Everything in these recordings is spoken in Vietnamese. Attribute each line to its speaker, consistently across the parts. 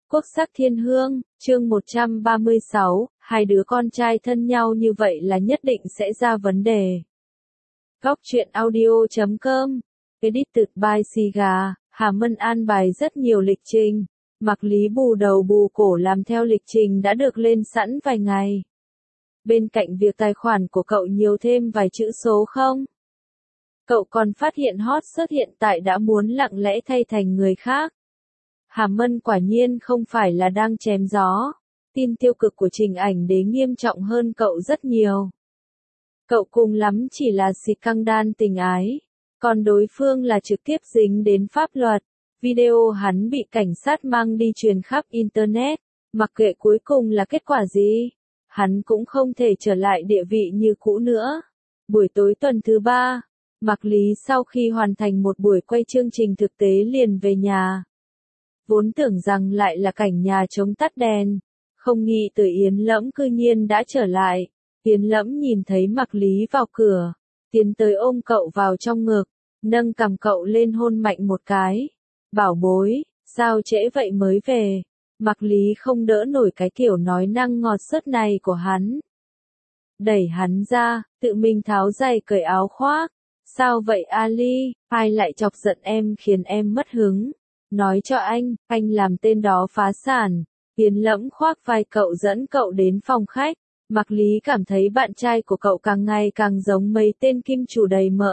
Speaker 1: Quốc sắc thiên hương, chương 136, hai đứa con trai thân nhau như vậy là nhất định sẽ ra vấn đề. Góc truyện audio.com, Edited by Siga, Hà Mân an bài rất nhiều lịch trình. Mặc Lý bù đầu bù cổ làm theo lịch trình đã được lên sẵn vài ngày. Bên cạnh việc tài khoản của cậu nhiều thêm vài chữ số không? Cậu còn phát hiện hot search hiện tại đã muốn lặng lẽ thay thành người khác. Hà Mân quả nhiên không phải là đang chém gió. Tin tiêu cực của Trình Ảnh Đế nghiêm trọng hơn cậu rất nhiều. Cậu cùng lắm chỉ là scandal tình ái. Còn đối phương là trực tiếp dính đến pháp luật. Video hắn bị cảnh sát mang đi truyền khắp Internet. Mặc kệ cuối cùng là kết quả gì, hắn cũng không thể trở lại địa vị như cũ nữa. Buổi tối tuần thứ 3, Mặc Lý sau khi hoàn thành một buổi quay chương trình thực tế liền về nhà. Vốn tưởng rằng lại là cảnh nhà trống tắt đèn, không nghĩ tới Yến Lẫm cư nhiên đã trở lại. Yến Lẫm nhìn thấy Mặc Lý vào cửa, tiến tới ôm cậu vào trong ngực, nâng cằm cậu lên hôn mạnh một cái. Bảo bối, sao trễ vậy mới về? Mặc Lý không đỡ nổi cái kiểu nói năng ngọt sớt này của hắn. Đẩy hắn ra, tự mình tháo giày cởi áo khoác. Sao vậy Ali, ai lại chọc giận em khiến em mất hứng? Nói cho anh làm tên đó phá sản. Yến Lẫm khoác vai cậu dẫn cậu đến phòng khách. Mặc Lý cảm thấy bạn trai của cậu càng ngày càng giống mấy tên kim chủ đầy mỡ.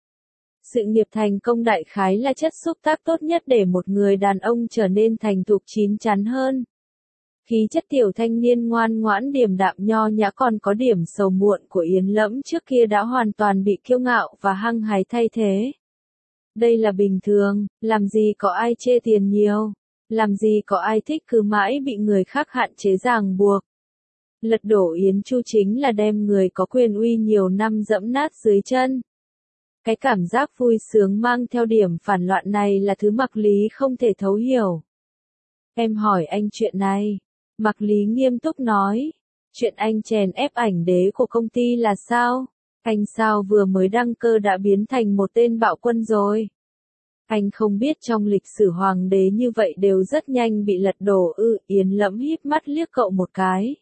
Speaker 1: Sự nghiệp thành công đại khái là chất xúc tác tốt nhất để một người đàn ông trở nên thành thục chín chắn hơn. Khí chất tiểu thanh niên ngoan ngoãn điềm đạm nho nhã còn có điểm sầu muộn của Yến Lẫm trước kia đã hoàn toàn bị kiêu ngạo và hăng hái thay thế. Đây là bình thường, làm gì có ai chê tiền nhiều, làm gì có ai thích cứ mãi bị người khác hạn chế ràng buộc. Lật đổ Yến Chu chính là đem người có quyền uy nhiều năm dẫm nát dưới chân. Cái cảm giác vui sướng mang theo điểm phản loạn này là thứ Mặc Lý không thể thấu hiểu. Em hỏi anh chuyện này. Mặc Lý nghiêm túc nói. Chuyện anh chèn ép Ảnh Đế của công ty là sao? Anh sao vừa mới đăng cơ đã biến thành một tên bạo quân rồi? Anh không biết trong lịch sử hoàng đế như vậy đều rất nhanh bị lật đổ ư? Yến Lẫm híp mắt liếc cậu một cái.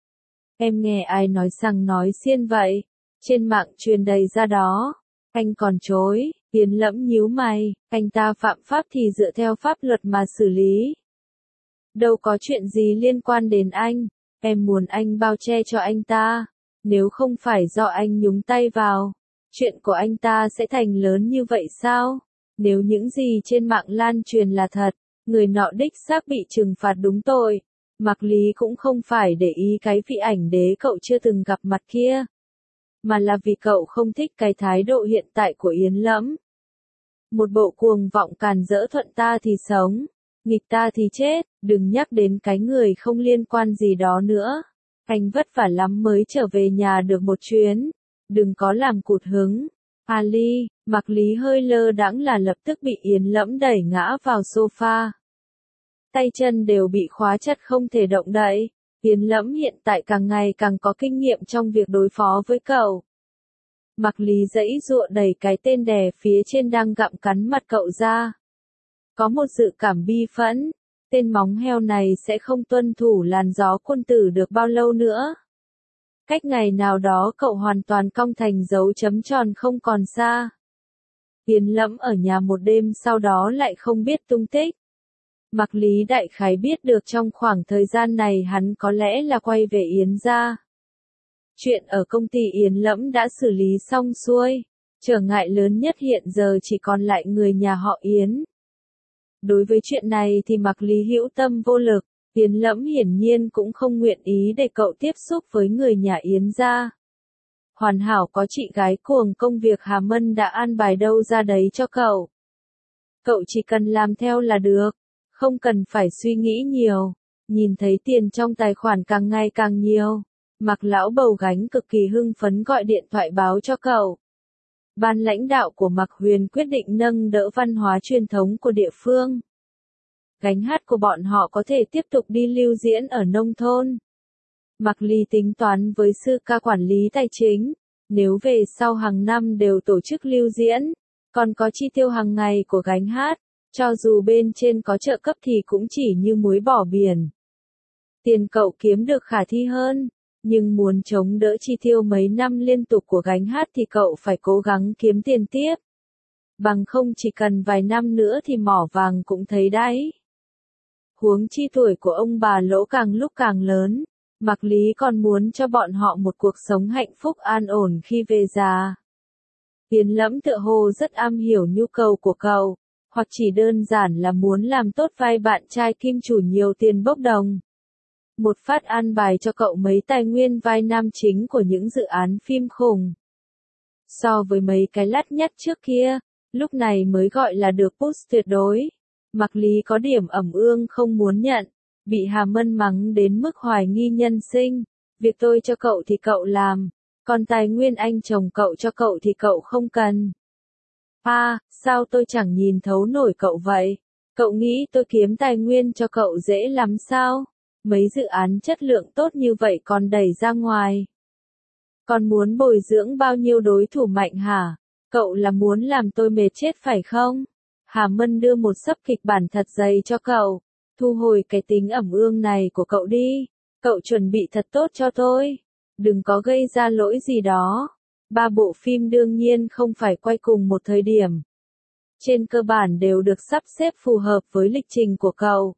Speaker 1: Em nghe ai nói sằng nói xiên vậy? Trên mạng truyền đầy ra đó. Anh còn chối. Yến Lẫm nhíu mày. Anh ta phạm pháp thì dựa theo pháp luật mà xử lý. Đâu có chuyện gì liên quan đến anh. Em muốn anh bao che cho anh ta. Nếu không phải do anh nhúng tay vào, chuyện của anh ta sẽ thành lớn như vậy sao? Nếu những gì trên mạng lan truyền là thật, người nọ đích xác bị trừng phạt đúng tội. Mặc Lý cũng không phải để ý cái vị Ảnh Đế cậu chưa từng gặp mặt kia, mà là vì cậu không thích cái thái độ hiện tại của Yến Lẫm. Một bộ cuồng vọng càn rỡ thuận ta thì sống, nghịch ta thì chết, đừng nhắc đến cái người không liên quan gì đó nữa. Anh vất vả lắm mới trở về nhà được một chuyến, đừng có làm cụt hứng. Ali, Mặc Lý hơi lơ đãng là lập tức bị Yến Lẫm đẩy ngã vào sofa. Tay chân đều bị khóa chặt không thể động đậy. Yến Lẫm hiện tại càng ngày càng có kinh nghiệm trong việc đối phó với cậu. Mặc Lý giãy giụa đẩy cái tên đè phía trên đang gặm cắn mặt cậu ra. Có một dự cảm bi phẫn, tên móng heo này sẽ không tuân thủ làn gió quân tử được bao lâu nữa. Cách ngày nào đó cậu hoàn toàn cong thành dấu chấm tròn không còn xa. Yến Lẫm ở nhà một đêm sau đó lại không biết tung tích. Mặc Lý đại khái biết được trong khoảng thời gian này hắn có lẽ là quay về Yến gia. Chuyện ở công ty Yến Lẫm đã xử lý xong xuôi. Trở ngại lớn nhất hiện giờ chỉ còn lại người nhà họ Yến. Đối với chuyện này thì Mặc Lý hữu tâm vô lực. Yến Lẫm hiển nhiên cũng không nguyện ý để cậu tiếp xúc với người nhà Yến gia. Hoàn hảo có chị gái cuồng công việc Hà Mân đã an bài đâu ra đấy cho cậu. Cậu chỉ cần làm theo là được, không cần phải suy nghĩ nhiều. Nhìn thấy tiền trong tài khoản càng ngày càng nhiều, Mặc lão bầu gánh cực kỳ hưng phấn gọi điện thoại báo cho cậu. Ban lãnh đạo của Mặc Huyền quyết định nâng đỡ văn hóa truyền thống của địa phương. Gánh hát của bọn họ có thể tiếp tục đi lưu diễn ở nông thôn. Mặc Lý tính toán với sư ca quản lý tài chính, nếu về sau hàng năm đều tổ chức lưu diễn, còn có chi tiêu hàng ngày của gánh hát, Cho dù bên trên có trợ cấp thì cũng chỉ như muối bỏ biển. Tiền cậu kiếm được khả thi hơn, nhưng muốn chống đỡ chi tiêu mấy năm liên tục của gánh hát thì cậu phải cố gắng kiếm tiền tiếp. Bằng không chỉ cần vài năm nữa thì mỏ vàng cũng thấy đáy. Huống chi tuổi của ông bà Lỗ càng lúc càng lớn, Mạc Lý còn muốn cho bọn họ một cuộc sống hạnh phúc an ổn khi về già. Yến Lẫm tựa hồ rất am hiểu nhu cầu của cậu, hoặc chỉ đơn giản là muốn làm tốt vai bạn trai kim chủ nhiều tiền bốc đồng. Một phát an bài cho cậu mấy tài nguyên vai nam chính của những dự án phim khủng. So với mấy cái lắt nhắt trước kia, lúc này mới gọi là được push tuyệt đối. Mạc Lý có điểm ẩm ương không muốn nhận, bị Hà Mân mắng đến mức hoài nghi nhân sinh. Việc tôi cho cậu thì cậu làm, còn tài nguyên anh chồng cậu cho cậu thì cậu không cần. Sao tôi chẳng nhìn thấu nổi cậu vậy? Cậu nghĩ tôi kiếm tài nguyên cho cậu dễ lắm sao? Mấy dự án chất lượng tốt như vậy còn đẩy ra ngoài. Còn muốn bồi dưỡng bao nhiêu đối thủ mạnh hả? Cậu là muốn làm tôi mệt chết phải không? Hà Mân đưa một xấp kịch bản thật dày cho cậu. Thu hồi cái tính ẩm ương này của cậu đi. Cậu chuẩn bị thật tốt cho tôi. Đừng có gây ra lỗi gì đó. 3 bộ phim đương nhiên không phải quay cùng một thời điểm. Trên cơ bản đều được sắp xếp phù hợp với lịch trình của cậu.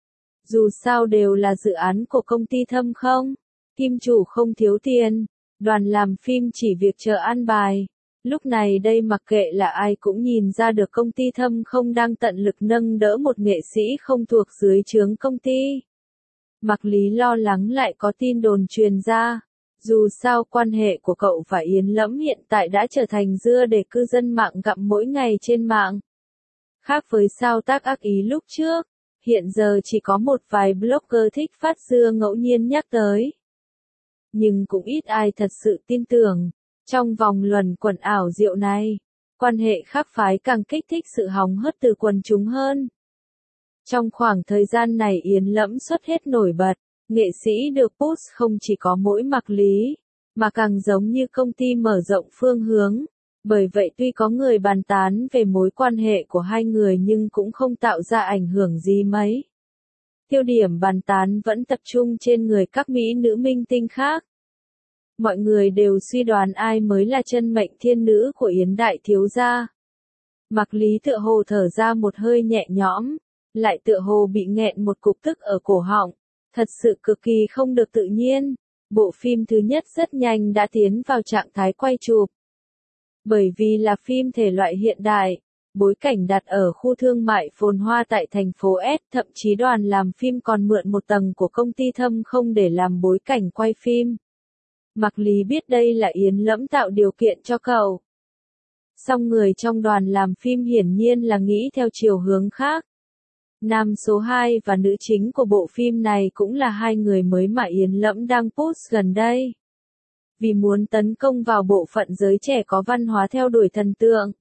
Speaker 1: Dù sao đều là dự án của công ty Thâm không? Kim chủ không thiếu tiền. Đoàn làm phim chỉ việc chờ an bài. Lúc này đây mặc kệ là ai cũng nhìn ra được công ty Thâm không đang tận lực nâng đỡ một nghệ sĩ không thuộc dưới trướng công ty. Mạc Lý lo lắng lại có tin đồn truyền ra. Dù sao quan hệ của cậu và Yến Lẫm hiện tại đã trở thành dưa để cư dân mạng gặm mỗi ngày trên mạng. Khác với sao tác ác ý lúc trước, hiện giờ chỉ có một vài blogger thích phát dưa ngẫu nhiên nhắc tới. Nhưng cũng ít ai thật sự tin tưởng. Trong vòng luẩn quẩn ảo diệu này, quan hệ khác phái càng kích thích sự hóng hớt từ quần chúng hơn. Trong khoảng thời gian này Yến Lẫm xuất hết nổi bật, nghệ sĩ được push không chỉ có mỗi Mạc Lý, mà càng giống như công ty mở rộng phương hướng. Bởi vậy tuy có người bàn tán về mối quan hệ của hai người nhưng cũng không tạo ra ảnh hưởng gì mấy. Tiêu điểm bàn tán vẫn tập trung trên người các mỹ nữ minh tinh khác. Mọi người đều suy đoán ai mới là chân mệnh thiên nữ của Yến đại thiếu gia. Mạc Lý tựa hồ thở ra một hơi nhẹ nhõm, lại tựa hồ bị nghẹn một cục tức ở cổ họng, thật sự cực kỳ không được tự nhiên. Bộ phim thứ nhất rất nhanh đã tiến vào trạng thái quay chụp. Bởi vì là phim thể loại hiện đại, bối cảnh đặt ở khu thương mại phồn hoa tại thành phố S, thậm chí đoàn làm phim còn mượn một tầng của công ty Thâm không để làm bối cảnh quay phim. Mạc Lý biết đây là Yến Lẫm tạo điều kiện cho cậu. Song người trong đoàn làm phim hiển nhiên là nghĩ theo chiều hướng khác. Nam số 2 và nữ chính của bộ phim này cũng là hai người mới mà Yến Lẫm đang push gần đây. Vì muốn tấn công vào bộ phận giới trẻ có văn hóa theo đuổi thần tượng.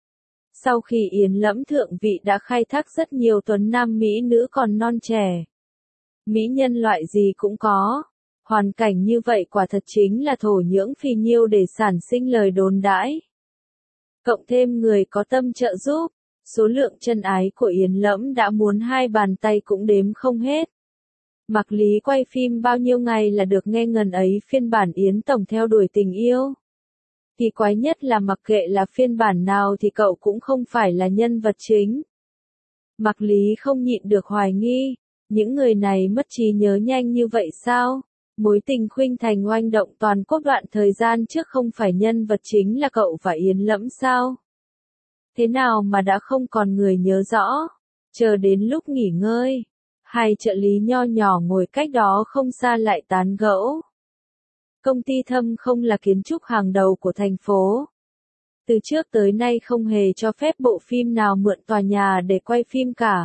Speaker 1: Sau khi Yến Lẫm thượng vị đã khai thác rất nhiều tuấn nam mỹ nữ còn non trẻ. Mỹ nhân loại gì cũng có. Hoàn cảnh như vậy quả thật chính là thổ nhưỡng phì nhiêu để sản sinh lời đồn đãi. Cộng thêm người có tâm trợ giúp, số lượng chân ái của Yến Lẫm đã muốn hai bàn tay cũng đếm không hết. Mạc Lý quay phim bao nhiêu ngày là được nghe ngần ấy phiên bản Yến Tổng theo đuổi tình yêu. Kỳ quái nhất là mặc kệ là phiên bản nào thì cậu cũng không phải là nhân vật chính. Mạc Lý không nhịn được hoài nghi, những người này mất trí nhớ nhanh như vậy sao? Mối tình khuynh thành oanh động toàn quốc đoạn thời gian trước không phải nhân vật chính là cậu và Yến Lẫm sao? Thế nào mà đã không còn người nhớ rõ? Chờ đến lúc nghỉ ngơi, hai trợ lý nho nhỏ ngồi cách đó không xa lại tán gẫu. Công ty Thâm không là kiến trúc hàng đầu của thành phố. Từ trước tới nay không hề cho phép bộ phim nào mượn tòa nhà để quay phim cả.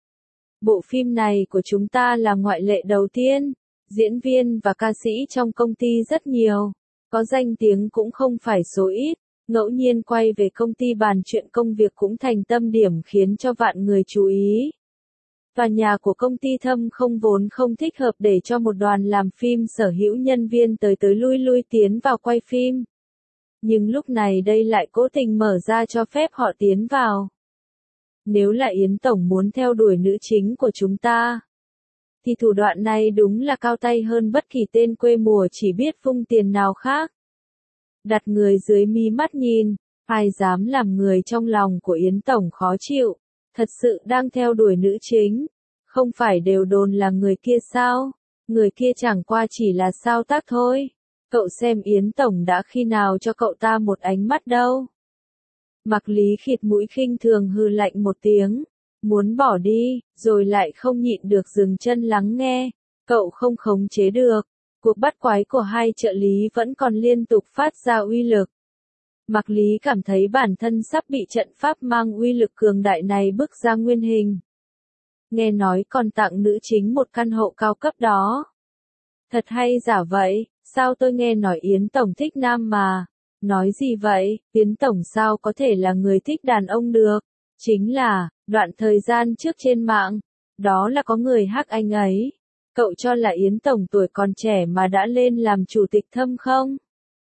Speaker 1: Bộ phim này của chúng ta là ngoại lệ đầu tiên. Diễn viên và ca sĩ trong công ty rất nhiều, có danh tiếng cũng không phải số ít, ngẫu nhiên quay về công ty bàn chuyện công việc cũng thành tâm điểm khiến cho vạn người chú ý. Tòa nhà của công ty Thâm không vốn không thích hợp để cho một đoàn làm phim sở hữu nhân viên tới tới lui lui tiến vào quay phim. Nhưng lúc này đây lại cố tình mở ra cho phép họ tiến vào. nếu là Yến Tổng muốn theo đuổi nữ chính của chúng ta, thì thủ đoạn này đúng là cao tay hơn bất kỳ tên quê mùa chỉ biết vung tiền nào khác. Đặt người dưới mí mắt nhìn, ai dám làm người trong lòng của Yến Tổng khó chịu, thật sự đang theo đuổi nữ chính, không phải đều đồn là người kia sao, người kia chẳng qua chỉ là sao tác thôi, cậu xem Yến Tổng đã khi nào cho cậu ta một ánh mắt đâu. Mạc Lý khịt mũi khinh thường hừ lạnh một tiếng, muốn bỏ đi, rồi lại không nhịn được dừng chân lắng nghe, cậu không khống chế được, cuộc bắt quái của hai trợ lý vẫn còn liên tục phát ra uy lực. Mạc Lý cảm thấy bản thân sắp bị trận pháp mang uy lực cường đại này bức ra nguyên hình. Nghe nói còn tặng nữ chính một căn hộ cao cấp đó. Thật hay giả vậy, sao tôi nghe nói Yến Tổng thích nam mà. Nói gì vậy, Yến Tổng sao có thể là người thích đàn ông được? Chính là, đoạn thời gian trước trên mạng, đó là có người hack anh ấy. Cậu cho là Yến Tổng tuổi còn trẻ mà đã lên làm chủ tịch Thâm không?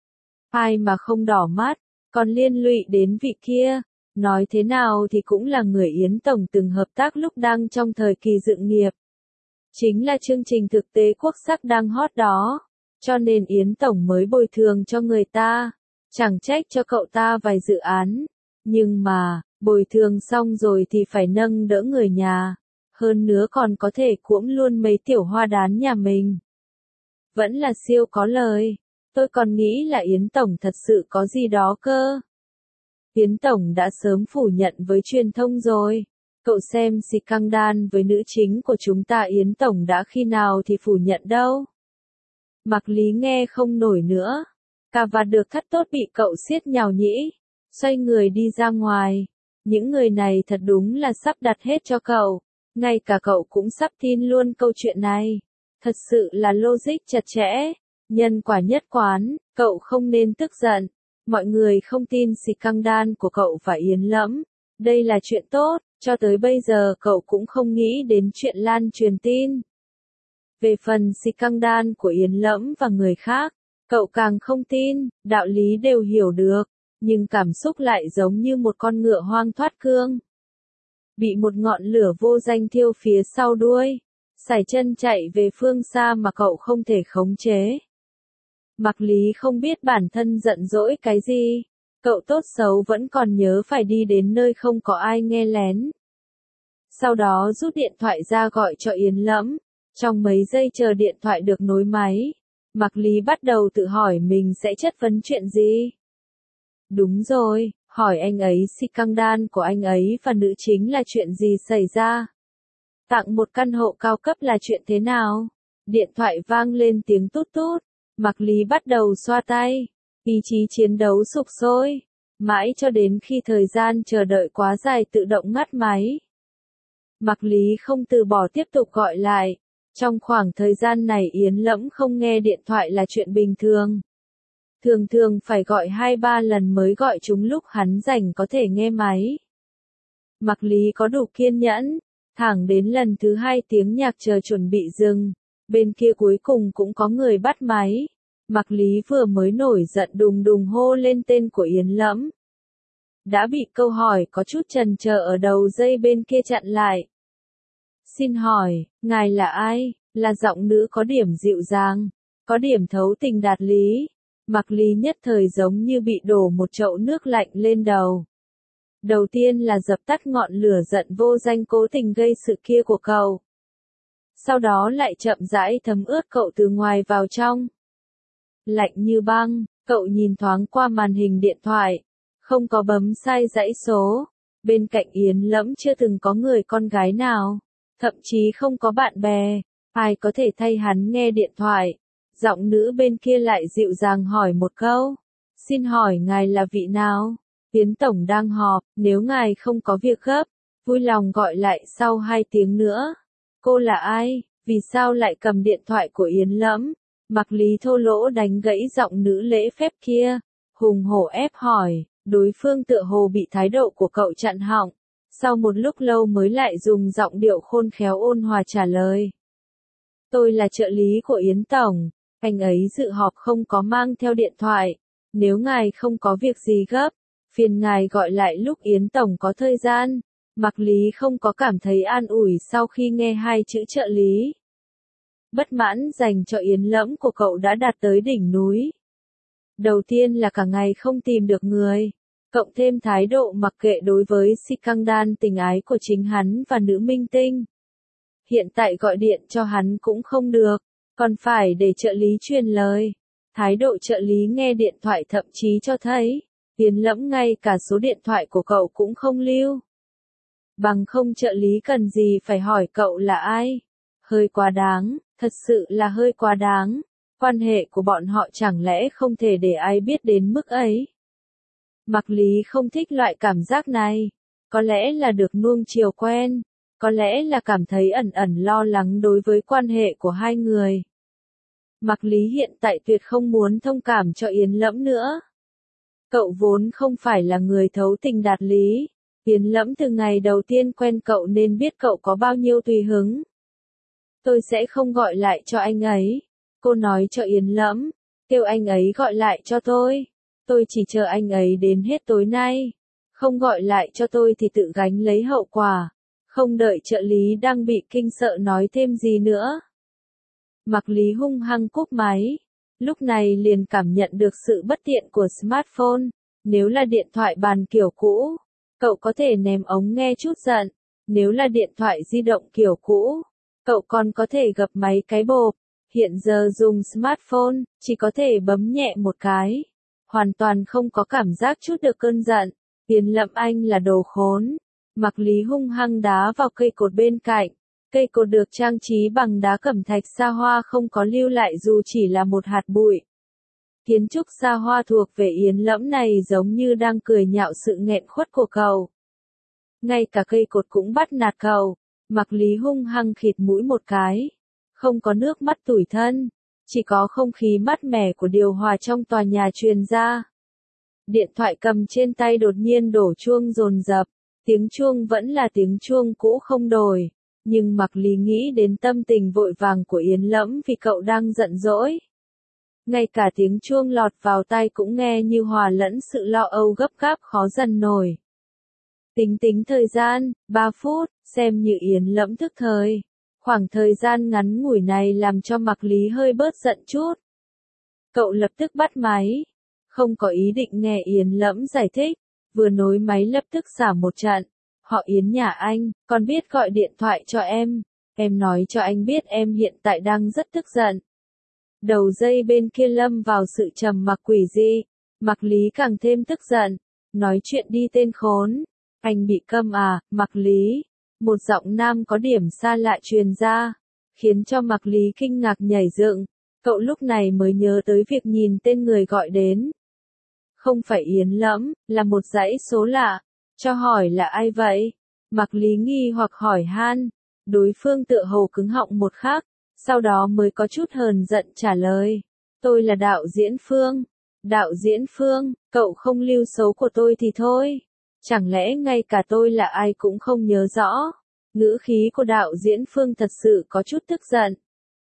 Speaker 1: Ai mà không đỏ mắt, còn liên lụy đến vị kia. Nói thế nào thì cũng là người Yến Tổng từng hợp tác lúc đang trong thời kỳ dựng nghiệp. Chính là chương trình thực tế quốc sắc đang hot đó. Cho nên Yến Tổng mới bồi thường cho người ta. Chẳng trách cho cậu ta vài dự án. Nhưng mà, bồi thường xong rồi thì phải nâng đỡ người nhà. Hơn nữa còn có thể cuỗm luôn mấy tiểu hoa đán nhà mình. Vẫn là siêu có lời. Tôi còn nghĩ là Yến Tổng thật sự có gì đó cơ. Yến Tổng đã sớm phủ nhận với truyền thông rồi. Cậu xem scandal với nữ chính của chúng ta Yến Tổng đã khi nào thì phủ nhận đâu. Mạc Lý nghe không nổi nữa. Cà vạt được thắt tốt bị cậu siết nhào nhĩ. Xoay người đi ra ngoài. Những người này thật đúng là sắp đặt hết cho cậu. Ngay cả cậu cũng sắp tin luôn câu chuyện này. Thật sự là logic chặt chẽ. Nhân quả nhất quán, cậu không nên tức giận. Mọi người không tin scandal của cậu và Yến Lẫm. Đây là chuyện tốt, cho tới bây giờ cậu cũng không nghĩ đến chuyện lan truyền tin. Về phần scandal của Yến Lẫm và người khác, cậu càng không tin, đạo lý đều hiểu được, nhưng cảm xúc lại giống như một con ngựa hoang thoát cương. Bị một ngọn lửa vô danh thiêu phía sau đuôi, sải chân chạy về phương xa mà cậu không thể khống chế. Mạc Lý không biết bản thân giận dỗi cái gì, cậu tốt xấu vẫn còn nhớ phải đi đến nơi không có ai nghe lén. Sau đó rút điện thoại ra gọi cho Yến Lẫm, trong mấy giây chờ điện thoại được nối máy, Mạc Lý bắt đầu tự hỏi mình sẽ chất vấn chuyện gì. Đúng rồi, hỏi anh ấy scandal của anh ấy và nữ chính là chuyện gì xảy ra. Tặng một căn hộ cao cấp là chuyện thế nào? Điện thoại vang lên tiếng tút tút. Mạc Lý bắt đầu xoa tay, ý chí chiến đấu sục sôi, mãi cho đến khi thời gian chờ đợi quá dài tự động ngắt máy. Mạc Lý không từ bỏ tiếp tục gọi lại, trong khoảng thời gian này Yến Lẫm không nghe điện thoại là chuyện bình thường. Thường thường phải gọi 2-3 lần mới gọi chúng lúc hắn rảnh có thể nghe máy. Mạc Lý có đủ kiên nhẫn, thẳng đến lần thứ 2 tiếng nhạc chờ chuẩn bị dừng. Bên kia cuối cùng cũng có người bắt máy. Mạc Lý vừa mới nổi giận đùng đùng hô lên tên của Yến Lẫm. Đã bị câu hỏi có chút chần chờ ở đầu dây bên kia chặn lại. Xin hỏi, ngài là ai? Là giọng nữ có điểm dịu dàng, có điểm thấu tình đạt lý. Mạc Lý nhất thời giống như bị đổ một chậu nước lạnh lên đầu. Đầu tiên là dập tắt ngọn lửa giận vô danh cố tình gây sự kia của cậu. Sau đó lại chậm rãi thấm ướt cậu từ ngoài vào trong. Lạnh như băng, cậu nhìn thoáng qua màn hình điện thoại, không có bấm sai dãy số. Bên cạnh Yến Lẫm chưa từng có người con gái nào, thậm chí không có bạn bè, ai có thể thay hắn nghe điện thoại. Giọng nữ bên kia lại dịu dàng hỏi một câu, xin hỏi ngài là vị nào? Yến Tổng đang họp, nếu ngài không có việc gấp, vui lòng gọi lại sau 2 tiếng nữa. Cô là ai? Vì sao lại cầm điện thoại của Yến Lẫm? Mạc Lý thô lỗ đánh gãy giọng nữ lễ phép kia, hùng hổ ép hỏi, đối phương tựa hồ bị thái độ của cậu chặn họng, sau một lúc lâu mới lại dùng giọng điệu khôn khéo ôn hòa trả lời. Tôi là trợ lý của Yến Tổng, anh ấy dự họp không có mang theo điện thoại, nếu ngài không có việc gì gấp, phiền ngài gọi lại lúc Yến Tổng có thời gian. Mạc Lý không có cảm thấy an ủi sau khi nghe hai chữ trợ lý. Bất mãn dành cho Yến Lẫm của cậu đã đạt tới đỉnh núi. Đầu tiên là cả ngày không tìm được người, cộng thêm thái độ mặc kệ đối với scandal tình ái của chính hắn và nữ minh tinh. Hiện tại gọi điện cho hắn cũng không được, còn phải để trợ lý truyền lời. Thái độ trợ lý nghe điện thoại thậm chí cho thấy, Yến Lẫm ngay cả số điện thoại của cậu cũng không lưu. Bằng không trợ lý cần gì phải hỏi cậu là ai. Hơi quá đáng, thật sự là hơi quá đáng. Quan hệ của bọn họ chẳng lẽ không thể để ai biết đến mức ấy. Mạc Lý không thích loại cảm giác này. Có lẽ là được nuông chiều quen. Có lẽ là cảm thấy ẩn ẩn lo lắng đối với quan hệ của hai người. Mạc Lý hiện tại tuyệt không muốn thông cảm cho Yến Lẫm nữa. Cậu vốn không phải là người thấu tình đạt lý. Yến Lẫm từ ngày đầu tiên quen cậu nên biết cậu có bao nhiêu tùy hứng. Tôi sẽ không gọi lại cho anh ấy. Cô nói cho Yến Lẫm, kêu anh ấy gọi lại cho tôi. Tôi chỉ chờ anh ấy đến hết tối nay. Không gọi lại cho tôi thì tự gánh lấy hậu quả. Không đợi trợ lý đang bị kinh sợ nói thêm gì nữa. Mạc Lý hung hăng cúp máy. Lúc này liền cảm nhận được sự bất tiện của smartphone. Nếu là điện thoại bàn kiểu cũ, cậu có thể ném ống nghe chút giận. Nếu là điện thoại di động kiểu cũ, cậu còn có thể gập máy cái bộp. Hiện giờ dùng smartphone, chỉ có thể bấm nhẹ một cái. Hoàn toàn không có cảm giác chút được cơn giận. Yến Lẫm anh là đồ khốn. Mạc Lý hung hăng đá vào cây cột bên cạnh. Cây cột được trang trí bằng đá cẩm thạch xa hoa không có lưu lại dù chỉ là một hạt bụi. Kiến trúc xa hoa thuộc về Yến Lẫm này giống như đang cười nhạo sự nghẹn khuất của cậu. Ngay cả cây cột cũng bắt nạt cậu. Mạc Lý hung hăng khịt mũi một cái. Không có nước mắt tủi thân. Chỉ có không khí mát mẻ của điều hòa trong tòa nhà truyền ra. Điện thoại cầm trên tay đột nhiên đổ chuông dồn dập. Tiếng chuông vẫn là tiếng chuông cũ không đổi. Nhưng Mạc Lý nghĩ đến tâm tình vội vàng của Yến Lẫm vì cậu đang giận dỗi. Ngay cả tiếng chuông lọt vào tai cũng nghe như hòa lẫn sự lo âu gấp gáp khó dằn nổi. Tính thời gian, 3 phút, xem như Yến Lẫm thức thời. Khoảng thời gian ngắn ngủi này làm cho Mạc Lý hơi bớt giận chút. Cậu lập tức bắt máy. Không có ý định nghe Yến Lẫm giải thích. Vừa nối máy lập tức xả một trận. Họ Yến nhà anh, con biết gọi điện thoại cho em. Em nói cho anh biết em hiện tại đang rất tức giận. Đầu dây bên kia lâm vào sự trầm mặc quỷ dị. Mạc Lý càng thêm tức giận. Nói chuyện đi tên khốn. Anh bị câm à, Mạc Lý. Một giọng nam có điểm xa lạ truyền ra. Khiến cho Mạc Lý kinh ngạc nhảy dựng. Cậu lúc này mới nhớ tới việc nhìn tên người gọi đến. Không phải Yến Lẫm, là một dãy số lạ. Cho hỏi là ai vậy? Mạc Lý nghi hoặc hỏi han. Đối phương tựa hồ cứng họng một khắc. Sau đó mới có chút hờn giận trả lời. Tôi là đạo diễn Phương. Đạo diễn Phương, cậu không lưu số của tôi thì thôi. Chẳng lẽ ngay cả tôi là ai cũng không nhớ rõ. Ngữ khí của đạo diễn Phương thật sự có chút tức giận.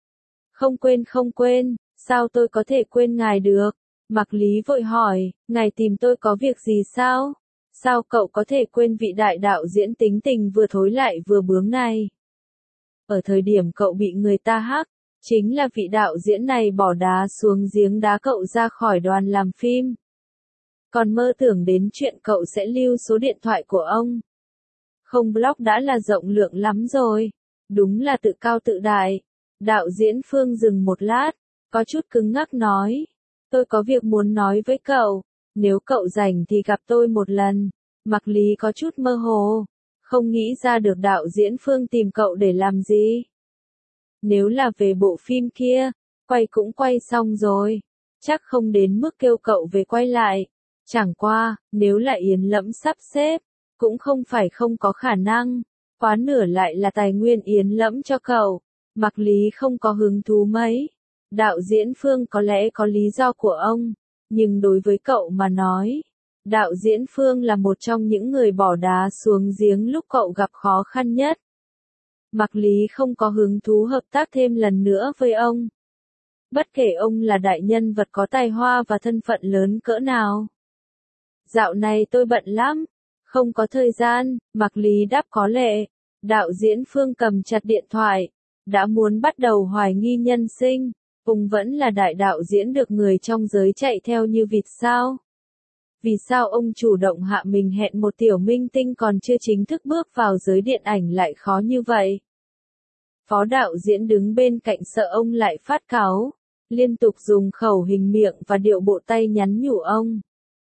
Speaker 1: Không quên, sao tôi có thể quên ngài được? Mạc Lý vội hỏi, ngài tìm tôi có việc gì sao? Sao cậu có thể quên vị đại đạo diễn tính tình vừa thối lại vừa bướng này? Ở thời điểm cậu bị người ta hack, chính là vị đạo diễn này bỏ đá xuống giếng đá cậu ra khỏi đoàn làm phim. Còn mơ tưởng đến chuyện cậu sẽ lưu số điện thoại của ông. Không block đã là rộng lượng lắm rồi. Đúng là tự cao tự đại. Đạo diễn Phương dừng một lát, có chút cứng ngắc nói. Tôi có việc muốn nói với cậu. Nếu cậu rảnh thì gặp tôi một lần. Mạc Lý có chút mơ hồ. Không nghĩ ra được đạo diễn Phương tìm cậu để làm gì. Nếu là về bộ phim kia, quay cũng quay xong rồi. Chắc không đến mức kêu cậu về quay lại. Chẳng qua, nếu là Yến Lẫm sắp xếp, cũng không phải không có khả năng. Quá nửa lại là tài nguyên Yến Lẫm cho cậu. Mạc Lý không có hứng thú mấy. Đạo diễn Phương có lẽ có lý do của ông. Nhưng đối với cậu mà nói, đạo diễn Phương là một trong những người bỏ đá xuống giếng lúc cậu gặp khó khăn nhất. Mạc Lý không có hứng thú hợp tác thêm lần nữa với ông. Bất kể ông là đại nhân vật có tài hoa và thân phận lớn cỡ nào. Dạo này tôi bận lắm, Không có thời gian, Mạc Lý đáp có lệ. Đạo diễn Phương cầm chặt điện thoại. Đã muốn bắt đầu hoài nghi nhân sinh. Ông vẫn là đại đạo diễn được người trong giới chạy theo như vịt sao? Vì sao ông chủ động hạ mình hẹn một tiểu minh tinh còn chưa chính thức bước vào giới điện ảnh lại khó như vậy? Phó đạo diễn đứng bên cạnh sợ ông lại phát cáu, liên tục dùng khẩu hình miệng và điệu bộ tay nhắn nhủ ông.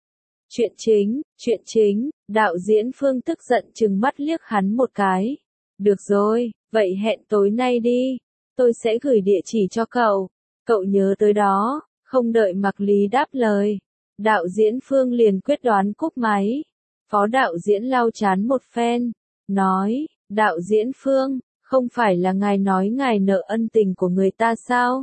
Speaker 1: Chuyện chính, đạo diễn Phương tức giận trừng mắt liếc hắn một cái. Được rồi, vậy hẹn tối nay đi, tôi sẽ gửi địa chỉ cho cậu, cậu nhớ tới đó. Không đợi Mạc Lý đáp lời, đạo diễn Phương liền quyết đoán cúp máy. Phó đạo diễn lau chán một phen, nói, đạo diễn Phương, không phải là ngài nói ngài nợ ân tình của người ta sao?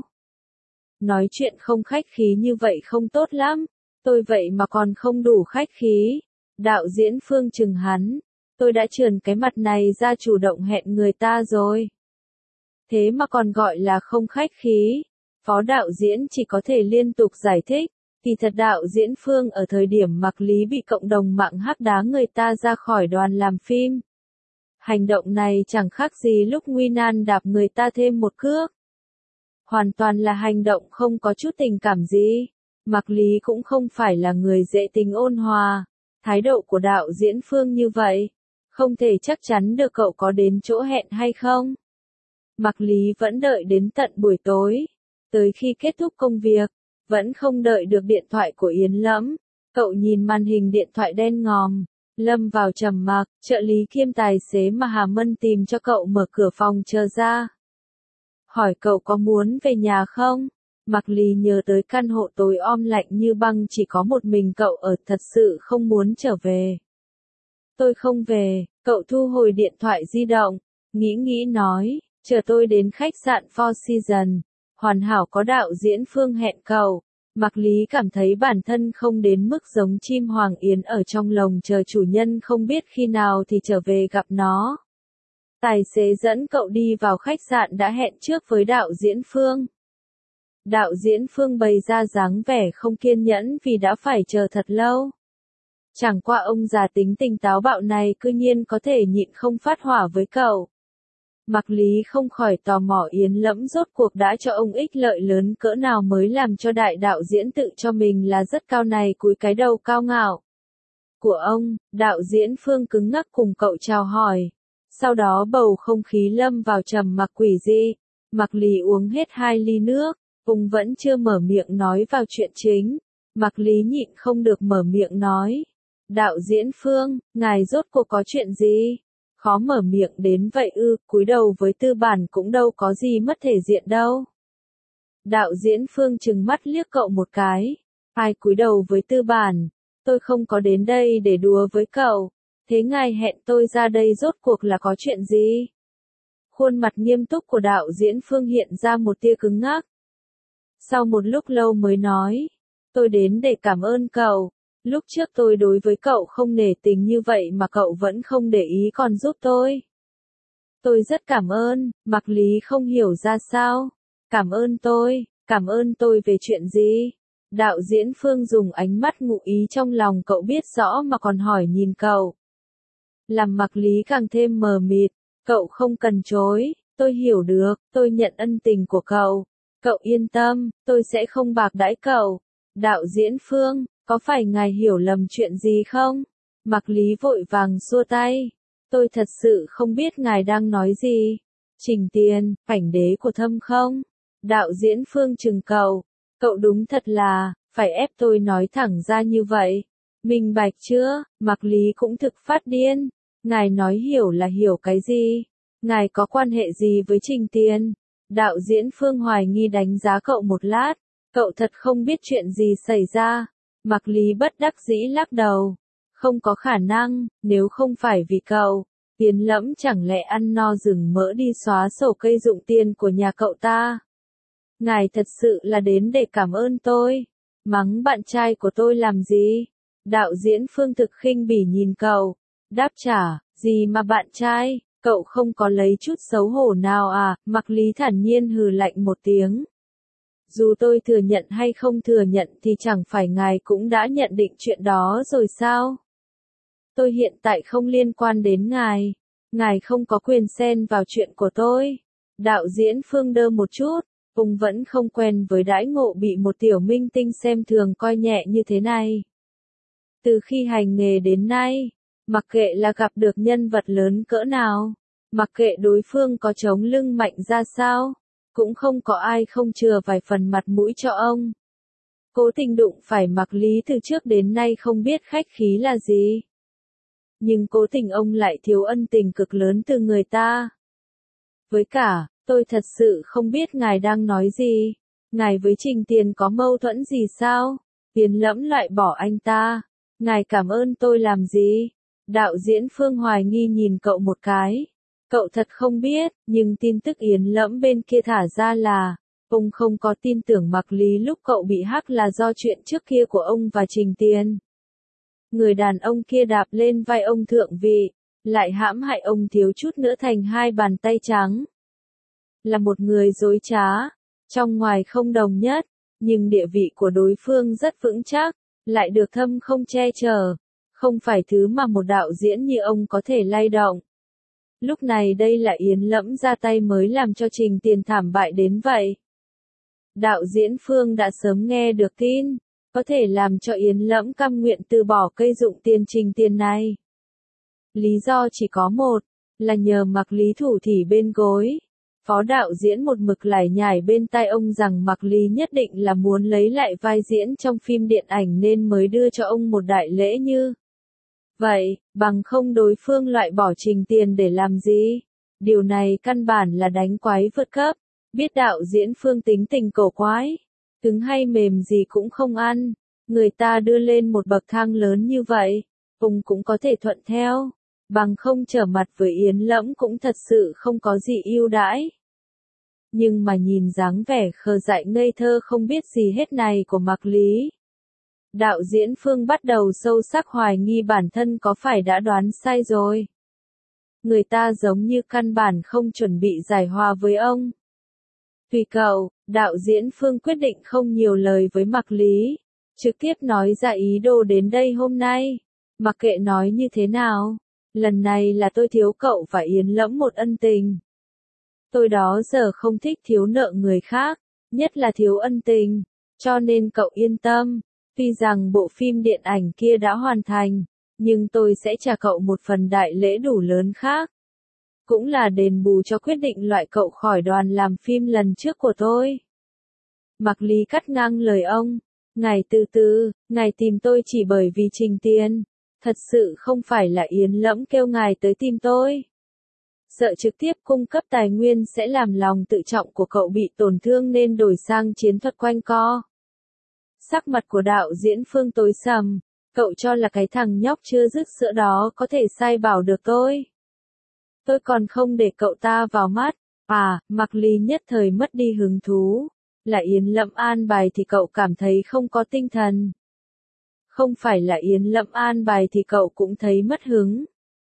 Speaker 1: Nói chuyện không khách khí như vậy không tốt lắm, tôi vậy mà còn không đủ khách khí. Đạo diễn Phương chừng hắn, tôi đã trườn cái mặt này ra chủ động hẹn người ta rồi. Thế mà còn gọi là không khách khí. Phó đạo diễn chỉ có thể liên tục giải thích, kỳ thật đạo diễn Phương ở thời điểm Mạc Lý bị cộng đồng mạng hắc đá người ta ra khỏi đoàn làm phim. Hành động này chẳng khác gì lúc nguy nan đạp người ta thêm một cước. Hoàn toàn là hành động không có chút tình cảm gì. Mạc Lý cũng không phải là người dễ tính ôn hòa. Thái độ của đạo diễn Phương như vậy, không thể chắc chắn được cậu có đến chỗ hẹn hay không. Mạc Lý vẫn đợi đến tận buổi tối. Tới khi kết thúc công việc, vẫn không đợi được điện thoại của Yến Lẫm. Cậu nhìn màn hình điện thoại đen ngòm, lâm vào trầm mặc. Trợ lý kiêm tài xế mà Hà Mân tìm cho cậu mở cửa phòng chờ ra. Hỏi cậu có muốn về nhà không? Mạc Lý nhớ tới căn hộ tối om lạnh như băng chỉ có một mình cậu ở, thật sự không muốn trở về. Tôi không về, cậu thu hồi điện thoại di động, nghĩ nói, chờ tôi đến khách sạn Four Seasons, hoàn hảo có đạo diễn Phương hẹn cậu. Mạc Lý cảm thấy bản thân không đến mức giống chim hoàng yến ở trong lồng chờ chủ nhân không biết khi nào thì trở về gặp nó. Tài xế dẫn cậu đi vào khách sạn đã hẹn trước với đạo diễn Phương. Đạo diễn Phương bày ra dáng vẻ không kiên nhẫn vì đã phải chờ thật lâu. Chẳng qua ông già tính tình táo bạo này cư nhiên có thể nhịn không phát hỏa với cậu. Mạc Lý không khỏi tò mò Yến Lẫm rốt cuộc đã cho ông ích lợi lớn cỡ nào mới làm cho đại đạo diễn tự cho mình là rất cao này cúi cái đầu cao ngạo. Của ông, đạo diễn Phương cứng ngắc cùng cậu chào hỏi. Sau đó bầu không khí lâm vào trầm mặc quỷ dị. Mạc Lý uống hết 2 ly nước, ông vẫn chưa mở miệng nói vào chuyện chính. Mạc Lý nhịn không được mở miệng nói. Đạo diễn Phương, ngài rốt cuộc có chuyện gì? Khó mở miệng đến vậy ư, cúi đầu với tư bản cũng đâu có gì mất thể diện đâu. Đạo diễn Phương trừng mắt liếc cậu một cái. Ai cúi đầu với tư bản? Tôi không có đến đây để đùa với cậu. Thế ngài hẹn tôi ra đây rốt cuộc là có chuyện gì? Khuôn mặt nghiêm túc của đạo diễn Phương hiện ra một tia cứng ngắc. Sau một lúc lâu mới nói. Tôi đến để cảm ơn cậu. Lúc trước tôi đối với cậu không nể tình như vậy mà cậu vẫn không để ý còn giúp tôi. Tôi rất cảm ơn. Mạc Lý không hiểu ra sao. Cảm ơn tôi về chuyện gì? Đạo diễn Phương dùng ánh mắt ngụ ý trong lòng cậu biết rõ mà còn hỏi nhìn cậu. Làm Mạc Lý càng thêm mờ mịt. Cậu không cần chối. Tôi hiểu được, tôi nhận ân tình của cậu. Cậu yên tâm, tôi sẽ không bạc đãi cậu. Đạo diễn Phương, có phải ngài hiểu lầm chuyện gì không? Mạc Lý vội vàng xua tay. Tôi thật sự không biết ngài đang nói gì. Trình Tiền, ảnh đế của Thâm không? Đạo diễn Phương trừng cậu. Cậu đúng thật là, phải ép tôi nói thẳng ra như vậy. Minh bạch chưa? Mạc Lý cũng thực phát điên. Ngài nói hiểu là hiểu cái gì? Ngài có quan hệ gì với Trình Tiền? Đạo diễn Phương hoài nghi đánh giá cậu một lát. Cậu thật không biết chuyện gì xảy ra. Mạc Lý bất đắc dĩ lắc đầu. Không có khả năng, nếu không phải vì cậu, Yến Lẫm chẳng lẽ ăn no rừng mỡ đi xóa sổ cây dụng tiền của nhà cậu ta. Ngài thật sự là đến để cảm ơn tôi. Mắng bạn trai của tôi làm gì? Đạo diễn Phương thực khinh bỉ nhìn cậu. Đáp trả, gì mà bạn trai, cậu không có lấy chút xấu hổ nào à? Mạc Lý thản nhiên hừ lạnh một tiếng. Dù tôi thừa nhận hay không thừa nhận thì chẳng phải ngài cũng đã nhận định chuyện đó rồi sao? Tôi hiện tại không liên quan đến ngài. Ngài không có quyền xen vào chuyện của tôi. Đạo diễn Phương đơ một chút, ông vẫn không quen với đãi ngộ bị một tiểu minh tinh xem thường coi nhẹ như thế này. Từ khi hành nghề đến nay, mặc kệ là gặp được nhân vật lớn cỡ nào, mặc kệ đối phương có chống lưng mạnh ra sao, cũng không có ai không chừa vài phần mặt mũi cho ông. Cố Tình đụng phải Mạc Lý từ trước đến nay không biết khách khí là gì. Nhưng Cố Tình ông lại thiếu ân tình cực lớn từ người ta. Với cả, tôi thật sự không biết ngài đang nói gì. Ngài với Trình Tiền có mâu thuẫn gì sao? Tiền Lẫm loại bỏ anh ta. Ngài cảm ơn tôi làm gì? Đạo diễn Phương hoài nghi nhìn cậu một cái. Cậu thật không biết, nhưng tin tức Yến Lẫm bên kia thả ra là, ông không có tin tưởng Mạc Lý lúc cậu bị hack là do chuyện trước kia của ông và Trình Tiền. Người đàn ông kia đạp lên vai ông thượng vị, lại hãm hại ông thiếu chút nữa thành hai bàn tay trắng. Là một người dối trá, trong ngoài không đồng nhất, nhưng địa vị của đối phương rất vững chắc, lại được thâm không che chở, không phải thứ mà một đạo diễn như ông có thể lay động. Lúc này đây là Yến Lẫm ra tay mới làm cho Trình Tiền thảm bại đến vậy. Đạo diễn Phương đã sớm nghe được tin, có thể làm cho Yến Lẫm cam nguyện từ bỏ cây dụng tiền Trình Tiền này. Lý do chỉ có một, là nhờ Mạc Lý thủ thỉ bên gối. Phó đạo diễn một mực lải nhải bên tai ông rằng Mạc Lý nhất định là muốn lấy lại vai diễn trong phim điện ảnh nên mới đưa cho ông một đại lễ như vậy, bằng không đối phương loại bỏ Trình Tiền để làm gì? Điều này căn bản là đánh quái vượt cấp. Biết đạo diễn Phương tính tình cổ quái, cứng hay mềm gì cũng không ăn, người ta đưa lên một bậc thang lớn như vậy, ông cũng có thể thuận theo, bằng không trở mặt với Yến Lẫm cũng thật sự không có gì ưu đãi. Nhưng mà nhìn dáng vẻ khờ dại ngây thơ không biết gì hết này của Mạc Lý, đạo diễn Phương bắt đầu sâu sắc hoài nghi bản thân có phải đã đoán sai rồi. Người ta giống như căn bản không chuẩn bị giải hòa với ông. Tùy cậu, đạo diễn Phương quyết định không nhiều lời với Mạc Lý, trực tiếp nói ra ý đồ đến đây hôm nay. Mặc kệ nói như thế nào, lần này là tôi thiếu cậu và Yến Lẫm một ân tình. Tôi đó giờ không thích thiếu nợ người khác, nhất là thiếu ân tình, cho nên cậu yên tâm, tuy rằng bộ phim điện ảnh kia đã hoàn thành, nhưng tôi sẽ trả cậu một phần đại lễ đủ lớn khác. Cũng là đền bù cho quyết định loại cậu khỏi đoàn làm phim lần trước của tôi. Mạc Lý cắt ngang lời ông, ngài từ từ, ngài tìm tôi chỉ bởi vì Trình Tiền, thật sự không phải là Yến Lẫm kêu ngài tới tìm tôi. Sợ trực tiếp cung cấp tài nguyên sẽ làm lòng tự trọng của cậu bị tổn thương nên đổi sang chiến thuật quanh co. Sắc mặt của đạo diễn Phương tối sầm, cậu cho là cái thằng nhóc chưa dứt sữa đó có thể sai bảo được tôi. Tôi còn không để cậu ta vào mắt. À, Mạc Lý nhất thời mất đi hứng thú. Là Yến Lẫm an bài thì cậu cảm thấy không có tinh thần. Không phải là Yến Lẫm an bài thì cậu cũng thấy mất hứng.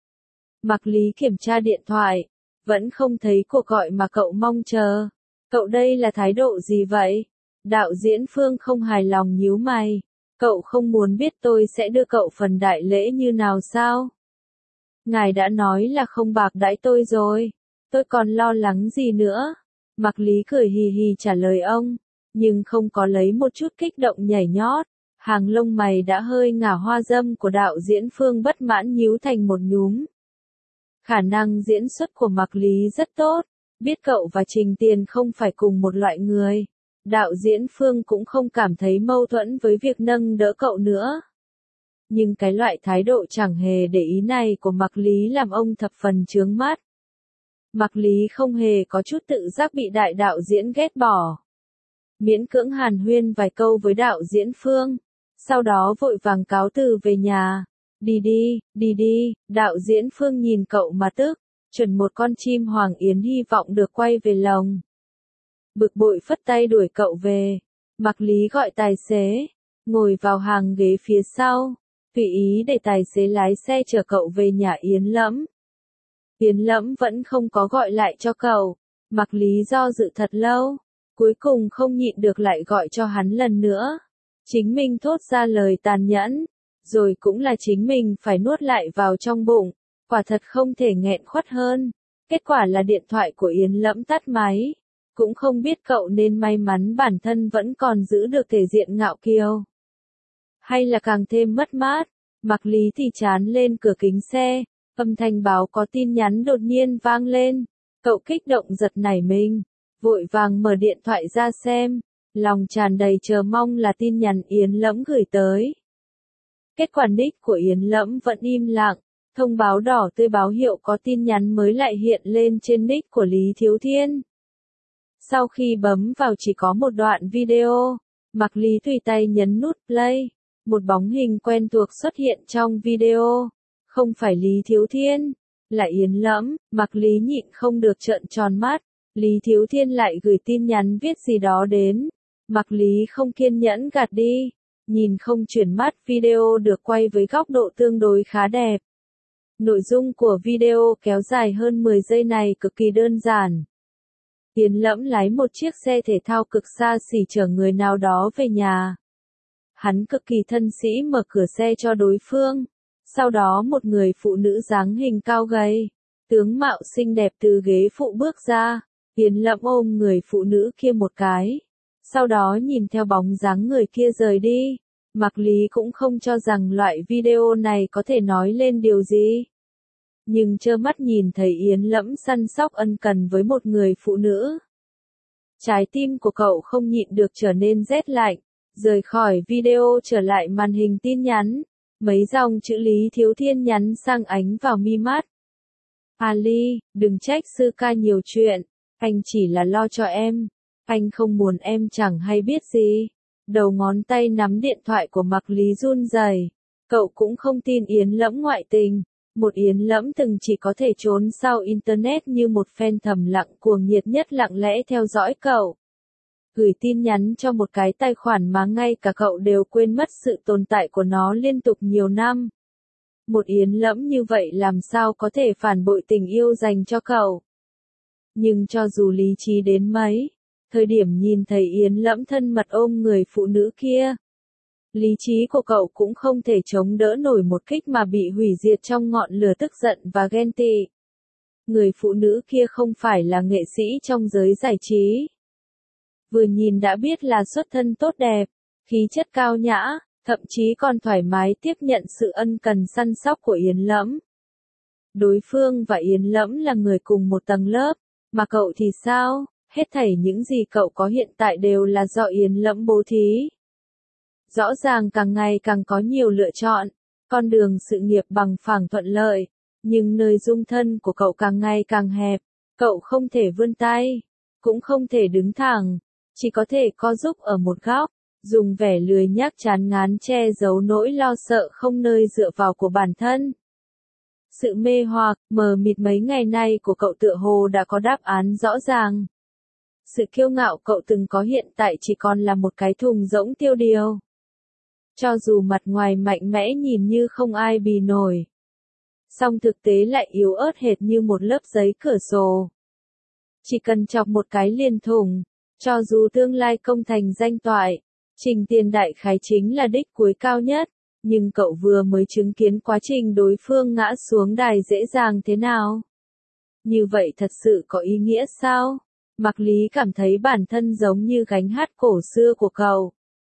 Speaker 1: Mạc Lý kiểm tra điện thoại, vẫn không thấy cuộc gọi mà cậu mong chờ. Cậu đây là thái độ gì vậy? Đạo diễn Phương không hài lòng nhíu mày. Cậu không muốn biết tôi sẽ đưa cậu phần đại lễ như nào sao? Ngài đã nói là không bạc đãi tôi rồi, tôi còn lo lắng gì nữa? Mạc Lý cười hì hì trả lời ông, nhưng không có lấy một chút kích động nhảy nhót. Hàng lông mày đã hơi ngả hoa dâm của đạo diễn Phương bất mãn nhíu thành một nhúm. Khả năng diễn xuất của Mạc Lý rất tốt, biết cậu và Trình Tiền không phải cùng một loại người. Đạo diễn Phương cũng không cảm thấy mâu thuẫn với việc nâng đỡ cậu nữa. Nhưng cái loại thái độ chẳng hề để ý này của Mạc Lý làm ông thập phần chướng mắt. Mạc Lý không hề có chút tự giác bị đại đạo diễn ghét bỏ. Miễn cưỡng hàn huyên vài câu với đạo diễn Phương, sau đó vội vàng cáo từ về nhà. Đi đi, đạo diễn Phương nhìn cậu mà tức, chuẩn một con chim hoàng yến hy vọng được quay về lồng. Bực bội phất tay đuổi cậu về. Mạc Lý gọi tài xế, ngồi vào hàng ghế phía sau, tùy ý để tài xế lái xe chở cậu về nhà Yến Lẫm. Yến Lẫm vẫn không có gọi lại cho cậu, Mạc Lý do dự thật lâu, cuối cùng không nhịn được lại gọi cho hắn lần nữa. Chính mình thốt ra lời tàn nhẫn, rồi cũng là chính mình phải nuốt lại vào trong bụng, quả thật không thể nghẹn khuất hơn. Kết quả là điện thoại của Yến Lẫm tắt máy, cũng không biết cậu nên may mắn bản thân vẫn còn giữ được thể diện ngạo kiều, hay là càng thêm mất mát. Mạc Lý thì trán lên cửa kính xe, âm thanh báo có tin nhắn đột nhiên vang lên, cậu kích động giật nảy mình, vội vàng mở điện thoại ra xem, lòng tràn đầy chờ mong là tin nhắn Yến Lẫm gửi tới. Kết quả nick của Yến Lẫm vẫn im lặng, thông báo đỏ tươi báo hiệu có tin nhắn mới lại hiện lên trên nick của Lý Thiếu Thiên. Sau khi bấm vào chỉ có một đoạn video, Mạc Lý tùy tay nhấn nút play, một bóng hình quen thuộc xuất hiện trong video, không phải Lý Thiếu Thiên, là Yến Lẫm. Mạc Lý nhịn không được trợn tròn mắt, Lý Thiếu Thiên lại gửi tin nhắn viết gì đó đến. Mạc Lý không kiên nhẫn gạt đi, nhìn không chuyển mắt. Video được quay với góc độ tương đối khá đẹp. Nội dung của video kéo dài hơn 10 giây này cực kỳ đơn giản. Yến Lẫm lái một chiếc xe thể thao cực xa xỉ chở người nào đó về nhà. Hắn cực kỳ thân sĩ mở cửa xe cho đối phương. Sau đó một người phụ nữ dáng hình cao gầy, tướng mạo xinh đẹp từ ghế phụ bước ra. Yến Lẫm ôm người phụ nữ kia một cái. Sau đó nhìn theo bóng dáng người kia rời đi. Mạc Lý cũng không cho rằng loại video này có thể nói lên điều gì. Nhưng trơ mắt nhìn thấy Yến Lẫm săn sóc ân cần với một người phụ nữ. Trái tim của cậu không nhịn được trở nên rét lạnh. Rời khỏi video trở lại màn hình tin nhắn. Mấy dòng chữ Lý Thiếu Thiên nhắn sang ánh vào mi mắt. Ali, đừng trách sư ca nhiều chuyện. Anh chỉ là lo cho em. Anh không muốn em chẳng hay biết gì. Đầu ngón tay nắm điện thoại của Mạc Lý run rẩy. Cậu cũng không tin Yến Lẫm ngoại tình. Một Yến Lẫm từng chỉ có thể trốn sau Internet như một fan thầm lặng cuồng nhiệt nhất lặng lẽ theo dõi cậu. Gửi tin nhắn cho một cái tài khoản mà ngay cả cậu đều quên mất sự tồn tại của nó liên tục nhiều năm. Một Yến Lẫm như vậy làm sao có thể phản bội tình yêu dành cho cậu. Nhưng cho dù lý trí đến mấy, thời điểm nhìn thấy Yến Lẫm thân mật ôm người phụ nữ kia, lý trí của cậu cũng không thể chống đỡ nổi một kích mà bị hủy diệt trong ngọn lửa tức giận và ghen tị. Người phụ nữ kia không phải là nghệ sĩ trong giới giải trí. Vừa nhìn đã biết là xuất thân tốt đẹp, khí chất cao nhã, thậm chí còn thoải mái tiếp nhận sự ân cần săn sóc của Yến Lẫm. Đối phương và Yến Lẫm là người cùng một tầng lớp, mà cậu thì sao? Hết thảy những gì cậu có hiện tại đều là do Yến Lẫm bố thí. Rõ ràng càng ngày càng có nhiều lựa chọn, con đường sự nghiệp bằng phẳng thuận lợi, nhưng nơi dung thân của cậu càng ngày càng hẹp, cậu không thể vươn tay, cũng không thể đứng thẳng, chỉ có thể co giúp ở một góc, dùng vẻ lười nhác chán ngán che giấu nỗi lo sợ không nơi dựa vào của bản thân. Sự mê hoặc, mờ mịt mấy ngày nay của cậu tựa hồ đã có đáp án rõ ràng. Sự kiêu ngạo cậu từng có hiện tại chỉ còn là một cái thùng rỗng tiêu điều. Cho dù mặt ngoài mạnh mẽ nhìn như không ai bì nổi, song thực tế lại yếu ớt hệt như một lớp giấy cửa sổ. Chỉ cần chọc một cái liền thủng, cho dù tương lai công thành danh toại, Trình Tiền đại khái chính là đích cuối cao nhất, nhưng cậu vừa mới chứng kiến quá trình đối phương ngã xuống đài dễ dàng thế nào. Như vậy thật sự có ý nghĩa sao? Mạc Lý cảm thấy bản thân giống như gánh hát cổ xưa của cậu.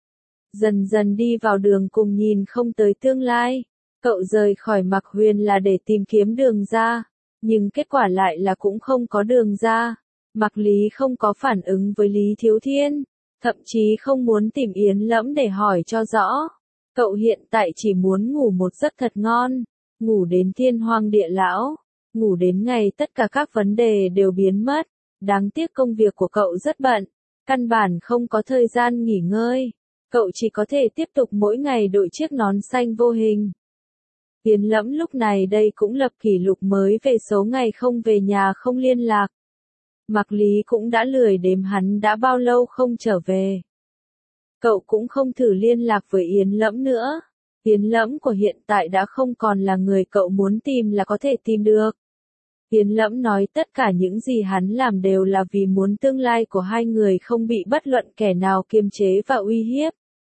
Speaker 1: Dần dần đi vào đường cùng nhìn không tới tương lai. Cậu rời khỏi Mạc Huyền là để tìm kiếm đường ra, nhưng kết quả lại là cũng không có đường ra. Mạc Lý không có phản ứng với Lý Thiếu Thiên, thậm chí không muốn tìm Yến Lẫm để hỏi cho rõ. Cậu hiện tại chỉ muốn ngủ một giấc thật ngon, ngủ đến thiên hoàng địa lão, ngủ đến ngày tất cả các vấn đề đều biến mất. Đáng tiếc công việc của cậu rất bận, căn bản không có thời gian nghỉ ngơi. Cậu chỉ có thể tiếp tục mỗi ngày đội chiếc nón xanh vô hình. Yến Lẫm lúc này đây cũng lập kỷ lục mới về số ngày không về nhà không liên lạc. Mạc Lý cũng đã lười đếm hắn đã bao lâu không trở về. Cậu cũng không thử liên lạc với Yến Lẫm nữa. Yến Lẫm của hiện tại đã không còn là người cậu muốn tìm là có thể tìm được. Yến Lẫm nói tất cả những gì hắn làm đều là vì muốn tương lai của hai người không bị bất luận kẻ nào kiềm chế và uy hiếp.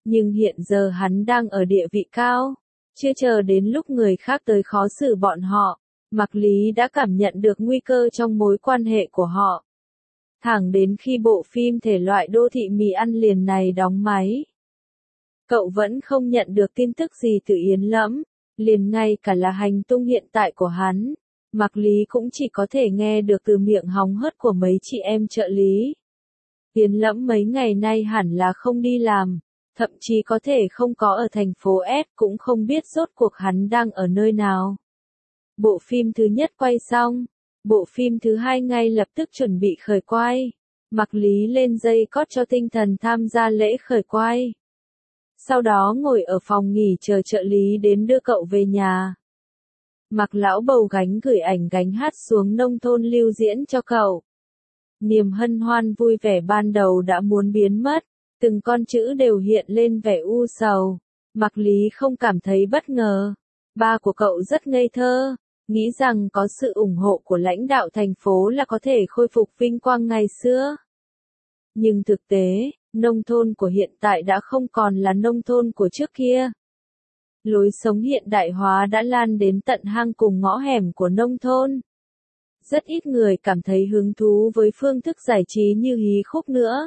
Speaker 1: Nhưng hiện giờ hắn đang ở địa vị cao, chưa chờ đến lúc người khác tới khó xử bọn họ, Mạc Lý đã cảm nhận được nguy cơ trong mối quan hệ của họ. Thẳng đến khi bộ phim thể loại đô thị mì ăn liền này đóng máy, cậu vẫn không nhận được tin tức gì từ Yến Lẫm, liền ngay cả là hành tung hiện tại của hắn, Mạc Lý cũng chỉ có thể nghe được từ miệng hóng hớt của mấy chị em trợ lý. Yến Lẫm mấy ngày nay hẳn là không đi làm, thậm chí có thể không có ở thành phố S, cũng không biết rốt cuộc hắn đang ở nơi nào. Bộ phim thứ nhất quay xong, bộ phim thứ hai ngay lập tức chuẩn bị khởi quay. Mạc Lý lên dây cót cho tinh thần tham gia lễ khởi quay. Sau đó ngồi ở phòng nghỉ chờ trợ lý đến đưa cậu về nhà. Mạc lão bầu gánh gửi ảnh gánh hát xuống nông thôn lưu diễn cho cậu. Niềm hân hoan vui vẻ ban đầu đã muốn biến mất, từng con chữ đều hiện lên vẻ u sầu. Mạc Lý không cảm thấy bất ngờ. Ba của cậu rất ngây thơ, nghĩ rằng có sự ủng hộ của lãnh đạo thành phố là có thể khôi phục vinh quang ngày xưa. Nhưng thực tế, nông thôn của hiện tại đã không còn là nông thôn của trước kia. Lối sống hiện đại hóa đã lan đến tận hang cùng ngõ hẻm của nông thôn. Rất ít người cảm thấy hứng thú với phương thức giải trí như hí khúc nữa.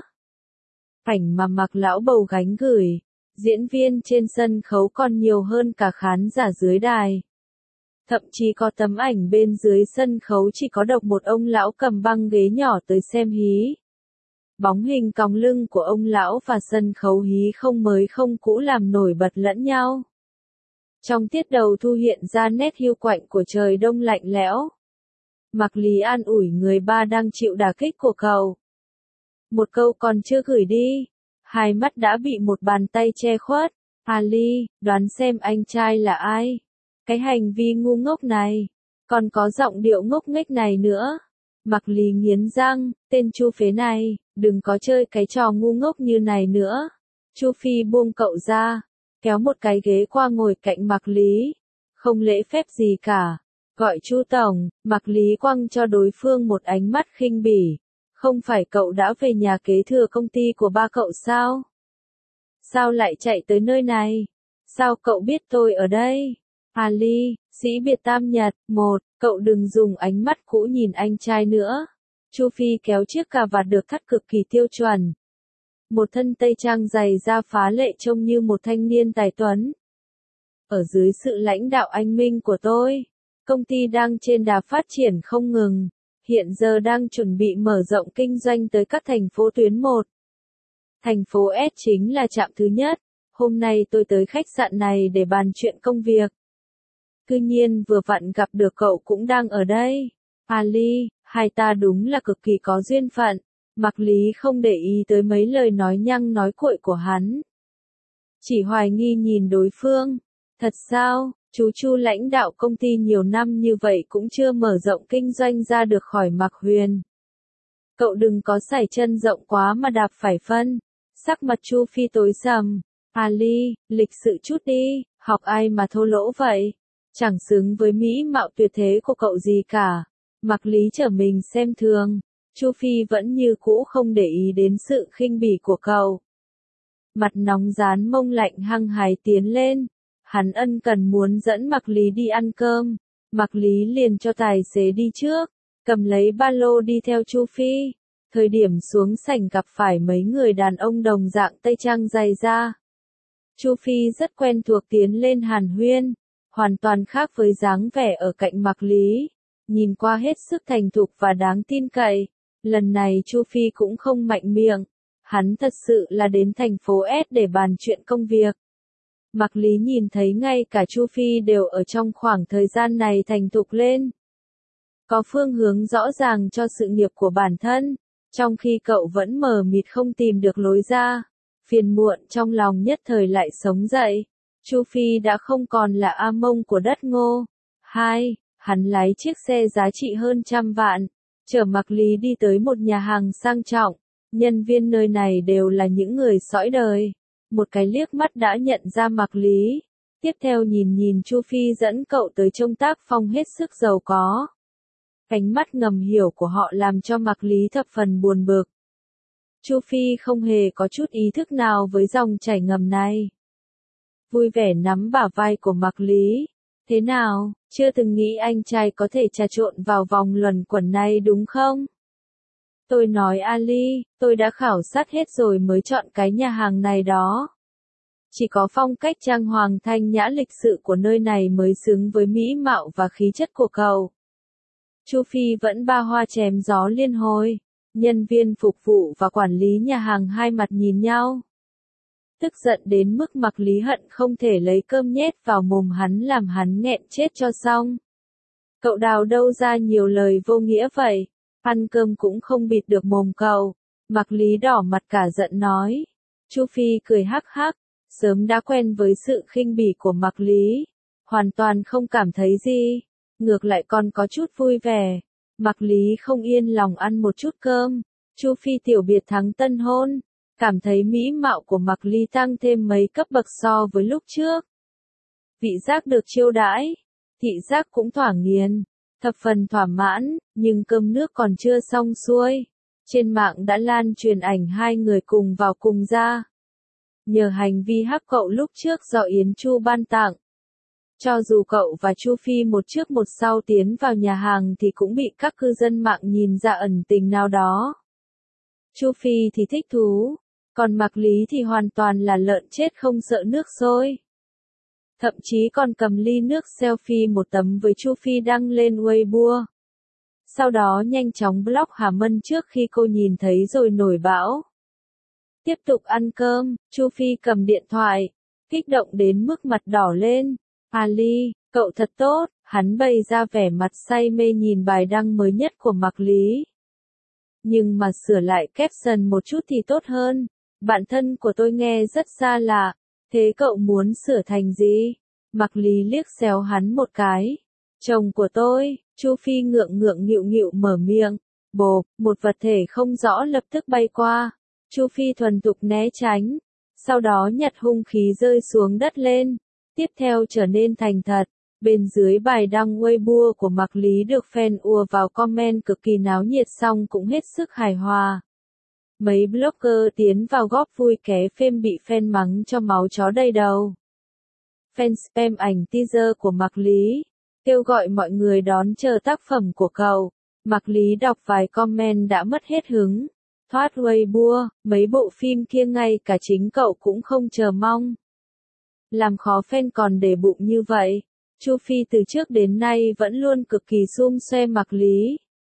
Speaker 1: Cảnh mà Mạc lão bầu gánh gửi, diễn viên trên sân khấu còn nhiều hơn cả khán giả dưới đài. Thậm chí có tấm ảnh bên dưới sân khấu chỉ có độc một ông lão cầm băng ghế nhỏ tới xem hí. Bóng hình còng lưng của ông lão và sân khấu hí không mới không cũ làm nổi bật lẫn nhau. Trong tiết đầu thu hiện ra nét hiu quạnh của trời đông lạnh lẽo. Mạc Lý an ủi người ba đang chịu đả kích của cậu. Một câu còn chưa gửi đi, hai mắt đã bị một bàn tay che khuất. Ali, đoán xem anh trai là ai? Cái hành vi ngu ngốc này, còn có giọng điệu ngốc nghếch này nữa. Mạc Lý nghiến răng, tên Chu phế này, đừng có chơi cái trò ngu ngốc như này nữa. Chu Phi buông cậu ra, kéo một cái ghế qua ngồi cạnh Mạc Lý. Không lễ phép gì cả. Gọi Chu tổng, Mạc Lý quăng cho đối phương một ánh mắt khinh bỉ. Không phải cậu đã về nhà kế thừa công ty của ba cậu sao? Sao lại chạy tới nơi này? Sao cậu biết tôi ở đây? Ali, sĩ biệt tam nhật, cậu đừng dùng ánh mắt cũ nhìn anh trai nữa. Chu Phi kéo chiếc cà vạt được thắt cực kỳ tiêu chuẩn. Một thân tây trang dày da phá lệ trông như một thanh niên tài tuấn. Ở dưới sự lãnh đạo anh minh của tôi, công ty đang trên đà phát triển không ngừng, hiện giờ đang chuẩn bị mở rộng kinh doanh tới các thành phố tuyến 1. Thành phố S chính là trạm thứ nhất, hôm nay tôi tới khách sạn này để bàn chuyện công việc. Tuy nhiên vừa vặn gặp được cậu cũng đang ở đây. Ali, hai ta đúng là cực kỳ có duyên phận. Mạc Lý không để ý tới mấy lời nói nhăng nói cuội của hắn. Chỉ hoài nghi nhìn đối phương. Thật sao, chú Chu lãnh đạo công ty nhiều năm như vậy cũng chưa mở rộng kinh doanh ra được khỏi Mạc Huyền. Cậu đừng có sải chân rộng quá mà đạp phải phân. Sắc mặt Chu Phi tối sầm. Ali, lịch sự chút đi, học ai mà thô lỗ vậy? Chẳng xứng với mỹ mạo tuyệt thế của cậu gì cả. Mạc Lý trở mình xem thường. Chu Phi vẫn như cũ không để ý đến sự khinh bỉ của cậu. Mặt nóng rán mông lạnh hăng hái tiến lên. Hắn ân cần muốn dẫn Mạc Lý đi ăn cơm. Mạc Lý liền cho tài xế đi trước, cầm lấy ba lô đi theo Chu Phi. Thời điểm xuống sảnh gặp phải mấy người đàn ông đồng dạng tây trang dày da. Chu Phi rất quen thuộc tiến lên hàn huyên, hoàn toàn khác với dáng vẻ ở cạnh Mạc Lý. Nhìn qua hết sức thành thục và đáng tin cậy. Lần này Chu Phi cũng không mạnh miệng. Hắn thật sự là đến thành phố S để bàn chuyện công việc. Mạc Lý nhìn thấy ngay cả Chu Phi đều ở trong khoảng thời gian này thành thục lên. Có phương hướng rõ ràng cho sự nghiệp của bản thân, trong khi cậu vẫn mờ mịt không tìm được lối ra. Phiền muộn trong lòng nhất thời lại sống dậy. Chu Phi đã không còn là A Mông của đất Ngô. Hắn lái chiếc xe giá trị hơn 100 vạn, chở Mạc Lý đi tới một nhà hàng sang trọng. Nhân viên nơi này đều là những người sõi đời. Một cái liếc mắt đã nhận ra Mạc Lý. Tiếp theo nhìn Chu Phi dẫn cậu tới trông tác phong hết sức giàu có. Ánh mắt ngầm hiểu của họ làm cho Mạc Lý thập phần buồn bực. Chu Phi không hề có chút ý thức nào với dòng chảy ngầm này. Vui vẻ nắm bả vai của Mạc Lý. Thế nào, chưa từng nghĩ anh trai có thể trà trộn vào vòng luẩn quẩn này đúng không? Tôi nói Ali, tôi đã khảo sát hết rồi mới chọn cái nhà hàng này đó. Chỉ có phong cách trang hoàng thanh nhã lịch sự của nơi này mới xứng với mỹ mạo và khí chất của cậu. Chu Phi vẫn ba hoa chém gió liên hồi. Nhân viên phục vụ và quản lý nhà hàng hai mặt nhìn nhau. Tức giận đến mức Mạc Lý hận không thể lấy cơm nhét vào mồm hắn làm hắn nghẹn chết cho xong. Cậu đào đâu ra nhiều lời vô nghĩa vậy, ăn cơm cũng không bịt được mồm cậu. Mạc Lý đỏ mặt cả giận nói. Chu Phi cười hắc hắc, sớm đã quen với sự khinh bỉ của Mạc Lý, hoàn toàn không cảm thấy gì, ngược lại còn có chút vui vẻ. Mạc Lý không yên lòng ăn một chút cơm. Chu Phi tiểu biệt thắng tân hôn, cảm thấy mỹ mạo của Mạc Lý tăng thêm mấy cấp bậc so với lúc trước. Vị giác được chiêu đãi, thị giác cũng thỏa nghiền, thập phần thỏa mãn, nhưng cơm nước còn chưa xong xuôi. Trên mạng đã lan truyền ảnh hai người cùng vào cùng ra. Nhờ hành vi hắc cậu lúc trước do Yến Chu ban tặng. Cho dù cậu và Chu Phi một trước một sau tiến vào nhà hàng thì cũng bị các cư dân mạng nhìn ra ẩn tình nào đó. Chu Phi thì thích thú, còn Mạc Lý thì hoàn toàn là lợn chết không sợ nước sôi. Thậm chí còn cầm ly nước selfie một tấm với Chu Phi đăng lên Weibo. Sau đó nhanh chóng block Hà Mân trước khi cô nhìn thấy rồi nổi bão. Tiếp tục ăn cơm, Chu Phi cầm điện thoại, kích động đến mức mặt đỏ lên. Ali, cậu thật tốt, hắn bày ra vẻ mặt say mê nhìn bài đăng mới nhất của Mạc Lý. Nhưng mà sửa lại caption một chút thì tốt hơn. Bạn thân của tôi nghe rất xa lạ, thế cậu muốn sửa thành gì? Mạc Lý liếc xéo hắn một cái. Chồng của tôi, Chu Phi ngượng ngượng nghịu nghịu mở miệng. Bộp, một vật thể không rõ lập tức bay qua. Chu Phi thuần thục né tránh, sau đó nhặt hung khí rơi xuống đất lên. Tiếp theo trở nên thành thật. Bên dưới bài đăng Weibo của Mạc Lý được fan ùa vào comment cực kỳ náo nhiệt xong cũng hết sức hài hòa. Mấy blogger tiến vào góp vui ké phim bị fan mắng cho máu chó đầy đầu. Fan spam ảnh teaser của Mạc Lý, kêu gọi mọi người đón chờ tác phẩm của cậu. Mạc Lý đọc vài comment đã mất hết hứng. Thoát Weibo, mấy bộ phim kia ngay cả chính cậu cũng không chờ mong. Làm khó fan còn để bụng như vậy. Chu Phi từ trước đến nay vẫn luôn cực kỳ xum xuê Mạc Lý.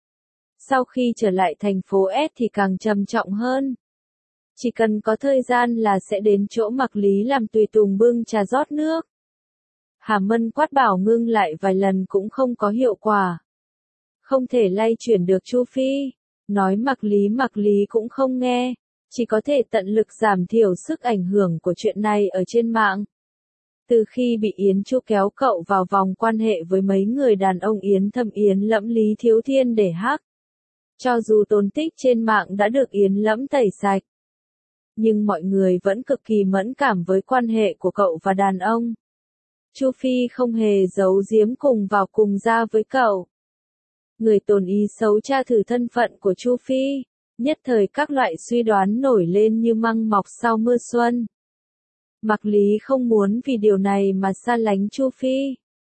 Speaker 1: Sau khi trở lại thành phố S thì càng trầm trọng hơn. Chỉ cần có thời gian là sẽ đến chỗ Mạc Lý làm tùy tùng bưng trà rót nước. Hà Mân quát bảo ngưng lại vài lần cũng không có hiệu quả. Không thể lay chuyển được Chu Phi. Nói Mạc Lý cũng không nghe. Chỉ có thể tận lực giảm thiểu sức ảnh hưởng của chuyện này ở trên mạng. Từ khi bị Yến Chu kéo cậu vào vòng quan hệ với mấy người đàn ông Yến Thâm Yến Lẫm Lý Thiếu Thiên để hắc. Cho dù tồn tích trên mạng đã được Yến Lẫm tẩy sạch. Nhưng mọi người vẫn cực kỳ mẫn cảm với quan hệ của cậu và đàn ông. Chu Phi không hề giấu giếm cùng vào cùng ra với cậu. Người tồn ý xấu tra thử thân phận của Chu Phi. Nhất thời các loại suy đoán nổi lên như măng mọc sau mưa xuân. Mạc Lý không muốn vì điều này mà xa lánh Chu Phi.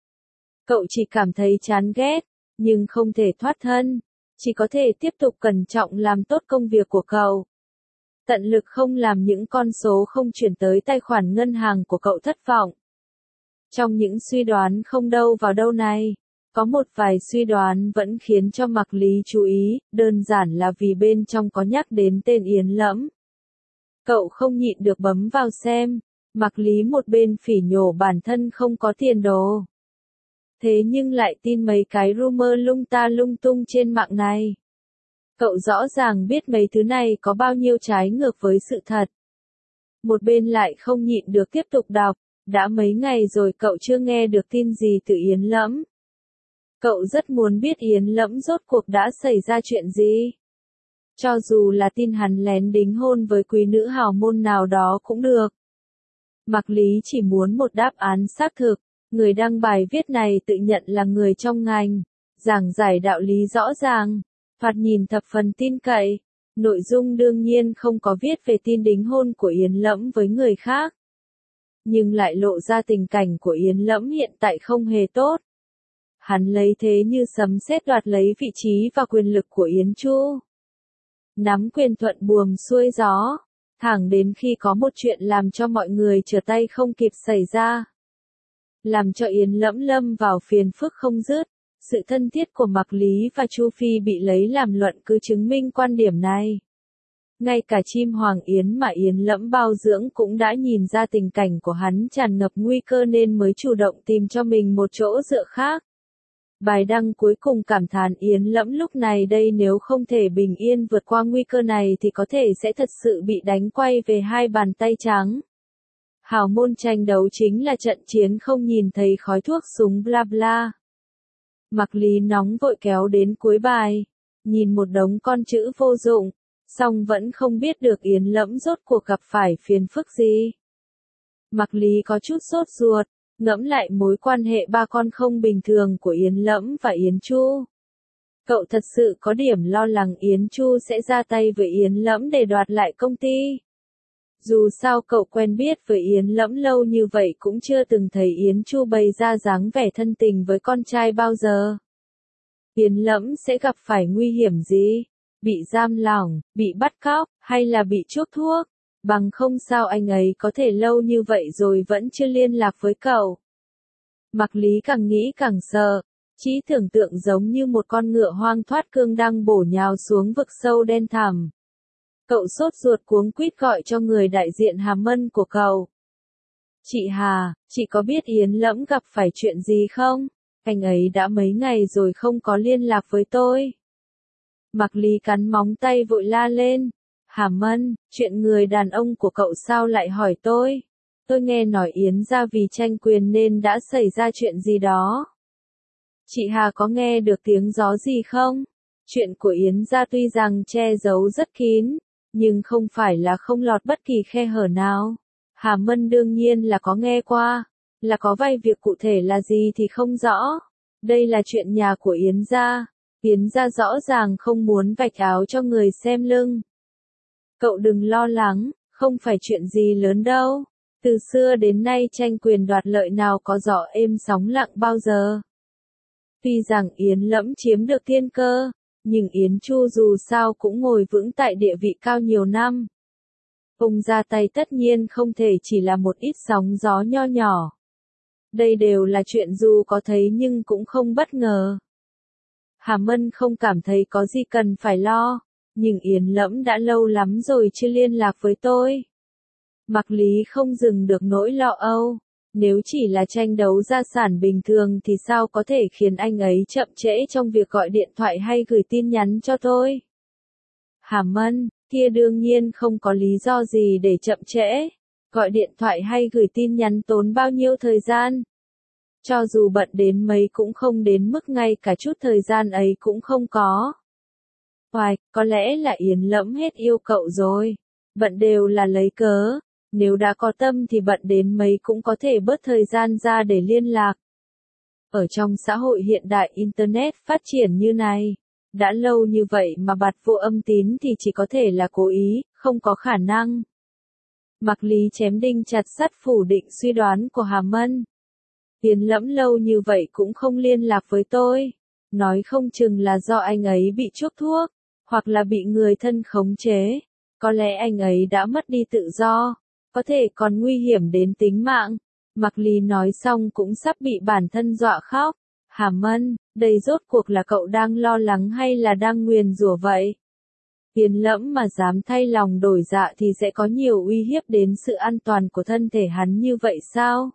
Speaker 1: Cậu chỉ cảm thấy chán ghét, nhưng không thể thoát thân. Chỉ có thể tiếp tục cẩn trọng làm tốt công việc của cậu. Tận lực không làm những con số không chuyển tới tài khoản ngân hàng của cậu thất vọng. Trong những suy đoán không đâu vào đâu này, có một vài suy đoán vẫn khiến cho Mạc Lý chú ý, đơn giản là vì bên trong có nhắc đến tên Yến Lẫm. Cậu không nhịn được bấm vào xem. Mạc Lý một bên phỉ nhổ bản thân không có tiền đồ. Thế nhưng lại tin mấy cái rumor lung ta lung tung trên mạng này. Cậu rõ ràng biết mấy thứ này có bao nhiêu trái ngược với sự thật. Một bên lại không nhịn được tiếp tục đọc. Đã mấy ngày rồi cậu chưa nghe được tin gì từ Yến Lẫm. Cậu rất muốn biết Yến Lẫm rốt cuộc đã xảy ra chuyện gì. Cho dù là tin hắn lén đính hôn với quý nữ hào môn nào đó cũng được. Mạc Lý chỉ muốn một đáp án xác thực. Người đăng bài viết này tự nhận là người trong ngành, giảng giải đạo lý rõ ràng, thoạt nhìn thập phần tin cậy. Nội dung đương nhiên không có viết về tin đính hôn của Yến Lẫm với người khác. Nhưng lại lộ ra tình cảnh của Yến Lẫm hiện tại không hề tốt. Hắn lấy thế như sấm sét đoạt lấy vị trí và quyền lực của Yến Chu. Nắm quyền thuận buồm xuôi gió, thẳng đến khi có một chuyện làm cho mọi người trở tay không kịp xảy ra. Làm cho Yến Lẫm lâm vào phiền phức không dứt. Sự thân thiết của Mạc Lý và Chu Phi bị lấy làm luận cứ chứng minh quan điểm này. Ngay cả chim Hoàng Yến mà Yến Lẫm bao dưỡng cũng đã nhìn ra tình cảnh của hắn tràn ngập nguy cơ nên mới chủ động tìm cho mình một chỗ dựa khác. Bài đăng cuối cùng cảm thán Yến Lẫm lúc này đây nếu không thể bình yên vượt qua nguy cơ này thì có thể sẽ thật sự bị đánh quay về hai bàn tay trắng. Hào môn tranh đấu chính là trận chiến không nhìn thấy khói thuốc súng bla bla. Mạc Lý nóng vội kéo đến cuối bài, nhìn một đống con chữ vô dụng, song vẫn không biết được Yến Lẫm rốt cuộc gặp phải phiền phức gì. Mạc Lý có chút sốt ruột, ngẫm lại mối quan hệ ba con không bình thường của Yến Lẫm và Yến Chu. Cậu thật sự có điểm lo lắng Yến Chu sẽ ra tay với Yến Lẫm để đoạt lại công ty. Dù sao cậu quen biết với Yến Lẫm lâu như vậy cũng chưa từng thấy Yến Chu bày ra dáng vẻ thân tình với con trai bao giờ. Yến Lẫm sẽ gặp phải nguy hiểm gì? Bị giam lỏng, bị bắt cóc, hay là bị chuốc thuốc? Bằng không sao anh ấy có thể lâu như vậy rồi vẫn chưa liên lạc với cậu. Mạc Lý càng nghĩ càng sợ, trí tưởng tượng giống như một con ngựa hoang thoát cương đang bổ nhào xuống vực sâu đen thẳm. Cậu sốt ruột cuống quýt gọi cho người đại diện Hà Mân của cậu. Chị Hà, chị có biết Yến Lẫm gặp phải chuyện gì không? Anh ấy đã mấy ngày rồi không có liên lạc với tôi. Mạc Lý cắn móng tay vội la lên. Hà Mân, chuyện người đàn ông của cậu sao lại hỏi tôi? Tôi nghe nói Yến gia vì tranh quyền nên đã xảy ra chuyện gì đó. Chị Hà có nghe được tiếng gió gì không? Chuyện của Yến gia tuy rằng che giấu rất kín, nhưng không phải là không lọt bất kỳ khe hở nào. Hà Mân đương nhiên là có nghe qua, là có vài việc cụ thể là gì thì không rõ. Đây là chuyện nhà của Yến gia. Yến gia rõ ràng không muốn vạch áo cho người xem lưng. Cậu đừng lo lắng, không phải chuyện gì lớn đâu. Từ xưa đến nay tranh quyền đoạt lợi nào có gió êm sóng lặng bao giờ. Tuy rằng Yến Lẫm chiếm được thiên cơ, nhưng Yến Chu dù sao cũng ngồi vững tại địa vị cao nhiều năm. Ông ra tay tất nhiên không thể chỉ là một ít sóng gió nho nhỏ. Đây đều là chuyện dù có thấy nhưng cũng không bất ngờ. Hà Mân không cảm thấy có gì cần phải lo, nhưng Yến Lẫm đã lâu lắm rồi chưa liên lạc với tôi. Mạc Lý không dừng được nỗi lo âu. Nếu chỉ là tranh đấu gia sản bình thường thì sao có thể khiến anh ấy chậm trễ trong việc gọi điện thoại hay gửi tin nhắn cho tôi? Hà Mân, kia đương nhiên không có lý do gì để chậm trễ. Gọi điện thoại hay gửi tin nhắn tốn bao nhiêu thời gian? Cho dù bận đến mấy cũng không đến mức ngay cả chút thời gian ấy cũng không có. Hoài, có lẽ là Yến Lẫm hết yêu cậu rồi. Bận đều là lấy cớ. Nếu đã có tâm thì bận đến mấy cũng có thể bớt thời gian ra để liên lạc. Ở trong xã hội hiện đại Internet phát triển như này, đã lâu như vậy mà bặt vô âm tín thì chỉ có thể là cố ý, không có khả năng. Mạc Lý chém đinh chặt sắt phủ định suy đoán của Hà Mân. Yến Lẫm lâu như vậy cũng không liên lạc với tôi. Nói không chừng là do anh ấy bị chuốc thuốc, hoặc là bị người thân khống chế. Có lẽ anh ấy đã mất đi tự do. Có thể còn nguy hiểm đến tính mạng. Mạc Lý nói xong cũng sắp bị bản thân dọa khóc. Hà Mân, đây rốt cuộc là cậu đang lo lắng hay là đang nguyền rủa vậy? Yến Lẫm mà dám thay lòng đổi dạ thì sẽ có nhiều uy hiếp đến sự an toàn của thân thể hắn như vậy sao?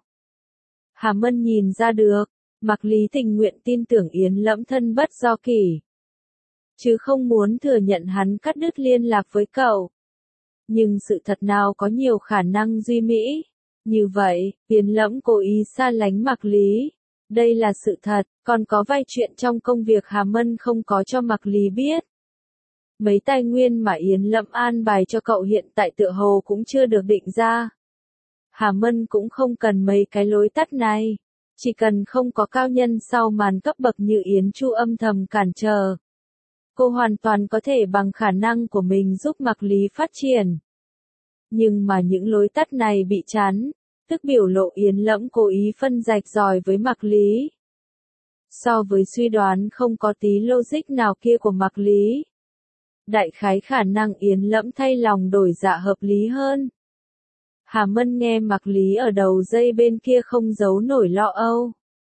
Speaker 1: Hà Mân nhìn ra được, Mạc Lý tình nguyện tin tưởng Yến Lẫm thân bất do kỷ, chứ không muốn thừa nhận hắn cắt đứt liên lạc với cậu. Nhưng sự thật nào có nhiều khả năng duy mỹ. Như vậy, Yến Lẫm cố ý xa lánh Mạc Lý. Đây là sự thật, còn có vài chuyện trong công việc Hà Mân không có cho Mạc Lý biết. Mấy tài nguyên mà Yến Lẫm an bài cho cậu hiện tại tựa hồ cũng chưa được định ra. Hà Mân cũng không cần mấy cái lối tắt này. Chỉ cần không có cao nhân sau màn cấp bậc như Yến Chu âm thầm cản trở. Cô hoàn toàn có thể bằng khả năng của mình giúp Mạc Lý phát triển. Nhưng mà những lối tắt này bị chắn, tức biểu lộ Yến Lẫm cố ý phân rạch ròi với Mạc Lý. So với suy đoán không có tí logic nào kia của Mạc Lý, đại khái khả năng Yến Lẫm thay lòng đổi dạ hợp lý hơn. Hà Mân nghe Mạc Lý ở đầu dây bên kia không giấu nổi lo âu.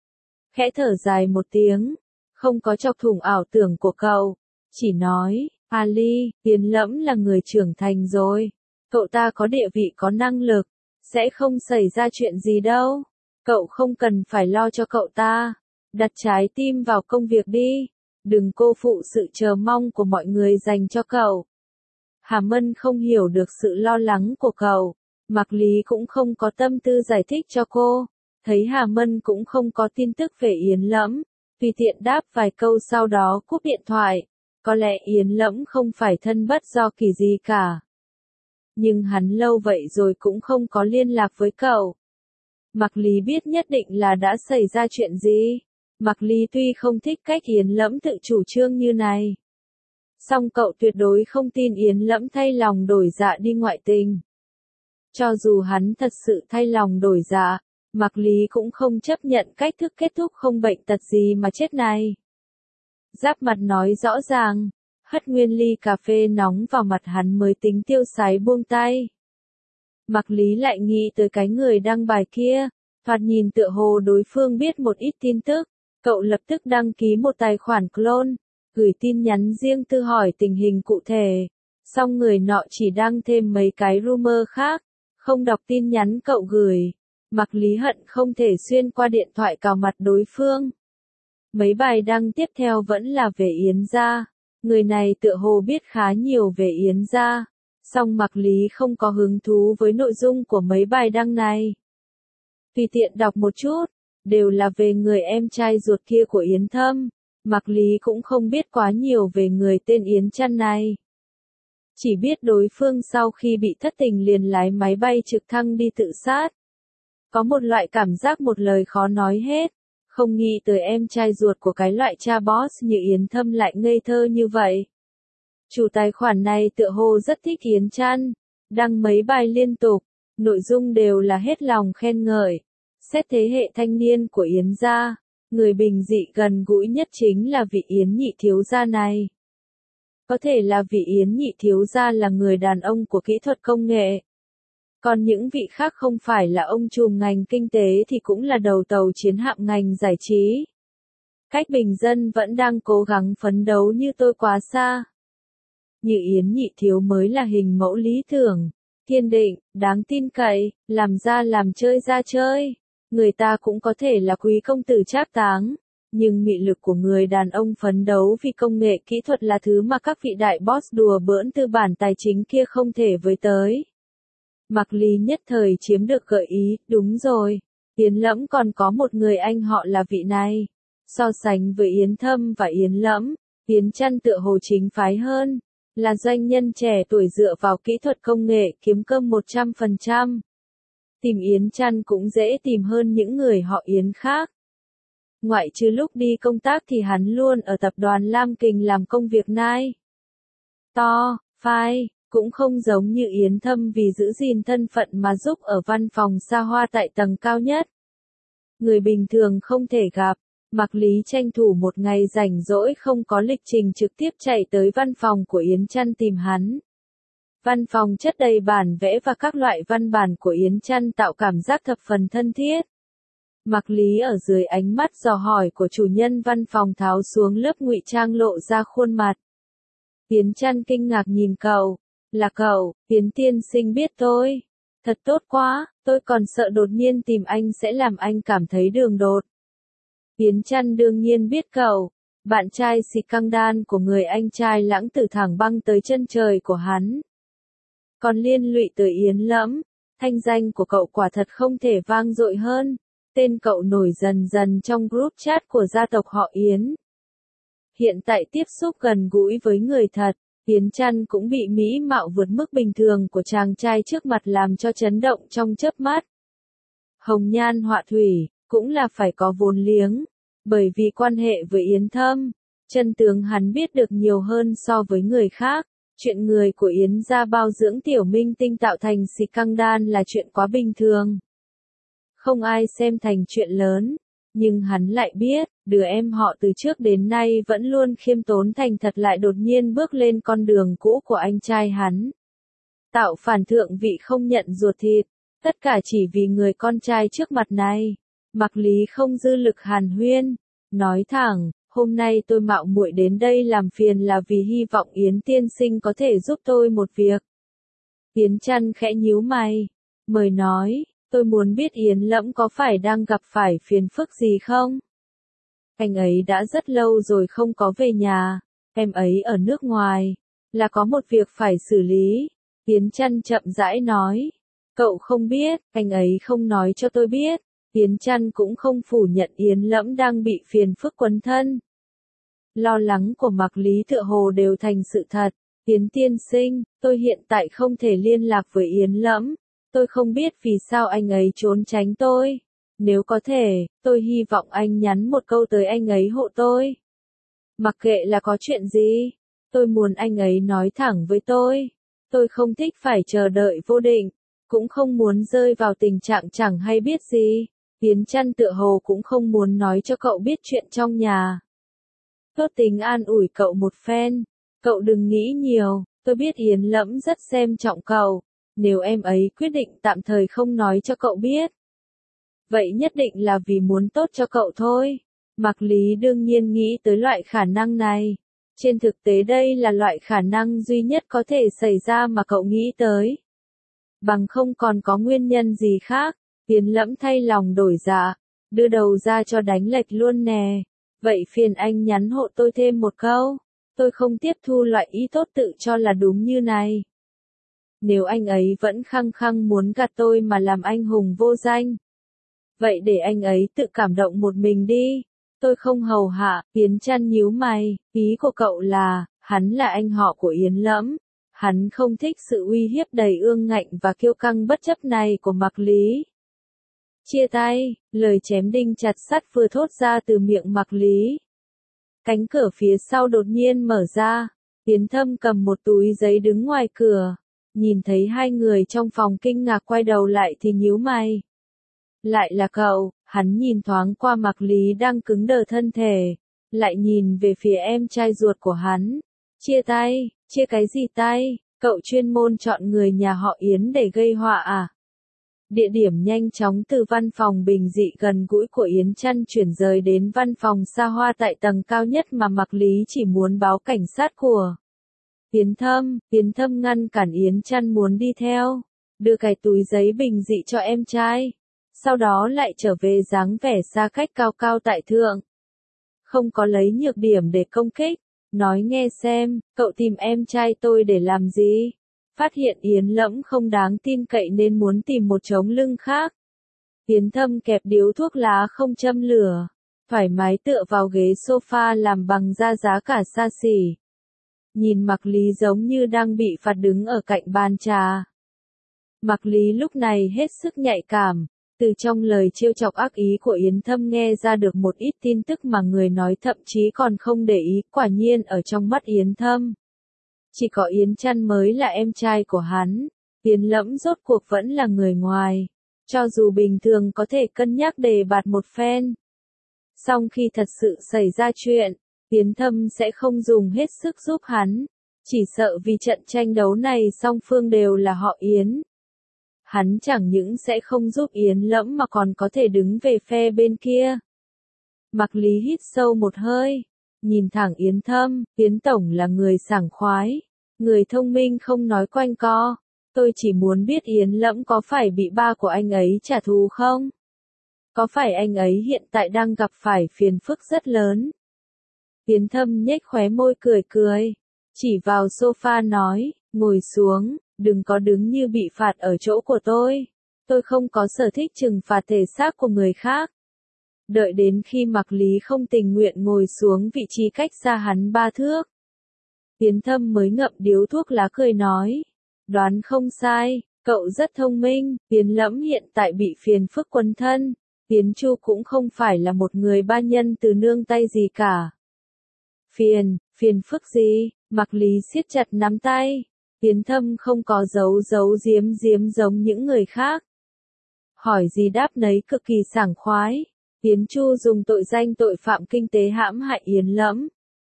Speaker 1: Khẽ thở dài một tiếng, không có chọc thủng ảo tưởng của cậu, chỉ nói, Ali, Yến Lẫm là người trưởng thành rồi, cậu ta có địa vị có năng lực, sẽ không xảy ra chuyện gì đâu, cậu không cần phải lo cho cậu ta, đặt trái tim vào công việc đi, đừng cô phụ sự chờ mong của mọi người dành cho cậu. Hà Mân không hiểu được sự lo lắng của cậu, Mạc Lý cũng không có tâm tư giải thích cho cô, thấy Hà Mân cũng không có tin tức về Yến Lẫm, tùy tiện đáp vài câu sau đó cúp điện thoại, có lẽ Yến Lẫm không phải thân bất do kỳ gì cả. Nhưng hắn lâu vậy rồi cũng không có liên lạc với cậu. Mạc Lý biết nhất định là đã xảy ra chuyện gì. Mạc Lý tuy không thích cách Yến Lẫm tự chủ trương như này, song cậu tuyệt đối không tin Yến Lẫm thay lòng đổi dạ đi ngoại tình. Cho dù hắn thật sự thay lòng đổi dạ, Mạc Lý cũng không chấp nhận cách thức kết thúc không bệnh tật gì mà chết này. Giáp mặt nói rõ ràng, hất nguyên ly cà phê nóng vào mặt hắn mới tính tiêu sái buông tay. Mạc Lý lại nghĩ tới cái người đăng bài kia, thoạt nhìn tựa hồ đối phương biết một ít tin tức, cậu lập tức đăng ký một tài khoản clone, gửi tin nhắn riêng tư hỏi tình hình cụ thể, song người nọ chỉ đăng thêm mấy cái rumor khác, không đọc tin nhắn cậu gửi. Mạc Lý hận không thể xuyên qua điện thoại cào mặt đối phương. Mấy bài đăng tiếp theo vẫn là về Yến gia, người này tựa hồ biết khá nhiều về Yến gia, song Mạc Lý không có hứng thú với nội dung của mấy bài đăng này. Tùy tiện đọc một chút, đều là về người em trai ruột kia của Yến Thâm, Mạc Lý cũng không biết quá nhiều về người tên Yến Trăn này. Chỉ biết đối phương sau khi bị thất tình liền lái máy bay trực thăng đi tự sát. Có một loại cảm giác một lời khó nói hết, không nghĩ tới em trai ruột của cái loại cha boss như Yến Thâm lại ngây thơ như vậy. Chủ tài khoản này tựa hồ rất thích Yến Trăn, đăng mấy bài liên tục, nội dung đều là hết lòng khen ngợi. Xét thế hệ thanh niên của Yến gia, người bình dị gần gũi nhất chính là vị Yến nhị thiếu gia này. Có thể là vị Yến nhị thiếu gia là người đàn ông của kỹ thuật công nghệ. Còn những vị khác không phải là ông trùm ngành kinh tế thì cũng là đầu tàu chiến hạm ngành giải trí. Cách bình dân vẫn đang cố gắng phấn đấu như tôi quá xa. Như Yến nhị thiếu mới là hình mẫu lý tưởng, kiên định, đáng tin cậy, làm ra làm chơi ra chơi. Người ta cũng có thể là quý công tử trác táng, nhưng mị lực của người đàn ông phấn đấu vì công nghệ kỹ thuật là thứ mà các vị đại boss đùa bỡn tư bản tài chính kia không thể với tới. Mạc Lý nhất thời chiếm được gợi ý, đúng rồi, Yến Lẫm còn có một người anh họ là vị này. So sánh với Yến Thâm và Yến Lẫm, Yến Trăn tựa hồ chính phái hơn, là doanh nhân trẻ tuổi dựa vào kỹ thuật công nghệ kiếm cơm 100%. Tìm Yến Trăn cũng dễ tìm hơn những người họ Yến khác. Ngoại trừ lúc đi công tác thì hắn luôn ở tập đoàn Lam Kình làm công việc nai to, phai, cũng không giống như Yến Thâm vì giữ gìn thân phận mà giúp ở văn phòng xa hoa tại tầng cao nhất. Người bình thường không thể gặp, Mạc Lý tranh thủ một ngày rảnh rỗi không có lịch trình trực tiếp chạy tới văn phòng của Yến Trăn tìm hắn. Văn phòng chất đầy bản vẽ và các loại văn bản của Yến Trăn tạo cảm giác thập phần thân thiết. Mạc Lý ở dưới ánh mắt dò hỏi của chủ nhân văn phòng tháo xuống lớp ngụy trang lộ ra khuôn mặt. Yến Trăn kinh ngạc nhìn cậu, là cậu, Yến tiên sinh biết tôi. Thật tốt quá, tôi còn sợ đột nhiên tìm anh sẽ làm anh cảm thấy đường đột. Yến Trăn đương nhiên biết cậu, bạn trai xì căng đan của người anh trai lãng tử thẳng băng tới chân trời của hắn. Còn liên lụy tới Yến Lẫm, thanh danh của cậu quả thật không thể vang dội hơn, tên cậu nổi dần dần trong group chat của gia tộc họ Yến. Hiện tại tiếp xúc gần gũi với người thật, Yến Trăn cũng bị mỹ mạo vượt mức bình thường của chàng trai trước mặt làm cho chấn động trong chớp mắt. Hồng nhan họa thủy, cũng là phải có vốn liếng, bởi vì quan hệ với Yến Thâm, Chân tướng hắn biết được nhiều hơn so với người khác. Chuyện người của Yến gia bao dưỡng tiểu minh tinh tạo thành scandal là chuyện quá bình thường. Không ai xem thành chuyện lớn. Nhưng hắn lại biết, đứa em họ từ trước đến nay vẫn luôn khiêm tốn thành thật lại đột nhiên bước lên con đường cũ của anh trai hắn. Tạo phản thượng vị không nhận ruột thịt, tất cả chỉ vì người con trai trước mặt này. Mạc Lý không dư lực hàn huyên, nói thẳng, hôm nay tôi mạo muội đến đây làm phiền là vì hy vọng Yến tiên sinh có thể giúp tôi một việc. Yến Chăn khẽ nhíu mày, mời nói, tôi muốn biết Yến Lẫm có phải đang gặp phải phiền phức gì không? Anh ấy đã rất lâu rồi không có về nhà, em ấy ở nước ngoài, là có một việc phải xử lý. Yến Chăn chậm rãi nói, cậu không biết, anh ấy không nói cho tôi biết. Yến Chăn cũng không phủ nhận Yến Lẫm đang bị phiền phức quấn thân. Lo lắng của Mạc Lý tựa hồ đều thành sự thật. Yến tiên sinh, tôi hiện tại không thể liên lạc với Yến Lẫm. Tôi không biết vì sao anh ấy trốn tránh tôi. Nếu có thể, tôi hy vọng anh nhắn một câu tới anh ấy hộ tôi. Mặc kệ là có chuyện gì, tôi muốn anh ấy nói thẳng với tôi. Tôi không thích phải chờ đợi vô định, cũng không muốn rơi vào tình trạng chẳng hay biết gì. Yến Chăn tựa hồ cũng không muốn nói cho cậu biết chuyện trong nhà. Tốt tính an ủi cậu một phen. Cậu đừng nghĩ nhiều, tôi biết Yến Lẫm rất xem trọng cậu. Nếu em ấy quyết định tạm thời không nói cho cậu biết, vậy nhất định là vì muốn tốt cho cậu thôi. Mạc Lý đương nhiên nghĩ tới loại khả năng này. Trên thực tế đây là loại khả năng duy nhất có thể xảy ra mà cậu nghĩ tới. Bằng không còn có nguyên nhân gì khác. Yến Lẫm thay lòng đổi dạ, đưa đầu ra cho đánh lệch luôn nè. Vậy phiền anh nhắn hộ tôi thêm một câu. Tôi không tiếp thu loại ý tốt tự cho là đúng như này. Nếu anh ấy vẫn khăng khăng muốn gạt tôi mà làm anh hùng vô danh, vậy để anh ấy tự cảm động một mình đi. Tôi không hầu hạ. Yến Chăn nhíu mày, ý của cậu là, hắn là anh họ của Yến Lẫm. Hắn không thích sự uy hiếp đầy ương ngạnh và kiêu căng bất chấp này của Mạc Lý. Chia tay, lời chém đinh chặt sắt vừa thốt ra từ miệng Mạc Lý. Cánh cửa phía sau đột nhiên mở ra. Yến Thâm cầm một túi giấy đứng ngoài cửa. Nhìn thấy hai người trong phòng kinh ngạc quay đầu lại thì nhíu mày. Lại là cậu, hắn nhìn thoáng qua Mạc Lý đang cứng đờ thân thể. Lại nhìn về phía em trai ruột của hắn. Chia tay, chia cái gì tay, cậu chuyên môn chọn người nhà họ Yến để gây họa à? Địa điểm nhanh chóng từ văn phòng bình dị gần gũi của Yến Chăn chuyển rời đến văn phòng xa hoa tại tầng cao nhất mà Mạc Lý chỉ muốn báo cảnh sát của. Yến Thâm ngăn cản Yến Chăn muốn đi theo, đưa cái túi giấy bình dị cho em trai, sau đó lại trở về dáng vẻ xa cách cao cao tại thượng. Không có lấy nhược điểm để công kích, nói nghe xem, cậu tìm em trai tôi để làm gì? Phát hiện Yến Lẫm không đáng tin cậy nên muốn tìm một chống lưng khác. Yến Thâm kẹp điếu thuốc lá không châm lửa, thoải mái tựa vào ghế sofa làm bằng da giá cả xa xỉ. Nhìn Mạc Lý giống như đang bị phạt đứng ở cạnh bàn trà. Mạc Lý lúc này hết sức nhạy cảm, từ trong lời trêu chọc ác ý của Yến Thâm nghe ra được một ít tin tức mà người nói thậm chí còn không để ý. Quả nhiên ở trong mắt Yến Thâm, chỉ có Yến Chăn mới là em trai của hắn. Yến Lẫm rốt cuộc vẫn là người ngoài. Cho dù bình thường có thể cân nhắc đề bạt một phen, song khi thật sự xảy ra chuyện, Yến Thâm sẽ không dùng hết sức giúp hắn. Chỉ sợ vì trận tranh đấu này song phương đều là họ Yến. Hắn chẳng những sẽ không giúp Yến Lẫm mà còn có thể đứng về phe bên kia. Mạc Lý hít sâu một hơi, nhìn thẳng Yến Thâm. Yến Tổng là người sảng khoái, người thông minh không nói quanh co. Tôi chỉ muốn biết Yến Lẫm có phải bị ba của anh ấy trả thù không? Có phải anh ấy hiện tại đang gặp phải phiền phức rất lớn? Yến Thâm nhếch khóe môi cười cười, chỉ vào sofa nói, ngồi xuống, đừng có đứng như bị phạt ở chỗ của tôi. Tôi không có sở thích trừng phạt thể xác của người khác. Đợi đến khi Mạc Lý không tình nguyện ngồi xuống vị trí cách xa hắn 3 thước. Yến Thâm mới ngậm điếu thuốc lá cười nói, đoán không sai, cậu rất thông minh. Yến Lẫm hiện tại bị phiền phức quấn thân. Yến Chu cũng không phải là một người ba nhân từ nương tay gì cả. Phiền phức gì? Mạc Lý siết chặt nắm tay. Yến Thâm không có giấu giếm giống những người khác. Hỏi gì đáp nấy cực kỳ sảng khoái. Yến Chu dùng tội danh tội phạm kinh tế hãm hại Yến Lẫm.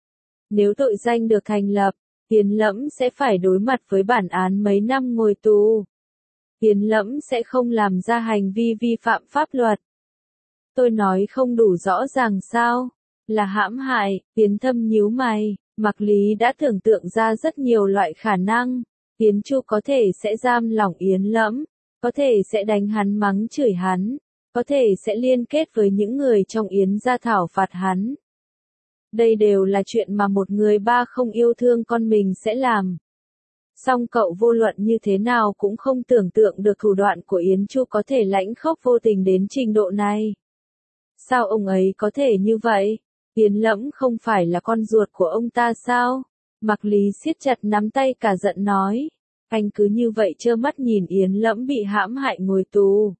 Speaker 1: Nếu tội danh được thành lập, Yến Lẫm sẽ phải đối mặt với bản án mấy năm ngồi tù. Yến Lẫm sẽ không làm ra hành vi vi phạm pháp luật. Tôi nói không đủ rõ ràng sao? Là hãm hại. Yến Thâm nhíu mày. Mạc Lý đã tưởng tượng ra rất nhiều loại khả năng. Yến Chu có thể sẽ giam lỏng Yến Lẫm, có thể sẽ đánh hắn mắng chửi hắn, có thể sẽ liên kết với những người trong Yến gia thảo phạt hắn. Đây đều là chuyện mà một người ba không yêu thương con mình sẽ làm. Song cậu vô luận như thế nào cũng không tưởng tượng được thủ đoạn của Yến Chu có thể lãnh khốc vô tình đến trình độ này. Sao ông ấy có thể như vậy? Yến Lẫm không phải là con ruột của ông ta sao? Mạc Lý siết chặt nắm tay cả giận nói. Anh cứ như vậy trơ mắt nhìn Yến Lẫm bị hãm hại ngồi tù.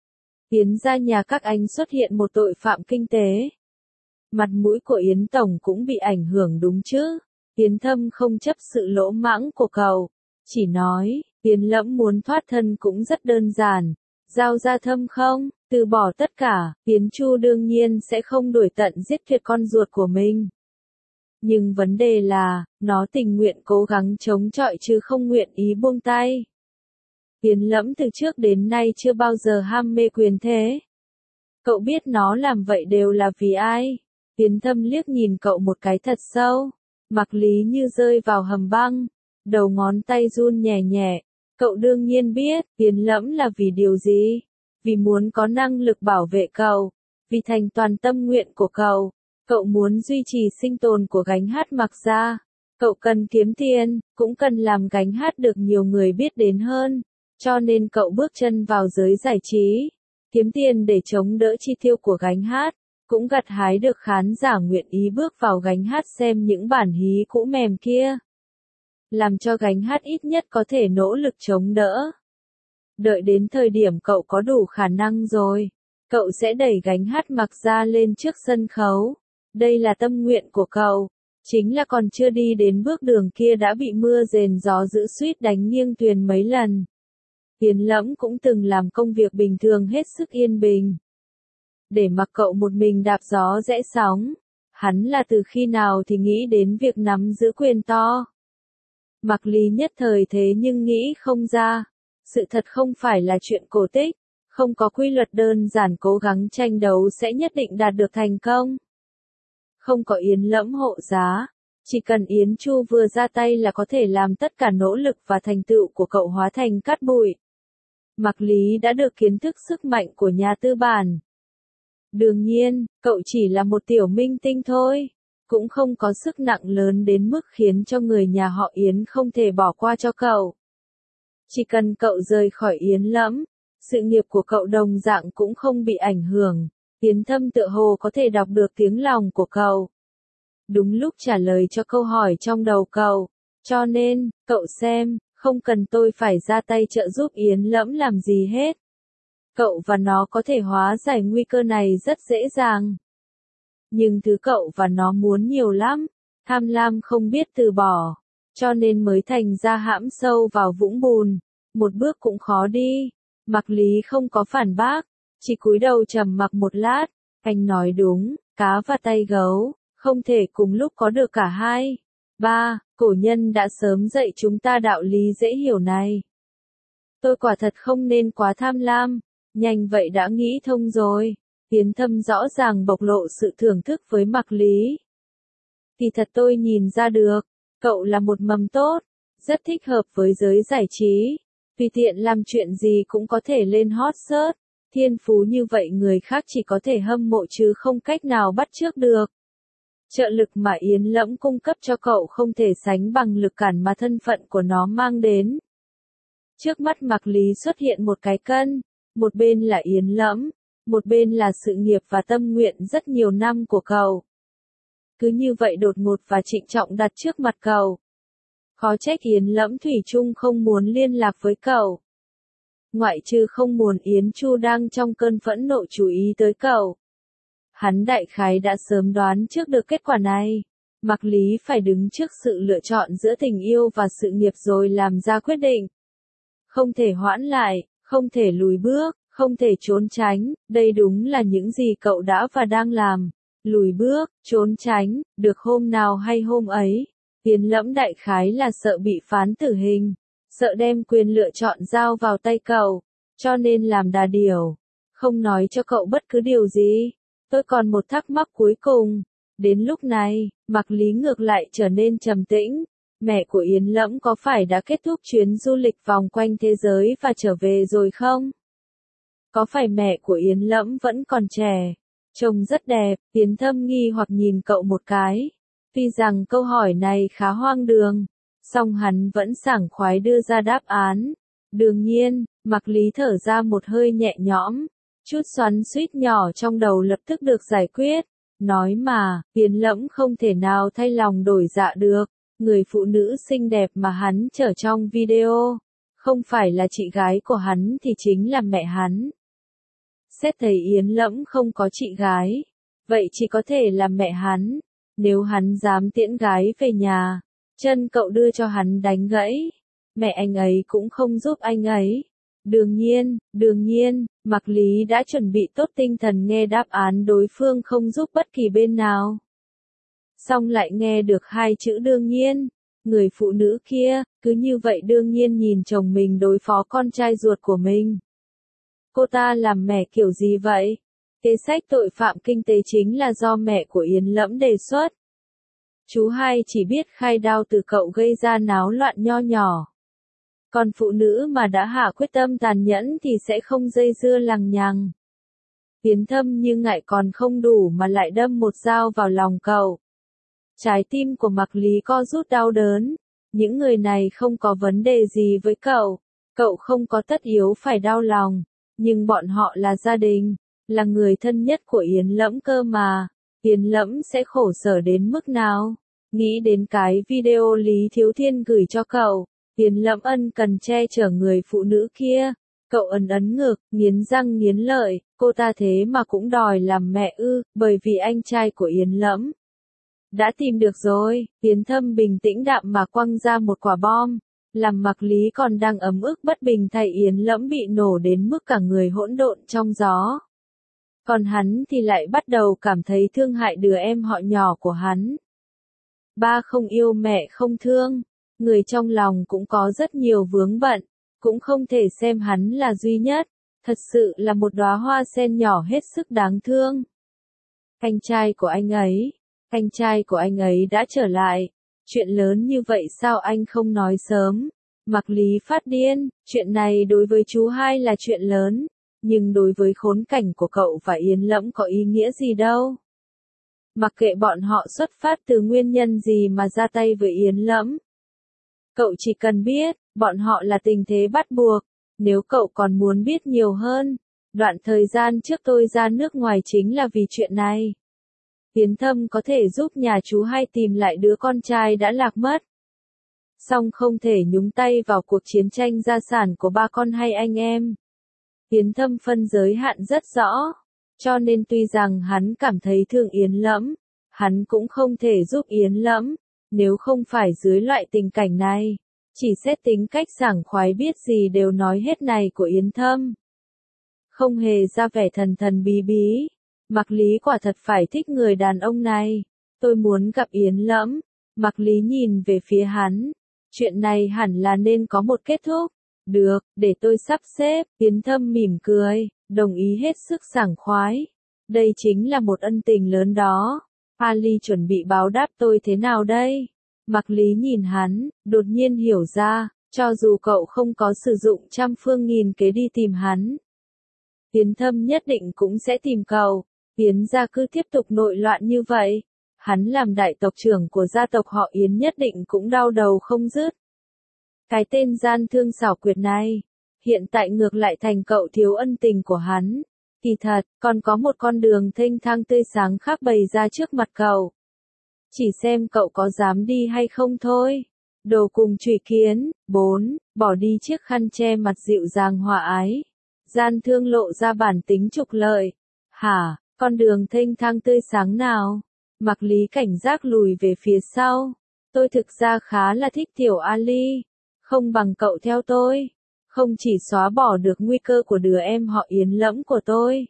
Speaker 1: Yến gia nhà các anh xuất hiện một tội phạm kinh tế. Mặt mũi của Yến Tổng cũng bị ảnh hưởng đúng chứ? Yến Thâm không chấp sự lỗ mãng của cậu. Chỉ nói, Yến Lẫm muốn thoát thân cũng rất đơn giản. Giao ra Thâm không? Từ bỏ tất cả, Yến Chu đương nhiên sẽ không đuổi tận giết tuyệt con ruột của mình. Nhưng vấn đề là, nó tình nguyện cố gắng chống chọi chứ không nguyện ý buông tay. Yến Lẫm từ trước đến nay chưa bao giờ ham mê quyền thế. Cậu biết nó làm vậy đều là vì ai? Yến Thâm liếc nhìn cậu một cái thật sâu. Mạc Lý như rơi vào hầm băng. Đầu ngón tay run nhẹ nhẹ. Cậu đương nhiên biết, Yến Lẫm là vì điều gì? Vì muốn có năng lực bảo vệ cậu. Vì thành toàn tâm nguyện của cậu. Cậu muốn duy trì sinh tồn của gánh hát Mạc gia. Cậu cần kiếm tiền, cũng cần làm gánh hát được nhiều người biết đến hơn. Cho nên cậu bước chân vào giới giải trí. Kiếm tiền để chống đỡ chi tiêu của gánh hát. Cũng gặt hái được khán giả nguyện ý bước vào gánh hát xem những bản hí cũ mềm kia. Làm cho gánh hát ít nhất có thể nỗ lực chống đỡ. Đợi đến thời điểm cậu có đủ khả năng rồi, cậu sẽ đẩy gánh hát Mạc gia lên trước sân khấu. Đây là tâm nguyện của cậu. Chính là còn chưa đi đến bước đường kia đã bị mưa rền gió dữ suýt đánh nghiêng thuyền mấy lần. Yến Lẫm cũng từng làm công việc bình thường hết sức yên bình. Để mặc cậu một mình đạp gió rẽ sóng. Hắn là từ khi nào thì nghĩ đến việc nắm giữ quyền to. Mạc Lý nhất thời thế nhưng nghĩ không ra. Sự thật không phải là chuyện cổ tích. Không có quy luật đơn giản cố gắng tranh đấu sẽ nhất định đạt được thành công. Không có Yến Lẫm hộ giá. Chỉ cần Yến Chu vừa ra tay là có thể làm tất cả nỗ lực và thành tựu của cậu hóa thành cát bụi. Mạc Lý đã được kiến thức sức mạnh của nhà tư bản. Đương nhiên, cậu chỉ là một tiểu minh tinh thôi. Cũng không có sức nặng lớn đến mức khiến cho người nhà họ Yến không thể bỏ qua cho cậu. Chỉ cần cậu rời khỏi Yến Lẫm, sự nghiệp của cậu đồng dạng cũng không bị ảnh hưởng. Yến Thâm tựa hồ có thể đọc được tiếng lòng của cậu. Đúng lúc trả lời cho câu hỏi trong đầu cậu. Cho nên, cậu xem, không cần tôi phải ra tay trợ giúp Yến Lẫm làm gì hết. Cậu và nó có thể hóa giải nguy cơ này rất dễ dàng. Nhưng thứ cậu và nó muốn nhiều lắm. Tham lam không biết từ bỏ. Cho nên mới thành ra hãm sâu vào vũng bùn. Một bước cũng khó đi. Mạc Lý không có phản bác. Chỉ cúi đầu trầm mặc một lát. Anh nói đúng, cá và tay gấu, không thể cùng lúc có được cả hai. Ba, cổ nhân đã sớm dạy chúng ta đạo lý dễ hiểu này. Tôi quả thật không nên quá tham lam. Nhanh vậy đã nghĩ thông rồi. Yến Thâm rõ ràng bộc lộ sự thưởng thức với Mạc Lý. Thì thật tôi nhìn ra được, cậu là một mầm tốt, rất thích hợp với giới giải trí. Tùy tiện làm chuyện gì cũng có thể lên hot search. Thiên phú như vậy người khác chỉ có thể hâm mộ chứ không cách nào bắt chước được. Trợ lực mà Yến Lẫm cung cấp cho cậu không thể sánh bằng lực cản mà thân phận của nó mang đến. Trước mắt Mạc Lý xuất hiện một cái cân, một bên là Yến Lẫm, một bên là sự nghiệp và tâm nguyện rất nhiều năm của cậu. Cứ như vậy đột ngột và trịnh trọng đặt trước mặt cậu. Khó trách Yến Lẫm thủy chung không muốn liên lạc với cậu. Ngoại trừ không muốn Yến Chu đang trong cơn phẫn nộ chú ý tới cậu. Hắn đại khái đã sớm đoán trước được kết quả này. Mạc Lý phải đứng trước sự lựa chọn giữa tình yêu và sự nghiệp rồi làm ra quyết định. Không thể hoãn lại, không thể lùi bước, không thể trốn tránh, đây đúng là những gì cậu đã và đang làm. Lùi bước, trốn tránh, được hôm nào hay hôm ấy. Yến Lẫm đại khái là sợ bị phán tử hình, sợ đem quyền lựa chọn giao vào tay cậu, cho nên làm đà điểu, không nói cho cậu bất cứ điều gì. Tôi còn một thắc mắc cuối cùng. Đến lúc này, Mạc Lý ngược lại trở nên trầm tĩnh. Mẹ của Yến Lẫm có phải đã kết thúc chuyến du lịch vòng quanh thế giới và trở về rồi không? Có phải mẹ của Yến Lẫm vẫn còn trẻ, trông rất đẹp? Yến Thâm nghi hoặc nhìn cậu một cái. Tuy rằng câu hỏi này khá hoang đường, song hắn vẫn sảng khoái đưa ra đáp án. Đương nhiên, Mạc Lý thở ra một hơi nhẹ nhõm. Chút xoắn xuýt nhỏ trong đầu lập tức được giải quyết. Nói mà, Yến Lẫm không thể nào thay lòng đổi dạ được. Người phụ nữ xinh đẹp mà hắn chở trong video, không phải là chị gái của hắn thì chính là mẹ hắn. Xét thấy Yến Lẫm không có chị gái, vậy chỉ có thể là mẹ hắn. Nếu hắn dám tiễn gái về nhà, chân cậu đưa cho hắn đánh gãy. Mẹ anh ấy cũng không giúp anh ấy. Đương nhiên, Mạc Lý đã chuẩn bị tốt tinh thần nghe đáp án đối phương không giúp bất kỳ bên nào. Xong lại nghe được hai chữ đương nhiên. Người phụ nữ kia, cứ như vậy đương nhiên nhìn chồng mình đối phó con trai ruột của mình. Cô ta làm mẹ kiểu gì vậy? Kế sách tội phạm kinh tế chính là do mẹ của Yến Lẫm đề xuất. Chú hai chỉ biết khai đao từ cậu gây ra náo loạn nho nhỏ. Còn phụ nữ mà đã hạ quyết tâm tàn nhẫn thì sẽ không dây dưa lằng nhằng. Yến Thâm như ngại còn không đủ mà lại đâm một dao vào lòng cậu. Trái tim của Mạc Lý co rút đau đớn. Những người này không có vấn đề gì với cậu. Cậu không có tất yếu phải đau lòng. Nhưng bọn họ là gia đình, là người thân nhất của Yến Lẫm cơ mà. Yến Lẫm sẽ khổ sở đến mức nào? Nghĩ đến cái video Lý Thiếu Thiên gửi cho cậu. Yến Lẫm ân cần che chở người phụ nữ kia. Cậu ấn ngực, nghiến răng nghiến lợi. Cô ta thế mà cũng đòi làm mẹ ư? Bởi vì anh trai của Yến Lẫm đã tìm được rồi. Yến Thâm bình tĩnh đạm mà quăng ra một quả bom, làm Mạc Lý còn đang ấm ức bất bình thay Yến Lẫm bị nổ đến mức cả người hỗn độn trong gió. Còn hắn thì lại bắt đầu cảm thấy thương hại đứa em họ nhỏ của hắn. Ba không yêu mẹ không thương, người trong lòng cũng có rất nhiều vướng bận, cũng không thể xem hắn là duy nhất, thật sự là một đóa hoa sen nhỏ hết sức đáng thương. Anh trai của anh ấy đã trở lại. Chuyện lớn như vậy sao anh không nói sớm? Mạc Lý phát điên, chuyện này đối với chú hai là chuyện lớn, nhưng đối với khốn cảnh của cậu và Yến Lẫm có ý nghĩa gì đâu. Mặc kệ bọn họ xuất phát từ nguyên nhân gì mà ra tay với Yến Lẫm. Cậu chỉ cần biết, bọn họ là tình thế bắt buộc. Nếu cậu còn muốn biết nhiều hơn, đoạn thời gian trước tôi ra nước ngoài chính là vì chuyện này. Yến Thâm có thể giúp nhà chú hai tìm lại đứa con trai đã lạc mất. Song không thể nhúng tay vào cuộc chiến tranh gia sản của ba con hay anh em. Yến Thâm phân giới hạn rất rõ, cho nên tuy rằng hắn cảm thấy thương Yến Lẫm, hắn cũng không thể giúp Yến Lẫm, nếu không phải dưới loại tình cảnh này. Chỉ xét tính cách sảng khoái biết gì đều nói hết này của Yến Thâm. Không hề ra vẻ thần thần bí bí. Mạc Lý quả thật phải thích người đàn ông này. Tôi muốn gặp Yến Lẫm. Mạc Lý nhìn về phía hắn. Chuyện này hẳn là nên có một kết thúc. Được, để tôi sắp xếp. Yến Thâm mỉm cười, đồng ý hết sức sảng khoái. Đây chính là một ân tình lớn đó. Ali chuẩn bị báo đáp tôi thế nào đây? Mạc Lý nhìn hắn, đột nhiên hiểu ra, cho dù cậu không có sử dụng trăm phương nghìn kế đi tìm hắn, Yến Thâm nhất định cũng sẽ tìm cậu. Yến gia cứ tiếp tục nội loạn như vậy, hắn làm đại tộc trưởng của gia tộc họ Yến nhất định cũng đau đầu không dứt. Cái tên gian thương xảo quyệt này, hiện tại ngược lại thành cậu thiếu ân tình của hắn. Kỳ thật, còn có một con đường thênh thang tươi sáng khác bày ra trước mặt cậu. Chỉ xem cậu có dám đi hay không thôi. Đồ cùng chùy kiến. 4. Bỏ đi chiếc khăn che mặt dịu dàng hòa ái. Gian thương lộ ra bản tính trục lợi. Hả, con đường thênh thang tươi sáng nào? Mạc Lý cảnh giác lùi về phía sau. Tôi thực ra khá là thích Tiểu Ali. Không bằng cậu theo tôi. Không chỉ xóa bỏ được nguy cơ của đứa em họ Yến Lẫm của tôi,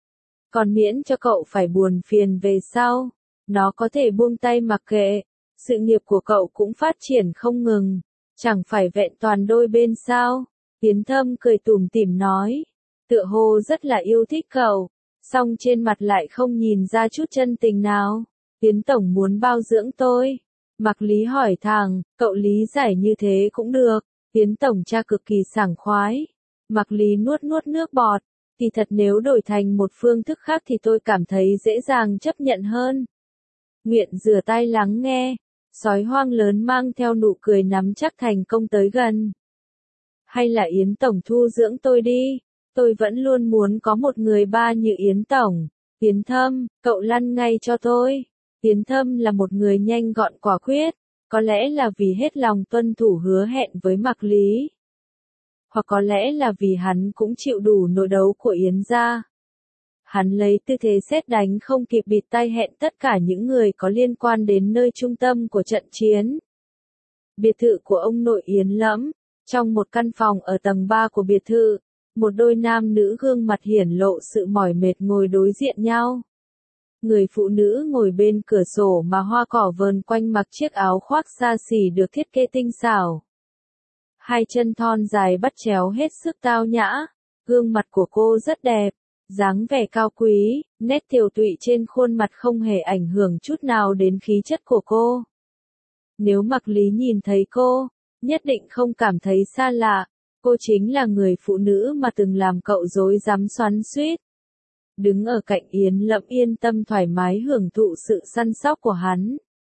Speaker 1: còn miễn cho cậu phải buồn phiền về sau. Nó có thể buông tay mặc kệ. Sự nghiệp của cậu cũng phát triển không ngừng. Chẳng phải vẹn toàn đôi bên sao? Yến Thâm cười tủm tỉm nói. Tựa hồ rất là yêu thích cậu. Song trên mặt lại không nhìn ra chút chân tình nào. Yến Tổng muốn bao dưỡng tôi. Mạc Lý hỏi thẳng, cậu lý giải như thế cũng được. Yến Tổng cha cực kỳ sảng khoái. Mạc Lý nuốt nuốt nước bọt. Thì thật nếu đổi thành một phương thức khác thì tôi cảm thấy dễ dàng chấp nhận hơn. Nguyện rửa tay lắng nghe. Sói hoang lớn mang theo nụ cười nắm chắc thành công tới gần. Hay là Yến Tổng thu dưỡng tôi đi. Tôi vẫn luôn muốn có một người ba như Yến Tổng. Yến Thâm, cậu lăn ngay cho tôi. Yến Thâm là một người nhanh gọn quả quyết. Có lẽ là vì hết lòng tuân thủ hứa hẹn với Mạc Lý. Hoặc có lẽ là vì hắn cũng chịu đủ nỗi đấu của Yến gia. Hắn lấy tư thế sét đánh không kịp bịt tai hẹn tất cả những người có liên quan đến nơi trung tâm của trận chiến. Biệt thự của ông nội Yến Lẫm. Trong một căn phòng ở tầng 3 của biệt thự, một đôi nam nữ gương mặt hiển lộ sự mỏi mệt ngồi đối diện nhau. Người phụ nữ ngồi bên cửa sổ mà hoa cỏ vờn quanh mặc chiếc áo khoác xa xỉ được thiết kế tinh xảo. Hai chân thon dài bắt chéo hết sức tao nhã. Gương mặt của cô rất đẹp, dáng vẻ cao quý, nét tiều tụy trên khuôn mặt không hề ảnh hưởng chút nào đến khí chất của cô. Nếu Mạc Lý nhìn thấy cô, nhất định không cảm thấy xa lạ. Cô chính là người phụ nữ mà từng làm cậu rối rắm xoắn xuýt. Đứng ở cạnh Yến Lẫm yên tâm thoải mái hưởng thụ sự săn sóc của hắn.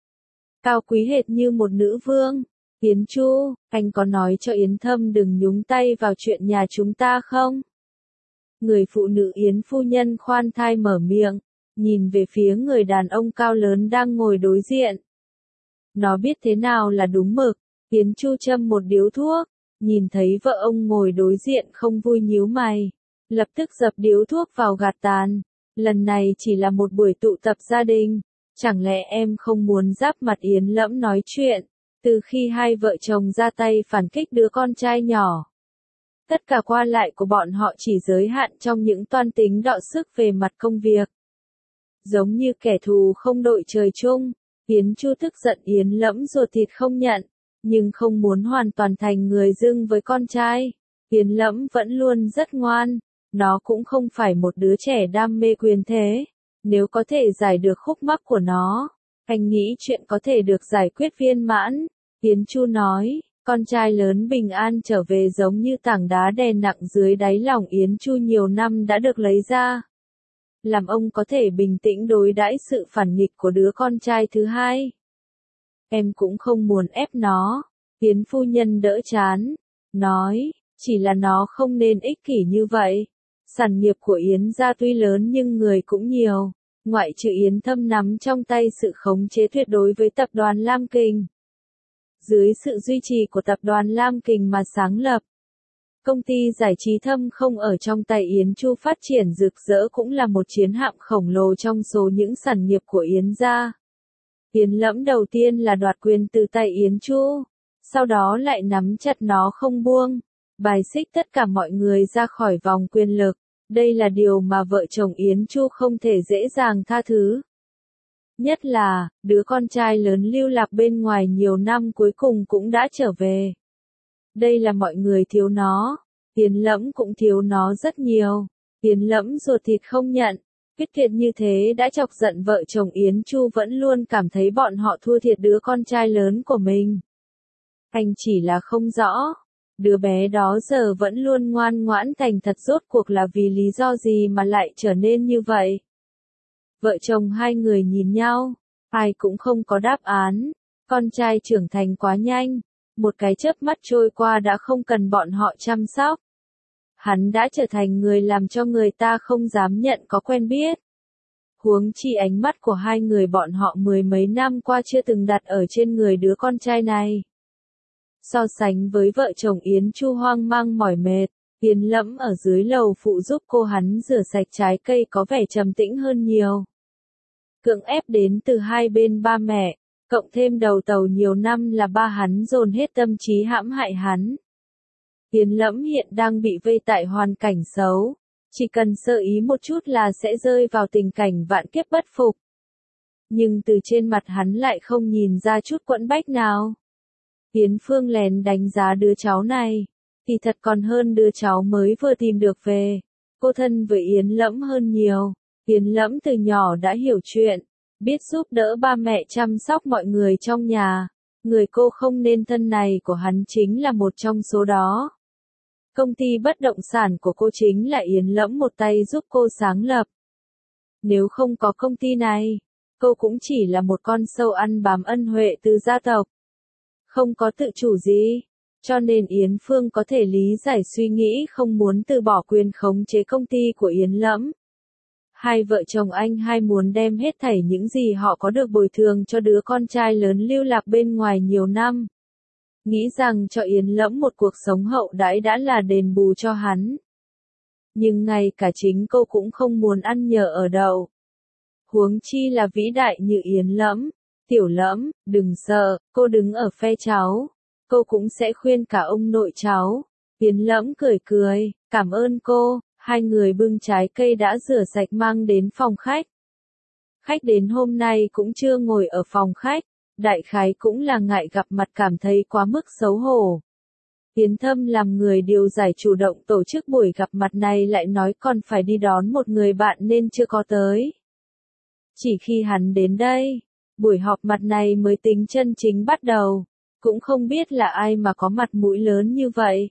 Speaker 1: Cao quý hệt như một nữ vương. Yến Chu, anh có nói cho Yến Thâm đừng nhúng tay vào chuyện nhà chúng ta không? Người phụ nữ Yến phu nhân khoan thai mở miệng, nhìn về phía người đàn ông cao lớn đang ngồi đối diện. Nó biết thế nào là đúng mực. Yến Chu châm một điếu thuốc, nhìn thấy vợ ông ngồi đối diện không vui nhíu mày. Lập tức dập điếu thuốc vào gạt tàn. Lần này chỉ là một buổi tụ tập gia đình. Chẳng lẽ em không muốn giáp mặt Yến Lẫm nói chuyện? Từ khi hai vợ chồng ra tay phản kích đứa con trai nhỏ, tất cả qua lại của bọn họ chỉ giới hạn trong những toan tính đọ sức về mặt công việc. Giống như kẻ thù không đội trời chung, Yến Chu tức giận Yến Lẫm ruột thịt không nhận, nhưng không muốn hoàn toàn thành người dưng với con trai. Yến Lẫm vẫn luôn rất ngoan, nó cũng không phải một đứa trẻ đam mê quyền thế. Nếu có thể giải được khúc mắc của nó, anh nghĩ chuyện có thể được giải quyết viên mãn. Yến Chu nói, con trai lớn bình an trở về giống như tảng đá đè nặng dưới đáy lòng Yến Chu nhiều năm đã được lấy ra. Làm ông có thể bình tĩnh đối đãi sự phản nghịch của đứa con trai thứ hai. Em cũng không muốn ép nó. Yến phu nhân đỡ chán, nói, chỉ là nó không nên ích kỷ như vậy. Sản nghiệp của Yến gia tuy lớn nhưng người cũng nhiều. Ngoại trừ Yến Thâm nắm trong tay sự khống chế tuyệt đối với tập đoàn Lam Kình. Dưới sự duy trì của tập đoàn Lam Kình mà sáng lập, công ty giải trí Thâm không ở trong tay Yến Chu phát triển rực rỡ cũng là một chiến hạm khổng lồ trong số những sản nghiệp của Yến gia. Yến Lẫm đầu tiên là đoạt quyền từ tay Yến Chu, sau đó lại nắm chặt nó không buông, bài xích tất cả mọi người ra khỏi vòng quyền lực. Đây là điều mà vợ chồng Yến Chu không thể dễ dàng tha thứ. Nhất là, đứa con trai lớn lưu lạc bên ngoài nhiều năm cuối cùng cũng đã trở về. Đây là mọi người thiếu nó. Yến Lẫm cũng thiếu nó rất nhiều. Yến Lẫm ruột thịt không nhận. Kết thiệt như thế đã chọc giận vợ chồng Yến Chu vẫn luôn cảm thấy bọn họ thua thiệt đứa con trai lớn của mình. Anh chỉ là không rõ. Đứa bé đó giờ vẫn luôn ngoan ngoãn thành thật rốt cuộc là vì lý do gì mà lại trở nên như vậy. Vợ chồng hai người nhìn nhau, ai cũng không có đáp án. Con trai trưởng thành quá nhanh, một cái chớp mắt trôi qua đã không cần bọn họ chăm sóc. Hắn đã trở thành người làm cho người ta không dám nhận có quen biết. Huống chi ánh mắt của hai người bọn họ mười mấy năm qua chưa từng đặt ở trên người đứa con trai này. So sánh với vợ chồng Yến Chu hoang mang mỏi mệt, Yến Lẫm ở dưới lầu phụ giúp cô hắn rửa sạch trái cây có vẻ trầm tĩnh hơn nhiều. cưỡng ép đến từ hai bên ba mẹ, cộng thêm đầu tàu nhiều năm là ba hắn dồn hết tâm trí hãm hại hắn. Yến Lẫm hiện đang bị vây tại hoàn cảnh xấu, chỉ cần sơ ý một chút là sẽ rơi vào tình cảnh vạn kiếp bất phục. Nhưng từ trên mặt hắn lại không nhìn ra chút quẫn bách nào. Yến Phương lén đánh giá đứa cháu này, thì thật còn hơn đứa cháu mới vừa tìm được về. Cô thân với Yến Lẫm hơn nhiều. Yến Lẫm từ nhỏ đã hiểu chuyện, biết giúp đỡ ba mẹ chăm sóc mọi người trong nhà. Người cô không nên thân này của hắn chính là một trong số đó. Công ty bất động sản của cô chính là Yến Lẫm một tay giúp cô sáng lập. Nếu không có công ty này, cô cũng chỉ là một con sâu ăn bám ân huệ từ gia tộc. Không có tự chủ gì, cho nên Yến Phương có thể lý giải suy nghĩ không muốn từ bỏ quyền khống chế công ty của Yến Lẫm. Hai vợ chồng anh hai muốn đem hết thảy những gì họ có được bồi thường cho đứa con trai lớn lưu lạc bên ngoài nhiều năm. Nghĩ rằng cho Yến Lẫm một cuộc sống hậu đãi đã là đền bù cho hắn. Nhưng ngay cả chính cô cũng không muốn ăn nhờ ở đậu. Huống chi là vĩ đại như Yến Lẫm. Tiểu Lẫm, đừng sợ, cô đứng ở phe cháu. Cô cũng sẽ khuyên cả ông nội cháu. Yến Lẫm cười cười, cảm ơn cô. Hai người bưng trái cây đã rửa sạch mang đến phòng khách. Khách đến hôm nay cũng chưa ngồi ở phòng khách. Đại khái cũng là ngại gặp mặt cảm thấy quá mức xấu hổ. Yến Thâm làm người điều giải chủ động tổ chức buổi gặp mặt này lại nói còn phải đi đón một người bạn nên chưa có tới. Chỉ khi hắn đến đây, buổi họp mặt này mới tính chân chính bắt đầu. Cũng không biết là ai mà có mặt mũi lớn như vậy.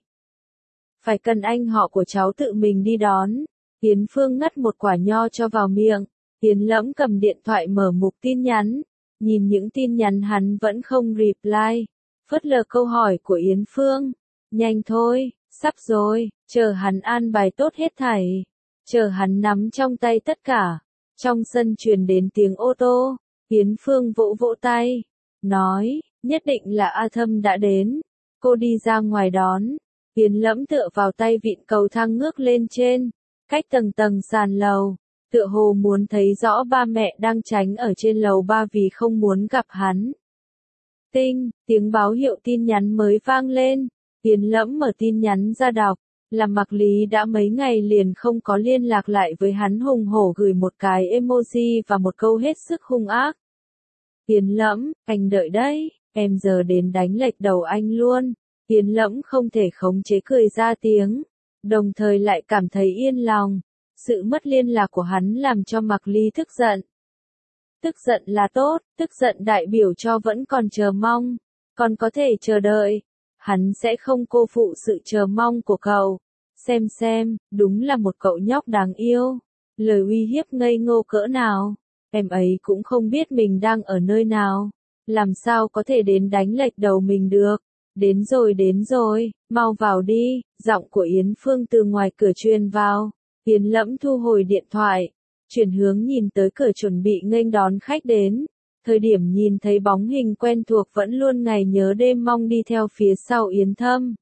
Speaker 1: Phải cần anh họ của cháu tự mình đi đón. Yến Phương ngắt một quả nho cho vào miệng. Yến Lẫm cầm điện thoại mở mục tin nhắn. Nhìn những tin nhắn hắn vẫn không reply. Phớt lờ câu hỏi của Yến Phương. Nhanh thôi, sắp rồi, chờ hắn an bài tốt hết thảy. Chờ hắn nắm trong tay tất cả. Trong sân truyền đến tiếng ô tô. Yến Phương vỗ vỗ tay. Nói, nhất định là A Thâm đã đến. Cô đi ra ngoài đón. Yến Lẫm tựa vào tay vịn cầu thang ngước lên trên. Cách tầng tầng sàn lầu. Tựa hồ muốn thấy rõ ba mẹ đang tránh ở trên lầu ba vì không muốn gặp hắn. Tinh, tiếng báo hiệu tin nhắn mới vang lên. Yến Lẫm mở tin nhắn ra đọc. Là Mạc Lý đã mấy ngày liền không có liên lạc lại với hắn, hùng hổ gửi một cái emoji và một câu hết sức hung ác. Yến Lẫm, anh đợi đấy, em giờ đến đánh lệch đầu anh luôn. Yến Lẫm không thể khống chế cười ra tiếng, đồng thời lại cảm thấy yên lòng. Sự mất liên lạc của hắn làm cho Mạc Ly tức giận. Tức giận là tốt, tức giận đại biểu cho vẫn còn chờ mong, còn có thể chờ đợi. Hắn sẽ không cô phụ sự chờ mong của cậu. Xem, đúng là một cậu nhóc đáng yêu. Lời uy hiếp ngây ngô cỡ nào. Em ấy cũng không biết mình đang ở nơi nào. Làm sao có thể đến đánh lệch đầu mình được. Đến rồi, mau vào đi. Giọng của Yến Phương từ ngoài cửa truyền vào. Yến Lẫm thu hồi điện thoại. Chuyển hướng nhìn tới cửa chuẩn bị nghênh đón khách đến. Thời điểm nhìn thấy bóng hình quen thuộc vẫn luôn ngày nhớ đêm mong đi theo phía sau Yến Thâm.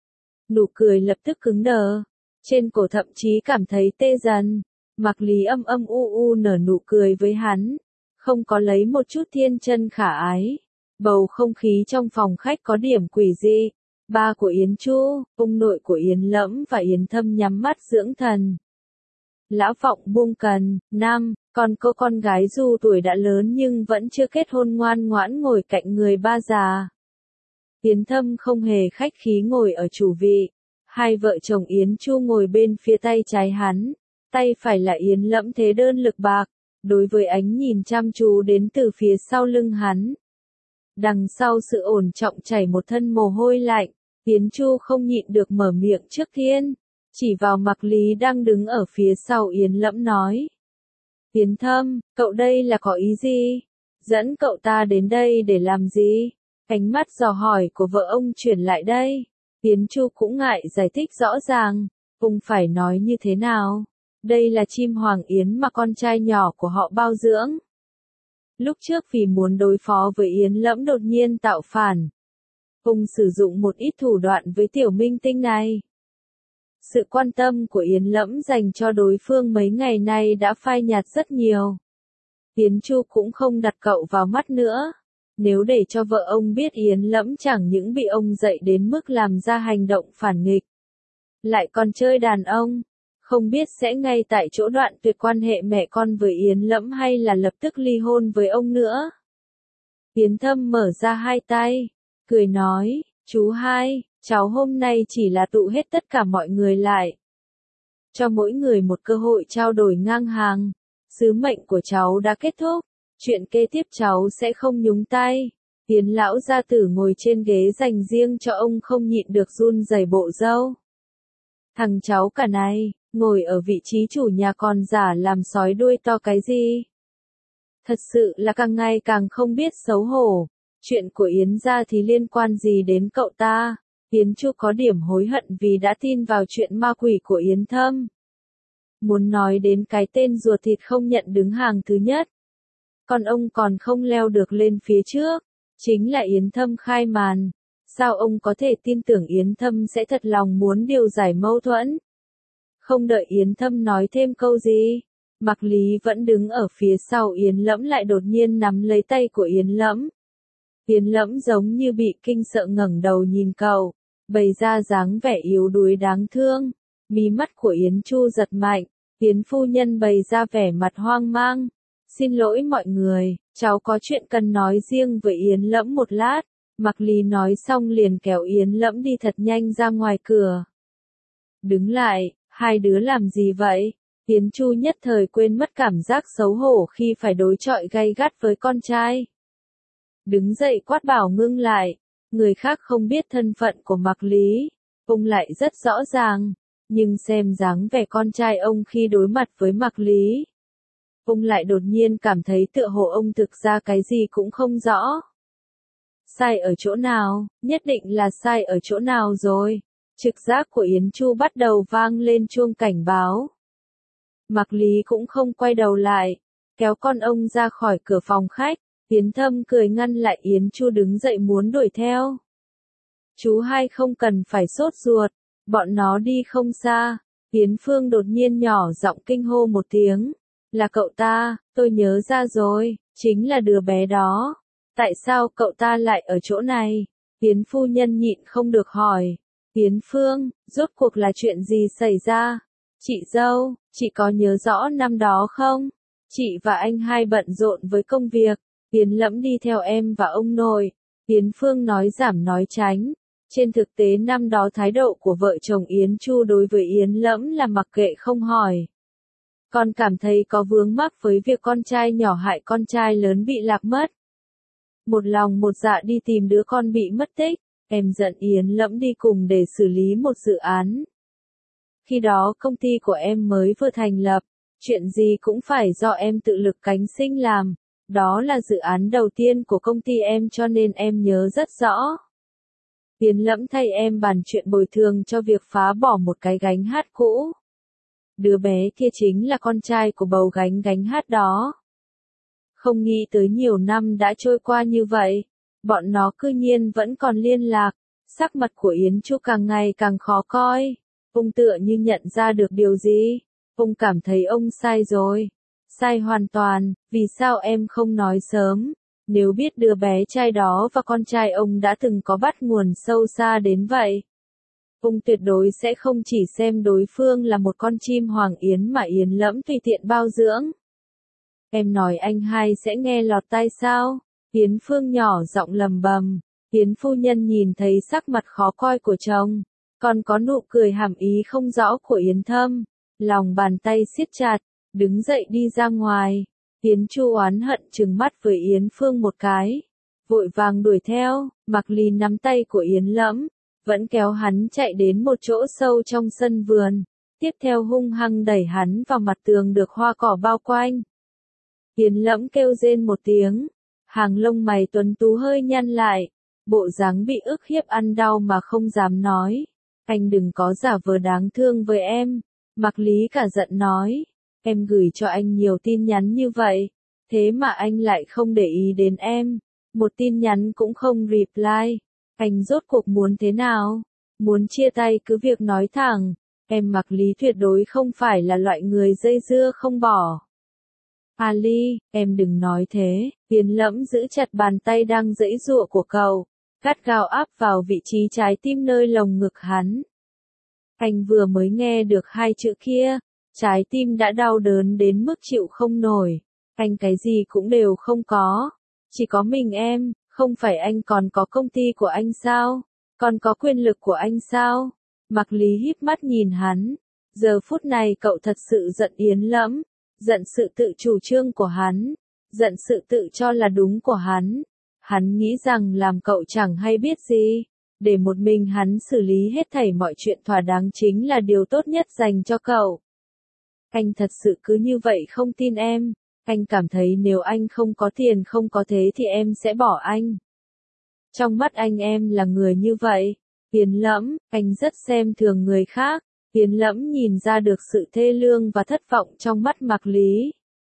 Speaker 1: Nụ cười lập tức cứng đờ. Trên cổ thậm chí cảm thấy tê dần. Mạc Lý âm âm u nở nụ cười với hắn. Không có lấy một chút thiên chân khả ái. Bầu không khí trong phòng khách có điểm quỷ dị. Ba của Yến Chu, ông nội của Yến Lẫm và Yến Thâm nhắm mắt dưỡng thần. Lão Vọng buông cần, còn cô con gái dù tuổi đã lớn nhưng vẫn chưa kết hôn ngoan ngoãn ngồi cạnh người ba già. Yến Thâm không hề khách khí ngồi ở chủ vị. Hai vợ chồng Yến Chu ngồi bên phía tay trái hắn. Tay phải là Yến Lẫm thế đơn lực bạc. Đối với ánh nhìn chăm chú đến từ phía sau lưng hắn. Đằng sau sự ổn trọng chảy một thân mồ hôi lạnh. Yến Chu không nhịn được mở miệng trước tiên. Chỉ vào Mạc Lý đang đứng ở phía sau Yến Lẫm nói. Yến Thâm, cậu đây là có ý gì? Dẫn cậu ta đến đây để làm gì? Ánh mắt dò hỏi của vợ ông chuyển lại đây. Yến Chu cũng ngại giải thích rõ ràng. Ông phải nói như thế nào? Đây là chim hoàng yến mà con trai nhỏ của họ bao dưỡng. Lúc trước vì muốn đối phó với Yến Lẫm đột nhiên tạo phản. Ông sử dụng một ít thủ đoạn với tiểu minh tinh này. Sự quan tâm của Yến Lẫm dành cho đối phương mấy ngày nay đã phai nhạt rất nhiều. Yến Chu cũng không đặt cậu vào mắt nữa. Nếu để cho vợ ông biết Yến Lẫm chẳng những bị ông dạy đến mức làm ra hành động phản nghịch, lại còn chơi đàn ông, không biết sẽ ngay tại chỗ đoạn tuyệt quan hệ mẹ con với Yến Lẫm hay là lập tức ly hôn với ông nữa. Yến Thâm mở ra hai tay, cười nói, chú hai, cháu hôm nay chỉ là tụ hết tất cả mọi người lại, cho mỗi người một cơ hội trao đổi ngang hàng. Sứ mệnh của cháu đã kết thúc, chuyện kế tiếp cháu sẽ không nhúng tay. Yến lão gia tử ngồi trên ghế dành riêng cho ông không nhịn được run rẩy bộ râu. Thằng cháu cả này, ngồi ở vị trí chủ nhà còn giả làm sói đuôi to cái gì? Thật sự là càng ngày càng không biết xấu hổ. Chuyện của Yến gia thì liên quan gì đến cậu ta? Yến Chu có điểm hối hận vì đã tin vào chuyện ma quỷ của Yến Thâm. Muốn nói đến cái tên ruột thịt không nhận đứng hàng thứ nhất. Còn ông còn không leo được lên phía trước. Chính là Yến Thâm khai màn. Sao ông có thể tin tưởng Yến Thâm sẽ thật lòng muốn điều giải mâu thuẫn? Không đợi Yến Thâm nói thêm câu gì, Mạc Lý vẫn đứng ở phía sau Yến Lẫm lại đột nhiên nắm lấy tay của Yến Lẫm. Yến Lẫm giống như bị kinh sợ ngẩng đầu nhìn cậu, bày ra dáng vẻ yếu đuối đáng thương. Mí mắt của Yến Chu giật mạnh, Yến phu nhân bày ra vẻ mặt hoang mang. Xin lỗi mọi người, cháu có chuyện cần nói riêng với Yến Lẫm một lát. Mạc Lý nói xong liền kéo Yến Lẫm đi thật nhanh ra ngoài cửa. Đứng lại, hai đứa làm gì vậy? Yến Chu nhất thời quên mất cảm giác xấu hổ khi phải đối chọi gay gắt với con trai. Đứng dậy quát bảo ngưng lại, người khác không biết thân phận của Mạc Lý, ông lại rất rõ ràng, nhưng xem dáng vẻ con trai ông khi đối mặt với Mạc Lý. Ông lại đột nhiên cảm thấy tựa hồ ông thực ra cái gì cũng không rõ. Sai ở chỗ nào, nhất định là sai ở chỗ nào rồi. Trực giác của Yến Chu bắt đầu vang lên chuông cảnh báo. Mạc Lý cũng không quay đầu lại, kéo con ông ra khỏi cửa phòng khách. Yến Thâm cười ngăn lại Yến Chu đứng dậy muốn đuổi theo. Chú hai không cần phải sốt ruột, bọn nó đi không xa. Yến Phương đột nhiên nhỏ giọng kinh hô một tiếng. Là cậu ta, tôi nhớ ra rồi, chính là đứa bé đó. Tại sao cậu ta lại ở chỗ này? Yến phu nhân nhịn không được hỏi. Yến Phương, rốt cuộc là chuyện gì xảy ra? Chị dâu, chị có nhớ rõ năm đó không? Chị và anh hai bận rộn với công việc. Yến Lẫm đi theo em và ông nội. Yến Phương nói giảm nói tránh. Trên thực tế năm đó thái độ của vợ chồng Yến Chu đối với Yến Lẫm là mặc kệ không hỏi. Còn cảm thấy có vướng mắc với việc con trai nhỏ hại con trai lớn bị lạc mất. Một lòng một dạ đi tìm đứa con bị mất tích, em dẫn Yến Lẫm đi cùng để xử lý một dự án. Khi đó công ty của em mới vừa thành lập, chuyện gì cũng phải do em tự lực cánh sinh làm, đó là dự án đầu tiên của công ty em cho nên em nhớ rất rõ. Yến Lẫm thay em bàn chuyện bồi thường cho việc phá bỏ một cái gánh hát cũ. Đứa bé kia chính là con trai của bầu gánh hát đó. Không nghĩ tới nhiều năm đã trôi qua như vậy, bọn nó cư nhiên vẫn còn liên lạc. Sắc mặt của Yến Chu càng ngày càng khó coi. Ông tựa như nhận ra được điều gì. Ông cảm thấy ông sai rồi. Sai hoàn toàn, vì sao em không nói sớm? Nếu biết đứa bé trai đó và con trai ông đã từng có bắt nguồn sâu xa đến vậy, ông tuyệt đối sẽ không chỉ xem đối phương là một con chim hoàng yến mà Yến Lẫm tùy tiện bao dưỡng. Em nói anh hai sẽ nghe lọt tai sao? Yến Phương nhỏ giọng lầm bầm. Yến phu nhân nhìn thấy sắc mặt khó coi của chồng, còn có nụ cười hàm ý không rõ của Yến Thâm, lòng bàn tay siết chặt, đứng dậy đi ra ngoài. Yến Chu oán hận trừng mắt với Yến Phương một cái, vội vàng đuổi theo. Mạc Lý nắm tay của Yến Lẫm, vẫn kéo hắn chạy đến một chỗ sâu trong sân vườn, tiếp theo hung hăng đẩy hắn vào mặt tường được hoa cỏ bao quanh. Yến Lẫm kêu rên một tiếng, hàng lông mày tuấn tú hơi nhăn lại, bộ dáng bị ức hiếp ăn đau mà không dám nói. Anh đừng có giả vờ đáng thương với em. Mạc Lý cả giận nói, em gửi cho anh nhiều tin nhắn như vậy, thế mà anh lại không để ý đến em. Một tin nhắn cũng không reply. Anh rốt cuộc muốn thế nào? Muốn chia tay cứ việc nói thẳng. Em Mạc Lý tuyệt đối không phải là loại người dây dưa không bỏ. Ali, em đừng nói thế. Yến Lẫm giữ chặt bàn tay đang giãy giụa của cậu, gắt gao áp vào vị trí trái tim nơi lồng ngực hắn. Anh vừa mới nghe được hai chữ kia, trái tim đã đau đớn đến mức chịu không nổi. Anh cái gì cũng đều không có, chỉ có mình em, không phải anh còn có công ty của anh sao? Còn có quyền lực của anh sao? Mạc Lý híp mắt nhìn hắn. Giờ phút này cậu thật sự giận Yến Lẫm, giận sự tự chủ trương của hắn, giận sự tự cho là đúng của hắn. Hắn nghĩ rằng làm cậu chẳng hay biết gì, để một mình hắn xử lý hết thảy mọi chuyện thỏa đáng chính là điều tốt nhất dành cho cậu. Anh thật sự cứ như vậy không tin em, anh cảm thấy nếu anh không có tiền không có thế thì em sẽ bỏ anh. Trong mắt anh em là người như vậy. Yến Lẫm, anh rất xem thường người khác. Yến Lẫm nhìn ra được sự thê lương và thất vọng trong mắt Mạc Lý.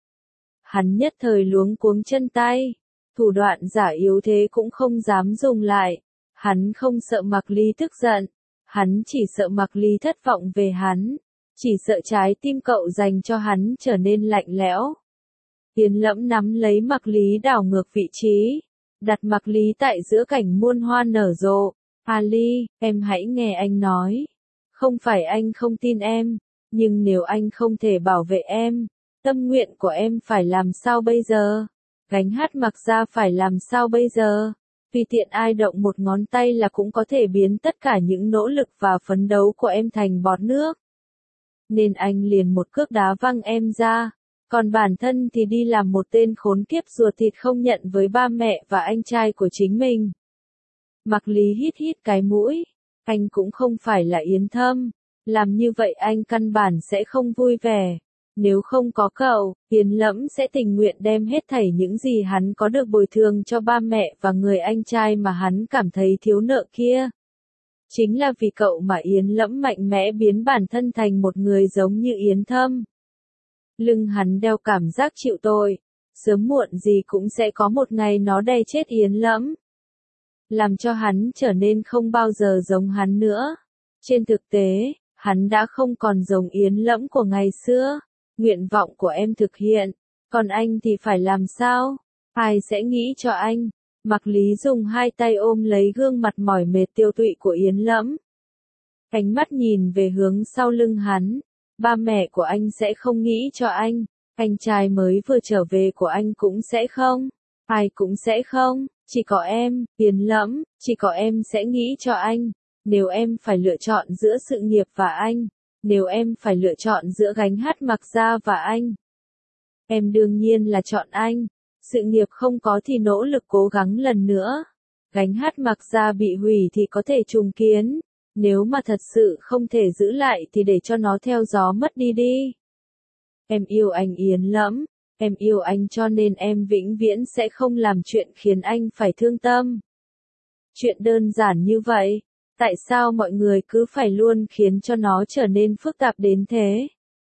Speaker 1: Hắn nhất thời luống cuống chân tay, thủ đoạn giả yếu thế cũng không dám dùng lại. Hắn không sợ Mạc Lý tức giận, hắn chỉ sợ Mạc Lý thất vọng về hắn, chỉ sợ trái tim cậu dành cho hắn trở nên lạnh lẽo. Yến Lẫm nắm lấy Mạc Lý đảo ngược vị trí, đặt Mạc Lý tại giữa cảnh muôn hoa nở rộ. Ali, em hãy nghe anh nói. Không phải anh không tin em, nhưng nếu anh không thể bảo vệ em, tâm nguyện của em phải làm sao bây giờ? Gánh hát Mạc gia phải làm sao bây giờ? Vì tiện ai động một ngón tay là cũng có thể biến tất cả những nỗ lực và phấn đấu của em thành bọt nước. Nên anh liền một cước đá văng em ra, còn bản thân thì đi làm một tên khốn kiếp ruột thịt không nhận với ba mẹ và anh trai của chính mình. Mạc Lý hít hít cái mũi, anh cũng không phải là Yến Thâm, làm như vậy anh căn bản sẽ không vui vẻ. Nếu không có cậu, Yến Lẫm sẽ tình nguyện đem hết thảy những gì hắn có được bồi thường cho ba mẹ và người anh trai mà hắn cảm thấy thiếu nợ kia. Chính là vì cậu mà Yến Lẫm mạnh mẽ biến bản thân thành một người giống như Yến Thâm. Lưng hắn đeo cảm giác chịu tội, sớm muộn gì cũng sẽ có một ngày nó đè chết Yến Lẫm, làm cho hắn trở nên không bao giờ giống hắn nữa. Trên thực tế, hắn đã không còn giống Yến Lẫm của ngày xưa. Nguyện vọng của em thực hiện, còn anh thì phải làm sao? Ai sẽ nghĩ cho anh? Mạc Lý dùng hai tay ôm lấy gương mặt mỏi mệt tiêu tụy của Yến Lẫm. Ánh mắt nhìn về hướng sau lưng hắn. Ba mẹ của anh sẽ không nghĩ cho anh trai mới vừa trở về của anh cũng sẽ không, ai cũng sẽ không, chỉ có em, Yến Lẫm, chỉ có em sẽ nghĩ cho anh. Nếu em phải lựa chọn giữa sự nghiệp và anh, nếu em phải lựa chọn giữa gánh hát Mạc gia và anh, em đương nhiên là chọn anh. Sự nghiệp không có thì nỗ lực cố gắng lần nữa. Gánh hát Mạc gia bị hủy thì có thể trùng kiến. Nếu mà thật sự không thể giữ lại thì để cho nó theo gió mất đi đi. Em yêu anh Yến Lẫm, em yêu anh cho nên em vĩnh viễn sẽ không làm chuyện khiến anh phải thương tâm. Chuyện đơn giản như vậy, tại sao mọi người cứ phải luôn khiến cho nó trở nên phức tạp đến thế?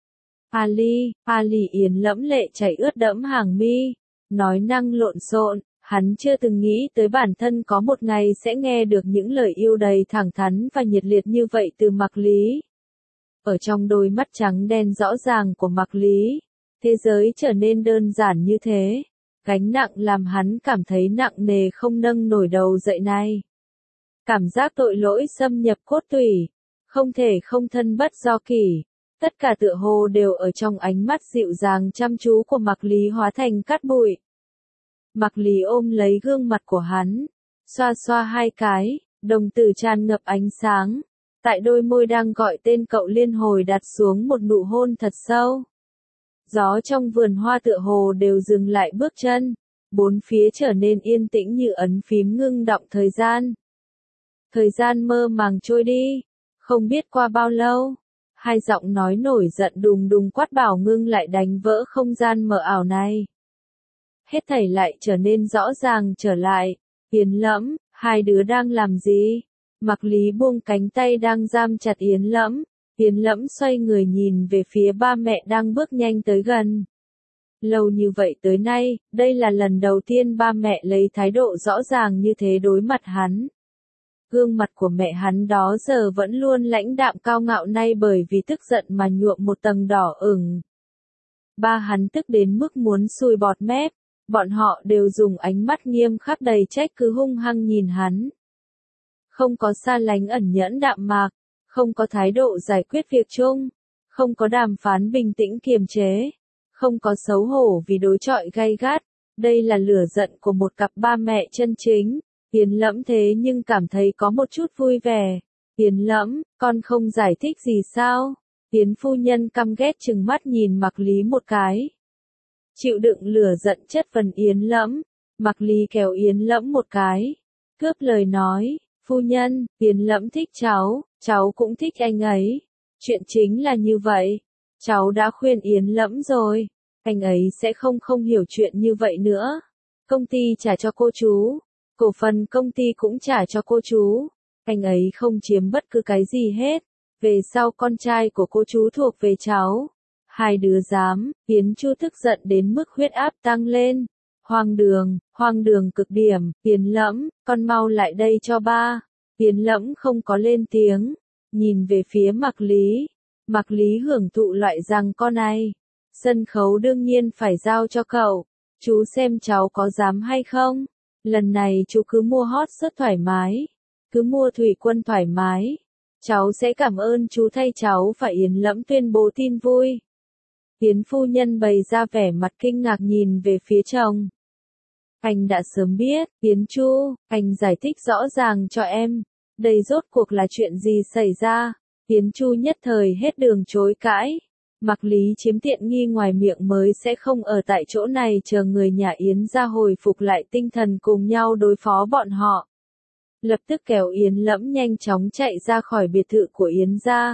Speaker 1: Ali Yến Lẫm lệ chảy ướt đẫm hàng mi, nói năng lộn xộn, hắn chưa từng nghĩ tới bản thân có một ngày sẽ nghe được những lời yêu đầy thẳng thắn và nhiệt liệt như vậy từ Mạc Lý. Ở trong đôi mắt trắng đen rõ ràng của Mạc Lý, thế giới trở nên đơn giản như thế. Gánh nặng làm hắn cảm thấy nặng nề không nâng nổi đầu dậy này. Cảm giác tội lỗi xâm nhập cốt tủy, không thể không thân bất do kỷ. Tất cả tựa hồ đều ở trong ánh mắt dịu dàng chăm chú của Mạc Lý hóa thành cát bụi. Mạc Lý ôm lấy gương mặt của hắn, xoa xoa hai cái, đồng tử tràn ngập ánh sáng. Tại đôi môi đang gọi tên cậu liên hồi đặt xuống một nụ hôn thật sâu. Gió trong vườn hoa tựa hồ đều dừng lại bước chân, bốn phía trở nên yên tĩnh như ấn phím ngưng đọng thời gian. Thời gian mơ màng trôi đi, không biết qua bao lâu, hai giọng nói nổi giận đùng đùng quát bảo ngưng lại đánh vỡ không gian mờ ảo này. Hết thảy lại trở nên rõ ràng trở lại. Yến Lẫm, hai đứa đang làm gì? Mạc Lý buông cánh tay đang giam chặt Yến Lẫm. Yến Lẫm xoay người nhìn về phía ba mẹ đang bước nhanh tới gần. Lâu như vậy tới nay, đây là lần đầu tiên ba mẹ lấy thái độ rõ ràng như thế đối mặt hắn. Gương mặt của mẹ hắn đó giờ vẫn luôn lãnh đạm cao ngạo nay bởi vì tức giận mà nhuộm một tầng đỏ ửng. Ba hắn tức đến mức muốn sùi bọt mép, bọn họ đều dùng ánh mắt nghiêm khắc đầy trách cứ hung hăng nhìn hắn. Không có xa lánh ẩn nhẫn đạm mạc, không có thái độ giải quyết việc chung, không có đàm phán bình tĩnh kiềm chế, không có xấu hổ vì đối chọi gay gắt. Đây là lửa giận của một cặp ba mẹ chân chính. Yến Lẫm thế nhưng cảm thấy có một chút vui vẻ. Yến Lẫm, con không giải thích gì sao? Yến phu nhân căm ghét trừng mắt nhìn Mạc Lý một cái. Chịu đựng lửa giận chất vấn Yến Lẫm, Mạc Lý kéo Yến Lẫm một cái, cướp lời nói, phu nhân, Yến Lẫm thích cháu cũng thích anh ấy. Chuyện chính là như vậy, cháu đã khuyên Yến Lẫm rồi, anh ấy sẽ không hiểu chuyện như vậy nữa. Công ty trả cho cô chú, cổ phần công ty cũng trả cho cô chú, anh ấy không chiếm bất cứ cái gì hết. Về sau con trai của cô chú thuộc về cháu. Hai đứa dám, Yến Chu tức giận đến mức huyết áp tăng lên. Hoang đường cực điểm, Yến Lẫm, con mau lại đây cho ba. Yến Lẫm không có lên tiếng, nhìn về phía Mạc Lý. Mạc Lý hưởng thụ loại rằng con này. Sân khấu đương nhiên phải giao cho cậu, chú xem cháu có dám hay không. Lần này chú cứ mua hot rất thoải mái, cứ mua thủy quân thoải mái. Cháu sẽ cảm ơn chú thay cháu và Yến Lẫm tuyên bố tin vui. Yến phu nhân bày ra vẻ mặt kinh ngạc nhìn về phía chồng. Anh đã sớm biết, Yến Chu, anh giải thích rõ ràng cho em. Đây rốt cuộc là chuyện gì xảy ra? Yến Chu nhất thời hết đường chối cãi. Mạc Lý chiếm tiện nghi ngoài miệng mới sẽ không ở tại chỗ này chờ người nhà Yến ra hồi phục lại tinh thần cùng nhau đối phó bọn họ. Lập tức kéo Yến Lẫm nhanh chóng chạy ra khỏi biệt thự của Yến gia.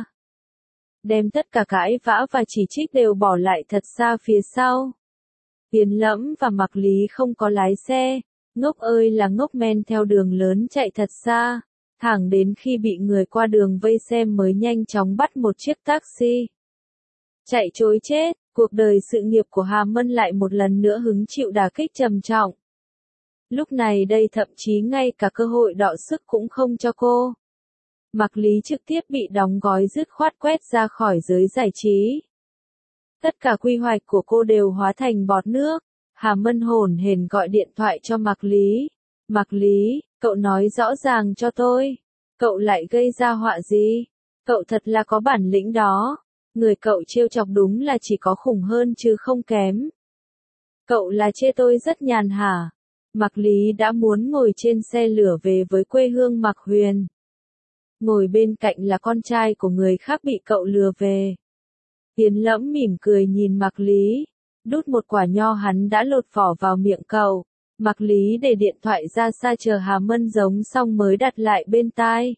Speaker 1: Đem tất cả cãi vã và chỉ trích đều bỏ lại thật xa phía sau. Yến Lẫm và Mạc Lý không có lái xe, ngốc ơi là ngốc men theo đường lớn chạy thật xa, thẳng đến khi bị người qua đường vây xem mới nhanh chóng bắt một chiếc taxi. Chạy trối chết, cuộc đời sự nghiệp của Hà Mân lại một lần nữa hứng chịu đả kích trầm trọng. Lúc này đây thậm chí ngay cả cơ hội đọ sức cũng không cho cô. Mạc Lý trực tiếp bị đóng gói dứt khoát quét ra khỏi giới giải trí. Tất cả quy hoạch của cô đều hóa thành bọt nước. Hà Mân hổn hển gọi điện thoại cho Mạc Lý. Mạc Lý, cậu nói rõ ràng cho tôi. Cậu lại gây ra họa gì? Cậu thật là có bản lĩnh đó. Người cậu trêu chọc đúng là chỉ có khủng hơn chứ không kém. Cậu là chê tôi rất nhàn hả? Mạc Lý đã muốn ngồi trên xe lửa về với quê hương Mạc Huyền. Ngồi bên cạnh là con trai của người khác bị cậu lừa về. Yến Lẫm mỉm cười nhìn Mạc Lý, đút một quả nho hắn đã lột vỏ vào miệng cậu. Mạc Lý để điện thoại ra xa chờ Hà Mân giống xong mới đặt lại bên tai.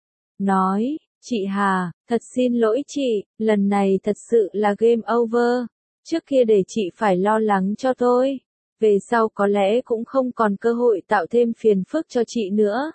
Speaker 1: Nói, chị Hà, thật xin lỗi chị, lần này thật sự là game over. Trước kia để chị phải lo lắng cho tôi. Về sau có lẽ cũng không còn cơ hội tạo thêm phiền phức cho chị nữa.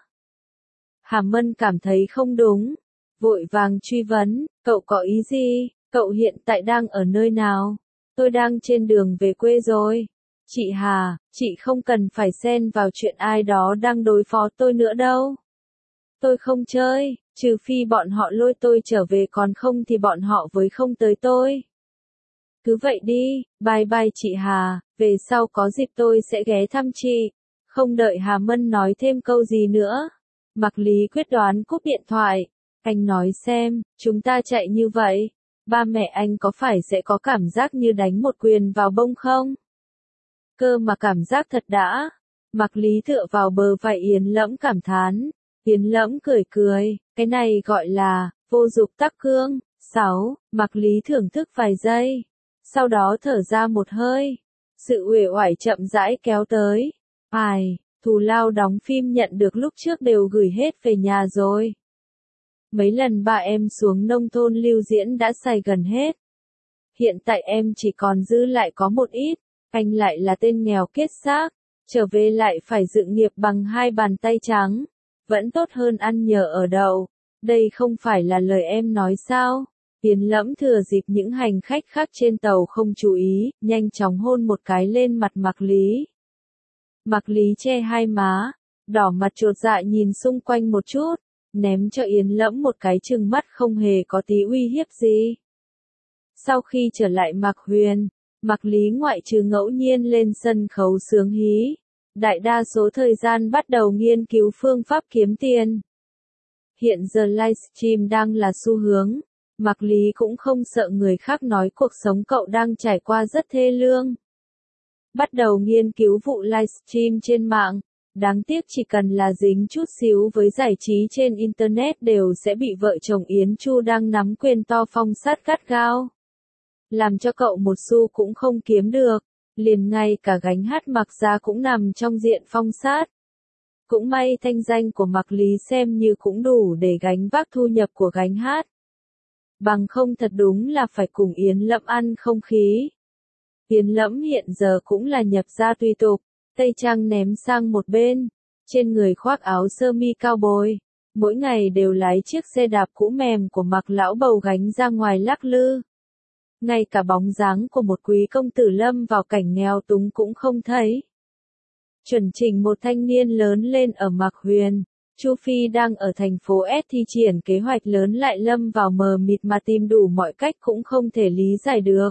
Speaker 1: Hà Mân cảm thấy không đúng, vội vàng truy vấn, cậu có ý gì, cậu hiện tại đang ở nơi nào? Tôi đang trên đường về quê rồi. Chị Hà, chị không cần phải xen vào chuyện ai đó đang đối phó tôi nữa đâu. Tôi không chơi, trừ phi bọn họ lôi tôi trở về còn không thì bọn họ với không tới tôi. Cứ vậy đi, bye bye chị Hà, về sau có dịp tôi sẽ ghé thăm chị. Không đợi Hà Mân nói thêm câu gì nữa. Mạc Lý quyết đoán cúp điện thoại. Anh nói xem, chúng ta chạy như vậy, ba mẹ anh có phải sẽ có cảm giác như đánh một quyền vào bông không? Cơ mà cảm giác thật đã. Mạc Lý tựa vào bờ vai Yến Lẫm cảm thán. Yến Lẫm cười cười, cái này gọi là vô dụng tắc cương. 6. Mạc Lý thưởng thức vài giây, sau đó thở ra một hơi. Sự uể oải chậm rãi kéo tới. Thù lao đóng phim nhận được lúc trước đều gửi hết về nhà rồi. Mấy lần ba em xuống nông thôn lưu diễn đã xài gần hết. Hiện tại em chỉ còn dư lại có một ít, anh lại là tên nghèo kiết xác, trở về lại phải dựng nghiệp bằng hai bàn tay trắng. Vẫn tốt hơn ăn nhờ ở đậu. Đây không phải là lời em nói sao? Yến Lẫm thừa dịp những hành khách khác trên tàu không chú ý, nhanh chóng hôn một cái lên mặt Mạc Lý. Mạc Lý che hai má, đỏ mặt chột dạ nhìn xung quanh một chút, ném cho Yến Lẫm một cái trừng mắt không hề có tí uy hiếp gì. Sau khi trở lại Mạc Huyền, Mạc Lý ngoại trừ ngẫu nhiên lên sân khấu sướng hí, đại đa số thời gian bắt đầu nghiên cứu phương pháp kiếm tiền. Hiện giờ livestream đang là xu hướng, Mạc Lý cũng không sợ người khác nói cuộc sống cậu đang trải qua rất thê lương. Bắt đầu nghiên cứu vụ livestream trên mạng, đáng tiếc chỉ cần là dính chút xíu với giải trí trên Internet đều sẽ bị vợ chồng Yến Chu đang nắm quyền to phong sát gắt gao. Làm cho cậu một xu cũng không kiếm được, liền ngay cả gánh hát Mạc Gia cũng nằm trong diện phong sát. Cũng may thanh danh của Mạc Lý xem như cũng đủ để gánh vác thu nhập của gánh hát. Bằng không thật đúng là phải cùng Yến Lẫm ăn không khí. Yến Lẫm hiện giờ cũng là nhập gia tùy tục, tây trang ném sang một bên, trên người khoác áo sơ mi cao bồi, mỗi ngày đều lái chiếc xe đạp cũ mềm của Mạc lão bầu gánh ra ngoài lắc lư. Ngay cả bóng dáng của một quý công tử lâm vào cảnh nghèo túng cũng không thấy. Chuẩn chỉnh một thanh niên lớn lên ở Mạc Huyền, Chu Phi đang ở thành phố S thi triển kế hoạch lớn lại lâm vào mờ mịt mà tìm đủ mọi cách cũng không thể lý giải được.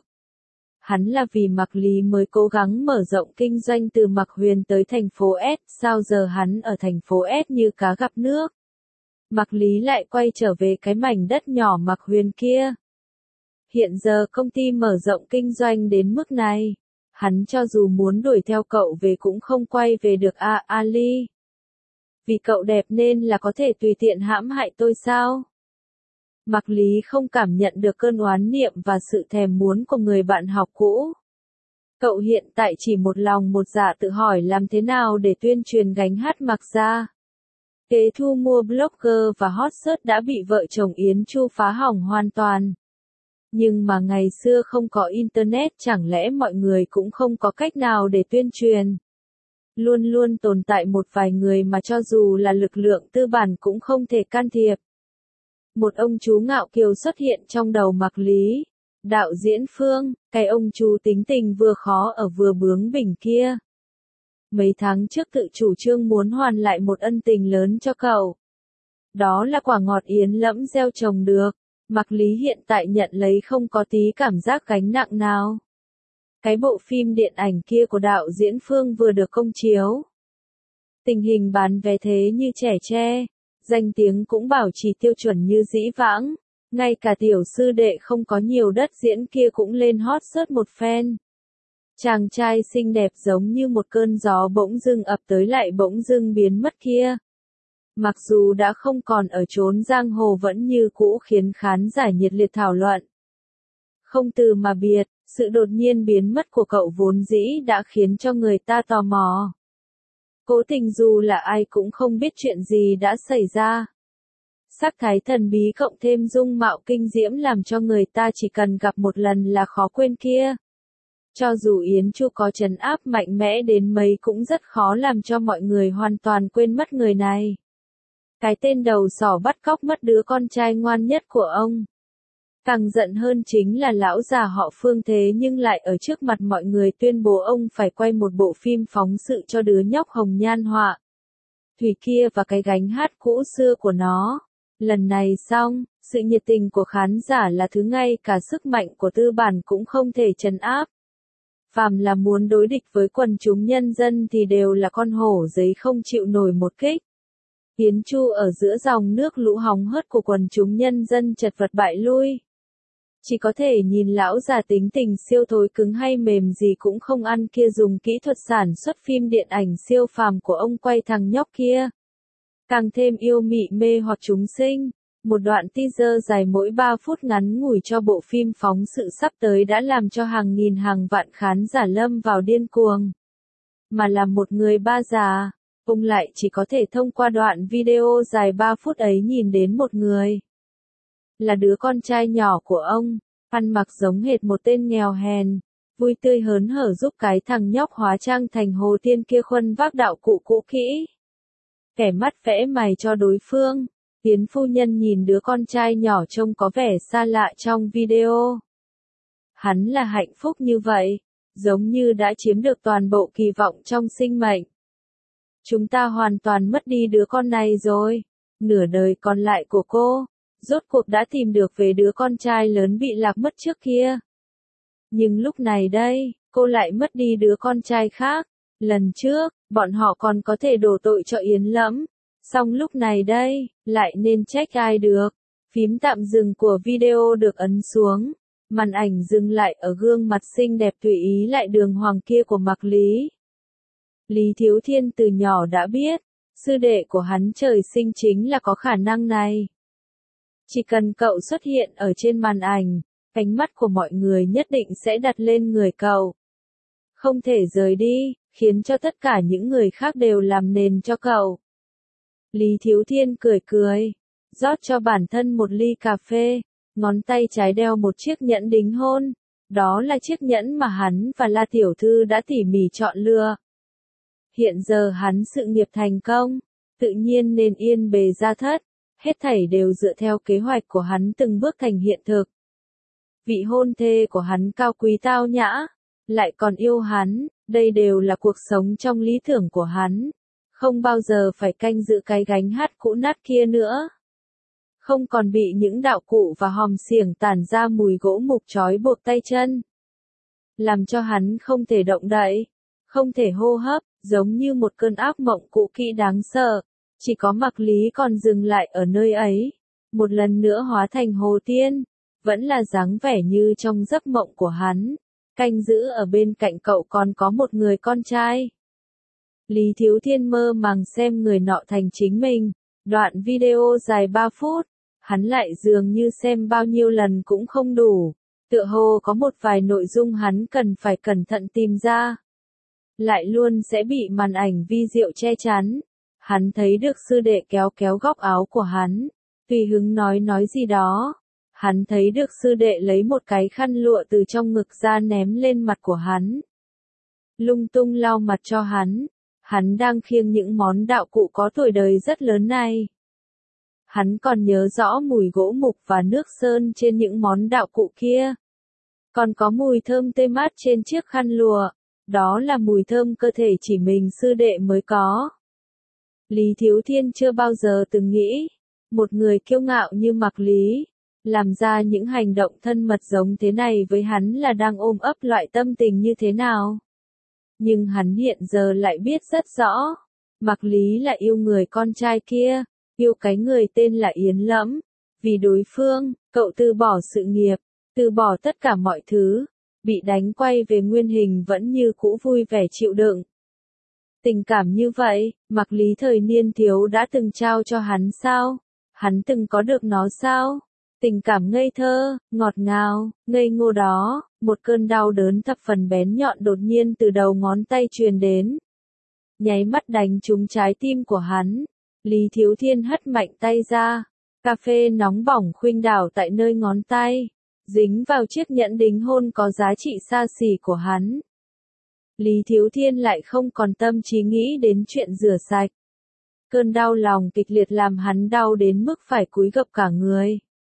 Speaker 1: Hắn là vì Mạc Lý mới cố gắng mở rộng kinh doanh từ Mạc Huyền tới thành phố S, sao giờ hắn ở thành phố S như cá gặp nước. Mạc Lý lại quay trở về cái mảnh đất nhỏ Mạc Huyền kia. Hiện giờ công ty mở rộng kinh doanh đến mức này, hắn cho dù muốn đuổi theo cậu về cũng không quay về được Ali. Vì cậu đẹp nên là có thể tùy tiện hãm hại tôi sao? Mạc Lý không cảm nhận được cơn oán niệm và sự thèm muốn của người bạn học cũ. Cậu hiện tại chỉ một lòng một dạ tự hỏi làm thế nào để tuyên truyền gánh hát Mạc Gia. Kế thu mua blogger và hot search đã bị vợ chồng Yến Chu phá hỏng hoàn toàn. Nhưng mà ngày xưa không có Internet chẳng lẽ mọi người cũng không có cách nào để tuyên truyền. Luôn luôn tồn tại một vài người mà cho dù là lực lượng tư bản cũng không thể can thiệp. Một ông chú ngạo kiều xuất hiện trong đầu Mạc Lý. Đạo diễn Phương, cái ông chú tính tình vừa khó ở vừa bướng bỉnh kia. Mấy tháng trước tự chủ trương muốn hoàn lại một ân tình lớn cho cậu. Đó là quả ngọt Yến Lẫm gieo trồng được. Mạc Lý hiện tại nhận lấy không có tí cảm giác gánh nặng nào. Cái bộ phim điện ảnh kia của đạo diễn Phương vừa được công chiếu. Tình hình bán vé thế như trẻ tre, danh tiếng cũng bảo trì tiêu chuẩn như dĩ vãng, ngay cả tiểu sư đệ không có nhiều đất diễn kia cũng lên hot search một phen. Chàng trai xinh đẹp giống như một cơn gió bỗng dưng ập tới lại bỗng dưng biến mất kia. Mặc dù đã không còn ở chốn giang hồ vẫn như cũ khiến khán giả nhiệt liệt thảo luận. Không từ mà biệt, sự đột nhiên biến mất của cậu vốn dĩ đã khiến cho người ta tò mò. Cố tình dù là ai cũng không biết chuyện gì đã xảy ra. Sắc thái thần bí cộng thêm dung mạo kinh diễm làm cho người ta chỉ cần gặp một lần là khó quên kia. Cho dù Yến Chu có trấn áp mạnh mẽ đến mấy cũng rất khó làm cho mọi người hoàn toàn quên mất người này. Cái tên đầu sỏ bắt cóc mất đứa con trai ngoan nhất của ông. Càng giận hơn chính là lão già họ Phương thế nhưng lại ở trước mặt mọi người tuyên bố ông phải quay một bộ phim phóng sự cho đứa nhóc Hồng Nhan Họa Thủy kia và cái gánh hát cũ xưa của nó. Lần này xong, sự nhiệt tình của khán giả là thứ ngay cả sức mạnh của tư bản cũng không thể trấn áp. Phàm là muốn đối địch với quần chúng nhân dân thì đều là con hổ giấy không chịu nổi một kích. Yến Chu ở giữa dòng nước lũ hóng hớt của quần chúng nhân dân chật vật bại lui. Chỉ có thể nhìn lão già tính tình siêu thối cứng hay mềm gì cũng không ăn kia dùng kỹ thuật sản xuất phim điện ảnh siêu phàm của ông quay thằng nhóc kia. Càng thêm yêu mị mê hoặc chúng sinh. Một đoạn teaser dài mỗi 3 phút ngắn ngủi cho bộ phim phóng sự sắp tới đã làm cho hàng nghìn hàng vạn khán giả lâm vào điên cuồng. Mà là một người ba già, ông lại chỉ có thể thông qua đoạn video dài 3 phút ấy nhìn đến một người. Là đứa con trai nhỏ của ông, ăn mặc giống hệt một tên nghèo hèn, vui tươi hớn hở giúp cái thằng nhóc hóa trang thành Hồ Tiên kia khuân vác đạo cụ cũ kỹ. Kẻ mắt vẽ mày cho đối phương. Yến phu nhân nhìn đứa con trai nhỏ trông có vẻ xa lạ trong video. Hắn là hạnh phúc như vậy, giống như đã chiếm được toàn bộ kỳ vọng trong sinh mệnh. Chúng ta hoàn toàn mất đi đứa con này rồi. Nửa đời còn lại của cô, rốt cuộc đã tìm được về đứa con trai lớn bị lạc mất trước kia. Nhưng lúc này đây, cô lại mất đi đứa con trai khác. Lần trước, bọn họ còn có thể đổ tội cho Yến Lẫm. Song lúc này đây, lại nên trách ai được. Phím tạm dừng của video được ấn xuống. Màn ảnh dừng lại ở gương mặt xinh đẹp tùy ý lại đường hoàng kia của Mạc Lý. Lý Thiếu Thiên từ nhỏ đã biết, sư đệ của hắn trời sinh chính là có khả năng này. Chỉ cần cậu xuất hiện ở trên màn ảnh, ánh mắt của mọi người nhất định sẽ đặt lên người cậu. Không thể rời đi, khiến cho tất cả những người khác đều làm nền cho cậu. Lý Thiếu Thiên cười cười, rót cho bản thân một ly cà phê, ngón tay trái đeo một chiếc nhẫn đính hôn. Đó là chiếc nhẫn mà hắn và La Tiểu Thư đã tỉ mỉ chọn lựa. Hiện giờ hắn sự nghiệp thành công, tự nhiên nên yên bề gia thất, hết thảy đều dựa theo kế hoạch của hắn từng bước thành hiện thực. Vị hôn thê của hắn cao quý tao nhã, lại còn yêu hắn, đây đều là cuộc sống trong lý tưởng của hắn. Không bao giờ phải canh giữ cái gánh hát cũ nát kia nữa. Không còn bị những đạo cụ và hòm xiềng tản ra mùi gỗ mục trói buộc tay chân. Làm cho hắn không thể động đậy, không thể hô hấp, giống như một cơn ác mộng cũ kỹ đáng sợ. Chỉ có Mạc Lý còn dừng lại ở nơi ấy, một lần nữa hóa thành hồ tiên, vẫn là dáng vẻ như trong giấc mộng của hắn. Canh giữ ở bên cạnh cậu còn có một người con trai. Lý Thiếu Thiên mơ màng xem người nọ thành chính mình. Đoạn video dài 3 phút, hắn lại dường như xem bao nhiêu lần cũng không đủ. Tựa hồ có một vài nội dung hắn cần phải cẩn thận tìm ra. Lại luôn sẽ bị màn ảnh vi diệu che chắn. Hắn thấy được sư đệ kéo kéo góc áo của hắn, tùy hứng nói gì đó. Hắn thấy được sư đệ lấy một cái khăn lụa từ trong ngực ra ném lên mặt của hắn. Lung tung lau mặt cho hắn. Hắn đang khiêng những món đạo cụ có tuổi đời rất lớn này. Hắn còn nhớ rõ mùi gỗ mục và nước sơn trên những món đạo cụ kia. Còn có mùi thơm tê mát trên chiếc khăn lụa. Đó là mùi thơm cơ thể chỉ mình sư đệ mới có. Lý Thiếu Thiên chưa bao giờ từng nghĩ, một người kiêu ngạo như Mạc Lý, làm ra những hành động thân mật giống thế này với hắn là đang ôm ấp loại tâm tình như thế nào. Nhưng hắn hiện giờ lại biết rất rõ, Mạc Lý là yêu người con trai kia, yêu cái người tên là Yến Lẫm. Vì đối phương, cậu từ bỏ sự nghiệp, từ bỏ tất cả mọi thứ, bị đánh quay về nguyên hình vẫn như cũ vui vẻ chịu đựng. Tình cảm như vậy, Mạc Lý thời niên thiếu đã từng trao cho hắn sao? Hắn từng có được nó sao? Tình cảm ngây thơ, ngọt ngào, ngây ngô đó, một cơn đau đớn thập phần bén nhọn đột nhiên từ đầu ngón tay truyền đến. Nháy mắt đánh trúng trái tim của hắn. Lý Thiếu Thiên hất mạnh tay ra. Cà phê nóng bỏng khuynh đảo tại nơi ngón tay, dính vào chiếc nhẫn đính hôn có giá trị xa xỉ của hắn. Lý Thiếu Thiên lại không còn tâm trí nghĩ đến chuyện rửa sạch. Cơn đau lòng kịch liệt làm hắn đau đến mức phải cúi gập cả người.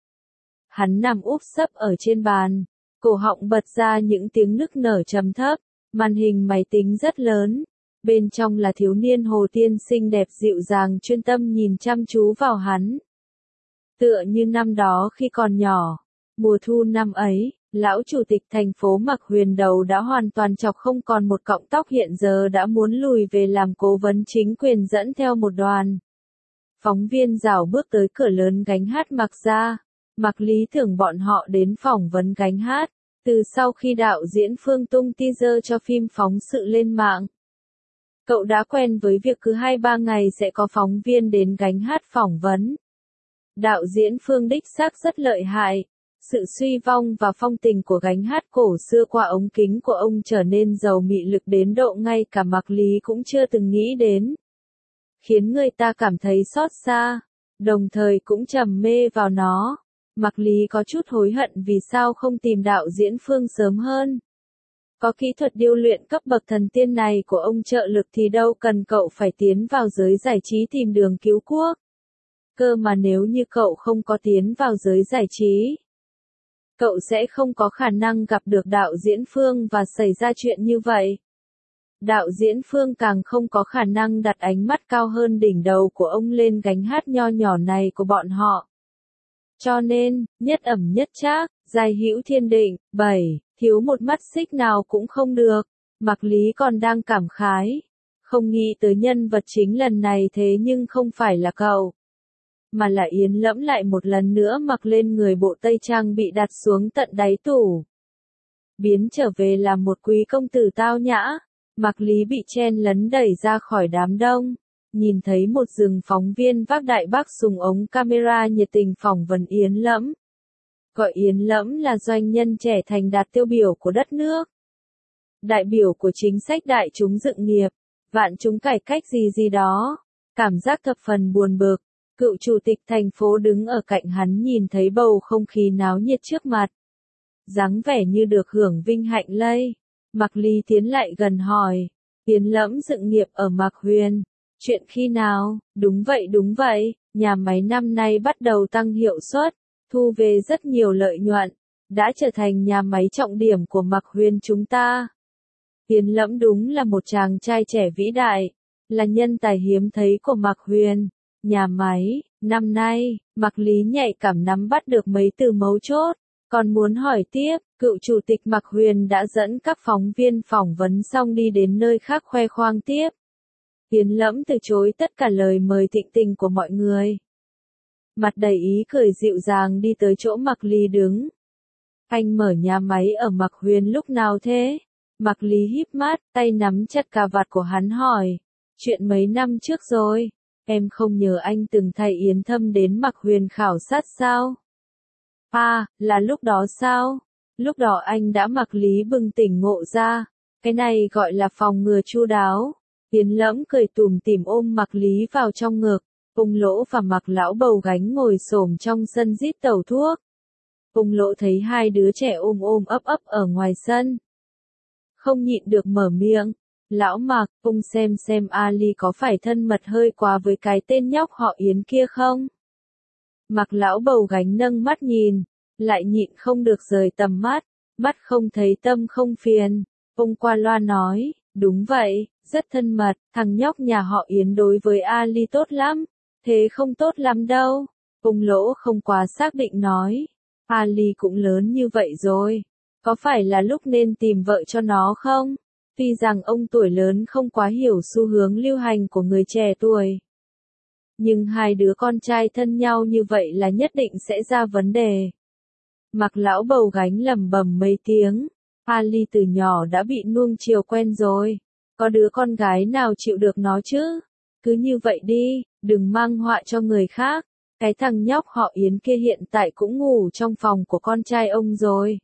Speaker 1: Hắn nằm úp sấp ở trên bàn, cổ họng bật ra những tiếng nức nở trầm thấp, màn hình máy tính rất lớn. Bên trong là thiếu niên Hồ Tiên xinh đẹp dịu dàng chuyên tâm nhìn chăm chú vào hắn. Tựa như năm đó khi còn nhỏ, mùa thu năm ấy, lão chủ tịch thành phố Mạc Huyền đầu đã hoàn toàn chọc không còn một cọng tóc hiện giờ đã muốn lùi về làm cố vấn chính quyền dẫn theo một đoàn. Phóng viên rảo bước tới cửa lớn gánh hát Mạc ra. Mạc Lý tưởng bọn họ đến phỏng vấn gánh hát, từ sau khi đạo diễn Phương tung teaser cho phim phóng sự lên mạng. Cậu đã quen với việc cứ 2-3 ngày sẽ có phóng viên đến gánh hát phỏng vấn. Đạo diễn Phương đích xác rất lợi hại. Sự suy vong và phong tình của gánh hát cổ xưa qua ống kính của ông trở nên giàu mị lực đến độ ngay cả Mạc Lý cũng chưa từng nghĩ đến. Khiến người ta cảm thấy xót xa, đồng thời cũng trầm mê vào nó. Mạc Lý có chút hối hận vì sao không tìm đạo diễn Phương sớm hơn. Có kỹ thuật điêu luyện cấp bậc thần tiên này của ông trợ lực thì đâu cần cậu phải tiến vào giới giải trí tìm đường cứu quốc. Cơ mà nếu như cậu không có tiến vào giới giải trí, cậu sẽ không có khả năng gặp được đạo diễn Phương và xảy ra chuyện như vậy. Đạo diễn Phương càng không có khả năng đặt ánh mắt cao hơn đỉnh đầu của ông lên gánh hát nho nhỏ này của bọn họ. Cho nên, nhất ẩm nhất trác, giai hữu thiên định, 7. thiếu một mắt xích nào cũng không được. Mạc Lý còn đang cảm khái, không nghĩ tới nhân vật chính lần này thế nhưng không phải là cậu, mà là Yến Lẫm lại một lần nữa mặc lên người bộ tây trang bị đặt xuống tận đáy tủ. Biến trở về làm một quý công tử tao nhã, Mạc Lý bị chen lấn đẩy ra khỏi đám đông, nhìn thấy một rừng phóng viên vác đại bác súng ống camera nhiệt tình phỏng vấn Yến Lẫm. Gọi Yến Lẫm là doanh nhân trẻ thành đạt tiêu biểu của đất nước. Đại biểu của chính sách đại chúng dựng nghiệp, vạn chúng cải cách gì gì đó. Cảm giác thập phần buồn bực, cựu chủ tịch thành phố đứng ở cạnh hắn nhìn thấy bầu không khí náo nhiệt trước mặt. Dáng vẻ như được hưởng vinh hạnh lây. Mạc Lý tiến lại gần hỏi, Yến Lẫm dựng nghiệp ở Mạc Huyền. Chuyện khi nào? Đúng vậy, nhà máy năm nay bắt đầu tăng hiệu suất, thu về rất nhiều lợi nhuận, đã trở thành nhà máy trọng điểm của Mạc Huyền chúng ta. Yến Lẫm đúng là một chàng trai trẻ vĩ đại, là nhân tài hiếm thấy của Mạc Huyền. Nhà máy, năm nay, Mạc Lý nhạy cảm nắm bắt được mấy từ mấu chốt, còn muốn hỏi tiếp, cựu chủ tịch Mạc Huyền đã dẫn các phóng viên phỏng vấn xong đi đến nơi khác khoe khoang tiếp. Yến Lẫm từ chối tất cả lời mời thịnh tình của mọi người. Mặt đầy ý cười dịu dàng đi tới chỗ Mạc Lý đứng. Anh mở nhà máy ở Mạc Huyền lúc nào thế? Mạc Lý híp mắt, tay nắm chặt cà vạt của hắn hỏi. Chuyện mấy năm trước rồi, em không nhớ anh từng thay Yến Thâm đến Mạc Huyền khảo sát sao? À, là lúc đó sao? Lúc đó anh đã Mạc Lý bừng tỉnh ngộ ra. Cái này gọi là phòng ngừa chu đáo. Yến Lẫm cười tủm tỉm ôm Mạc Lý vào trong ngực. Ung Lỗ và Mạc Lão Bầu gánh ngồi xổm trong sân rít tẩu thuốc. Ung Lỗ thấy hai đứa trẻ ôm ấp ở ngoài sân, không nhịn được mở miệng. Lão Mạc, ông xem Ali có phải thân mật hơi quá với cái tên nhóc họ Yến kia không? Mạc Lão Bầu gánh nâng mắt nhìn, lại nhịn không được rời tầm mắt không thấy tâm không phiền. Ông qua loa nói, đúng vậy, rất thân mật, thằng nhóc nhà họ Yến đối với Ali tốt lắm, thế không tốt lắm đâu. Ung Lỗ không quá xác định nói, Ali cũng lớn như vậy rồi, có phải là lúc nên tìm vợ cho nó không? Tuy rằng ông tuổi lớn không quá hiểu xu hướng lưu hành của người trẻ tuổi, nhưng hai đứa con trai thân nhau như vậy là nhất định sẽ ra vấn đề. Mạc Lão Bầu gánh lẩm bẩm mấy tiếng, Ali từ nhỏ đã bị nuông chiều quen rồi, có đứa con gái nào chịu được nó chứ? Cứ như vậy đi, đừng mang họa cho người khác. Cái thằng nhóc họ Yến kia hiện tại cũng ngủ trong phòng của con trai ông rồi.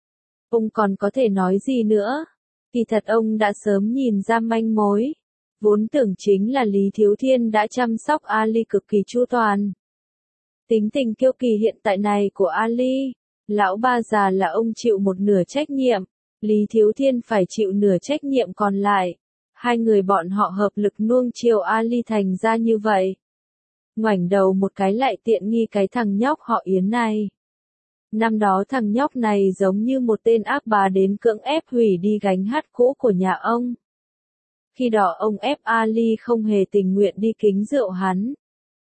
Speaker 1: Ông còn có thể nói gì nữa? Kỳ thật ông đã sớm nhìn ra manh mối. Vốn tưởng chính là Lý Thiếu Thiên đã chăm sóc Ali cực kỳ chu toàn. Tính tình kiêu kỳ hiện tại này của Ali, lão ba già là ông chịu một nửa trách nhiệm, Lý Thiếu Thiên phải chịu nửa trách nhiệm còn lại. Hai người bọn họ hợp lực nuông chiều Ali thành ra như vậy. Ngoảnh đầu một cái lại tiện nghi cái thằng nhóc họ Yến này. Năm đó thằng nhóc này giống như một tên ác bá đến cưỡng ép hủy đi gánh hát cũ của nhà ông. Khi đó ông ép Ali không hề tình nguyện đi kính rượu hắn.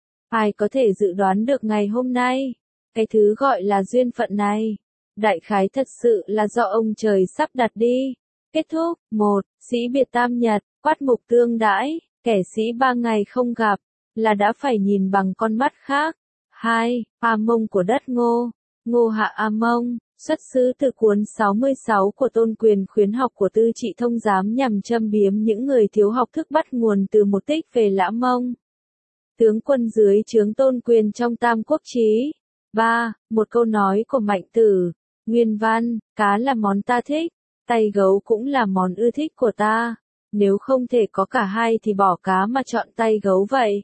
Speaker 1: Ai có thể dự đoán được ngày hôm nay, cái thứ gọi là duyên phận này, đại khái thật sự là do ông trời sắp đặt đi. Kết thúc, 1. Sĩ biệt tam nhật, quát mục tương đãi, kẻ sĩ 3 ngày không gặp, là đã phải nhìn bằng con mắt khác. 2. A Mông của đất Ngô, Ngô Hạ A Mông, xuất xứ từ cuốn 66 của Tôn Quyền khuyến học của Tư Trị Thông Giám nhằm châm biếm những người thiếu học thức bắt nguồn từ một tích về Lã Mông. Tướng quân dưới trướng Tôn Quyền trong Tam Quốc Chí. 3. Một câu nói của Mạnh Tử, nguyên văn, cá là món ta thích, tay gấu cũng là món ưa thích của ta. Nếu không thể có cả hai thì bỏ cá mà chọn tay gấu vậy.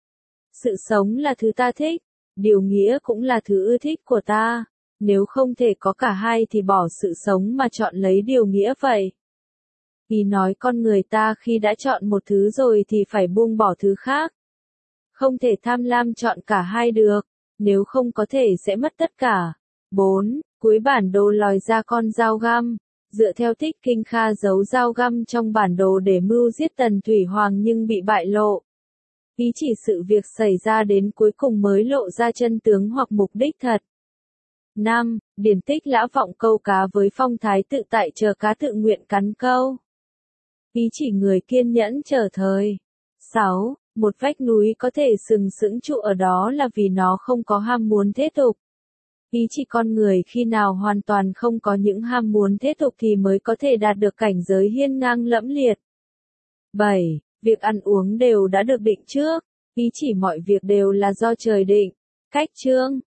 Speaker 1: Sự sống là thứ ta thích, điều nghĩa cũng là thứ ưa thích của ta. Nếu không thể có cả hai thì bỏ sự sống mà chọn lấy điều nghĩa vậy. Vì nói con người ta khi đã chọn một thứ rồi thì phải buông bỏ thứ khác. Không thể tham lam chọn cả hai được, nếu không có thể sẽ mất tất cả. 4. Cuối bản đồ lòi ra con dao găm. Dựa theo Thích Kinh Kha giấu dao găm trong bản đồ để mưu giết Tần Thủy Hoàng nhưng bị bại lộ. Ý chỉ sự việc xảy ra đến cuối cùng mới lộ ra chân tướng hoặc mục đích thật. 5. Điển tích lã vọng câu cá với phong thái tự tại chờ cá tự nguyện cắn câu. Ý chỉ người kiên nhẫn chờ thời. 6. Một vách núi có thể sừng sững trụ ở đó là vì nó không có ham muốn thế tục. Ý chỉ con người khi nào hoàn toàn không có những ham muốn thế tục thì mới có thể đạt được cảnh giới hiên ngang lẫm liệt. 7. Việc ăn uống đều đã được định trước. Ý chỉ mọi việc đều là do trời định. Cách chương.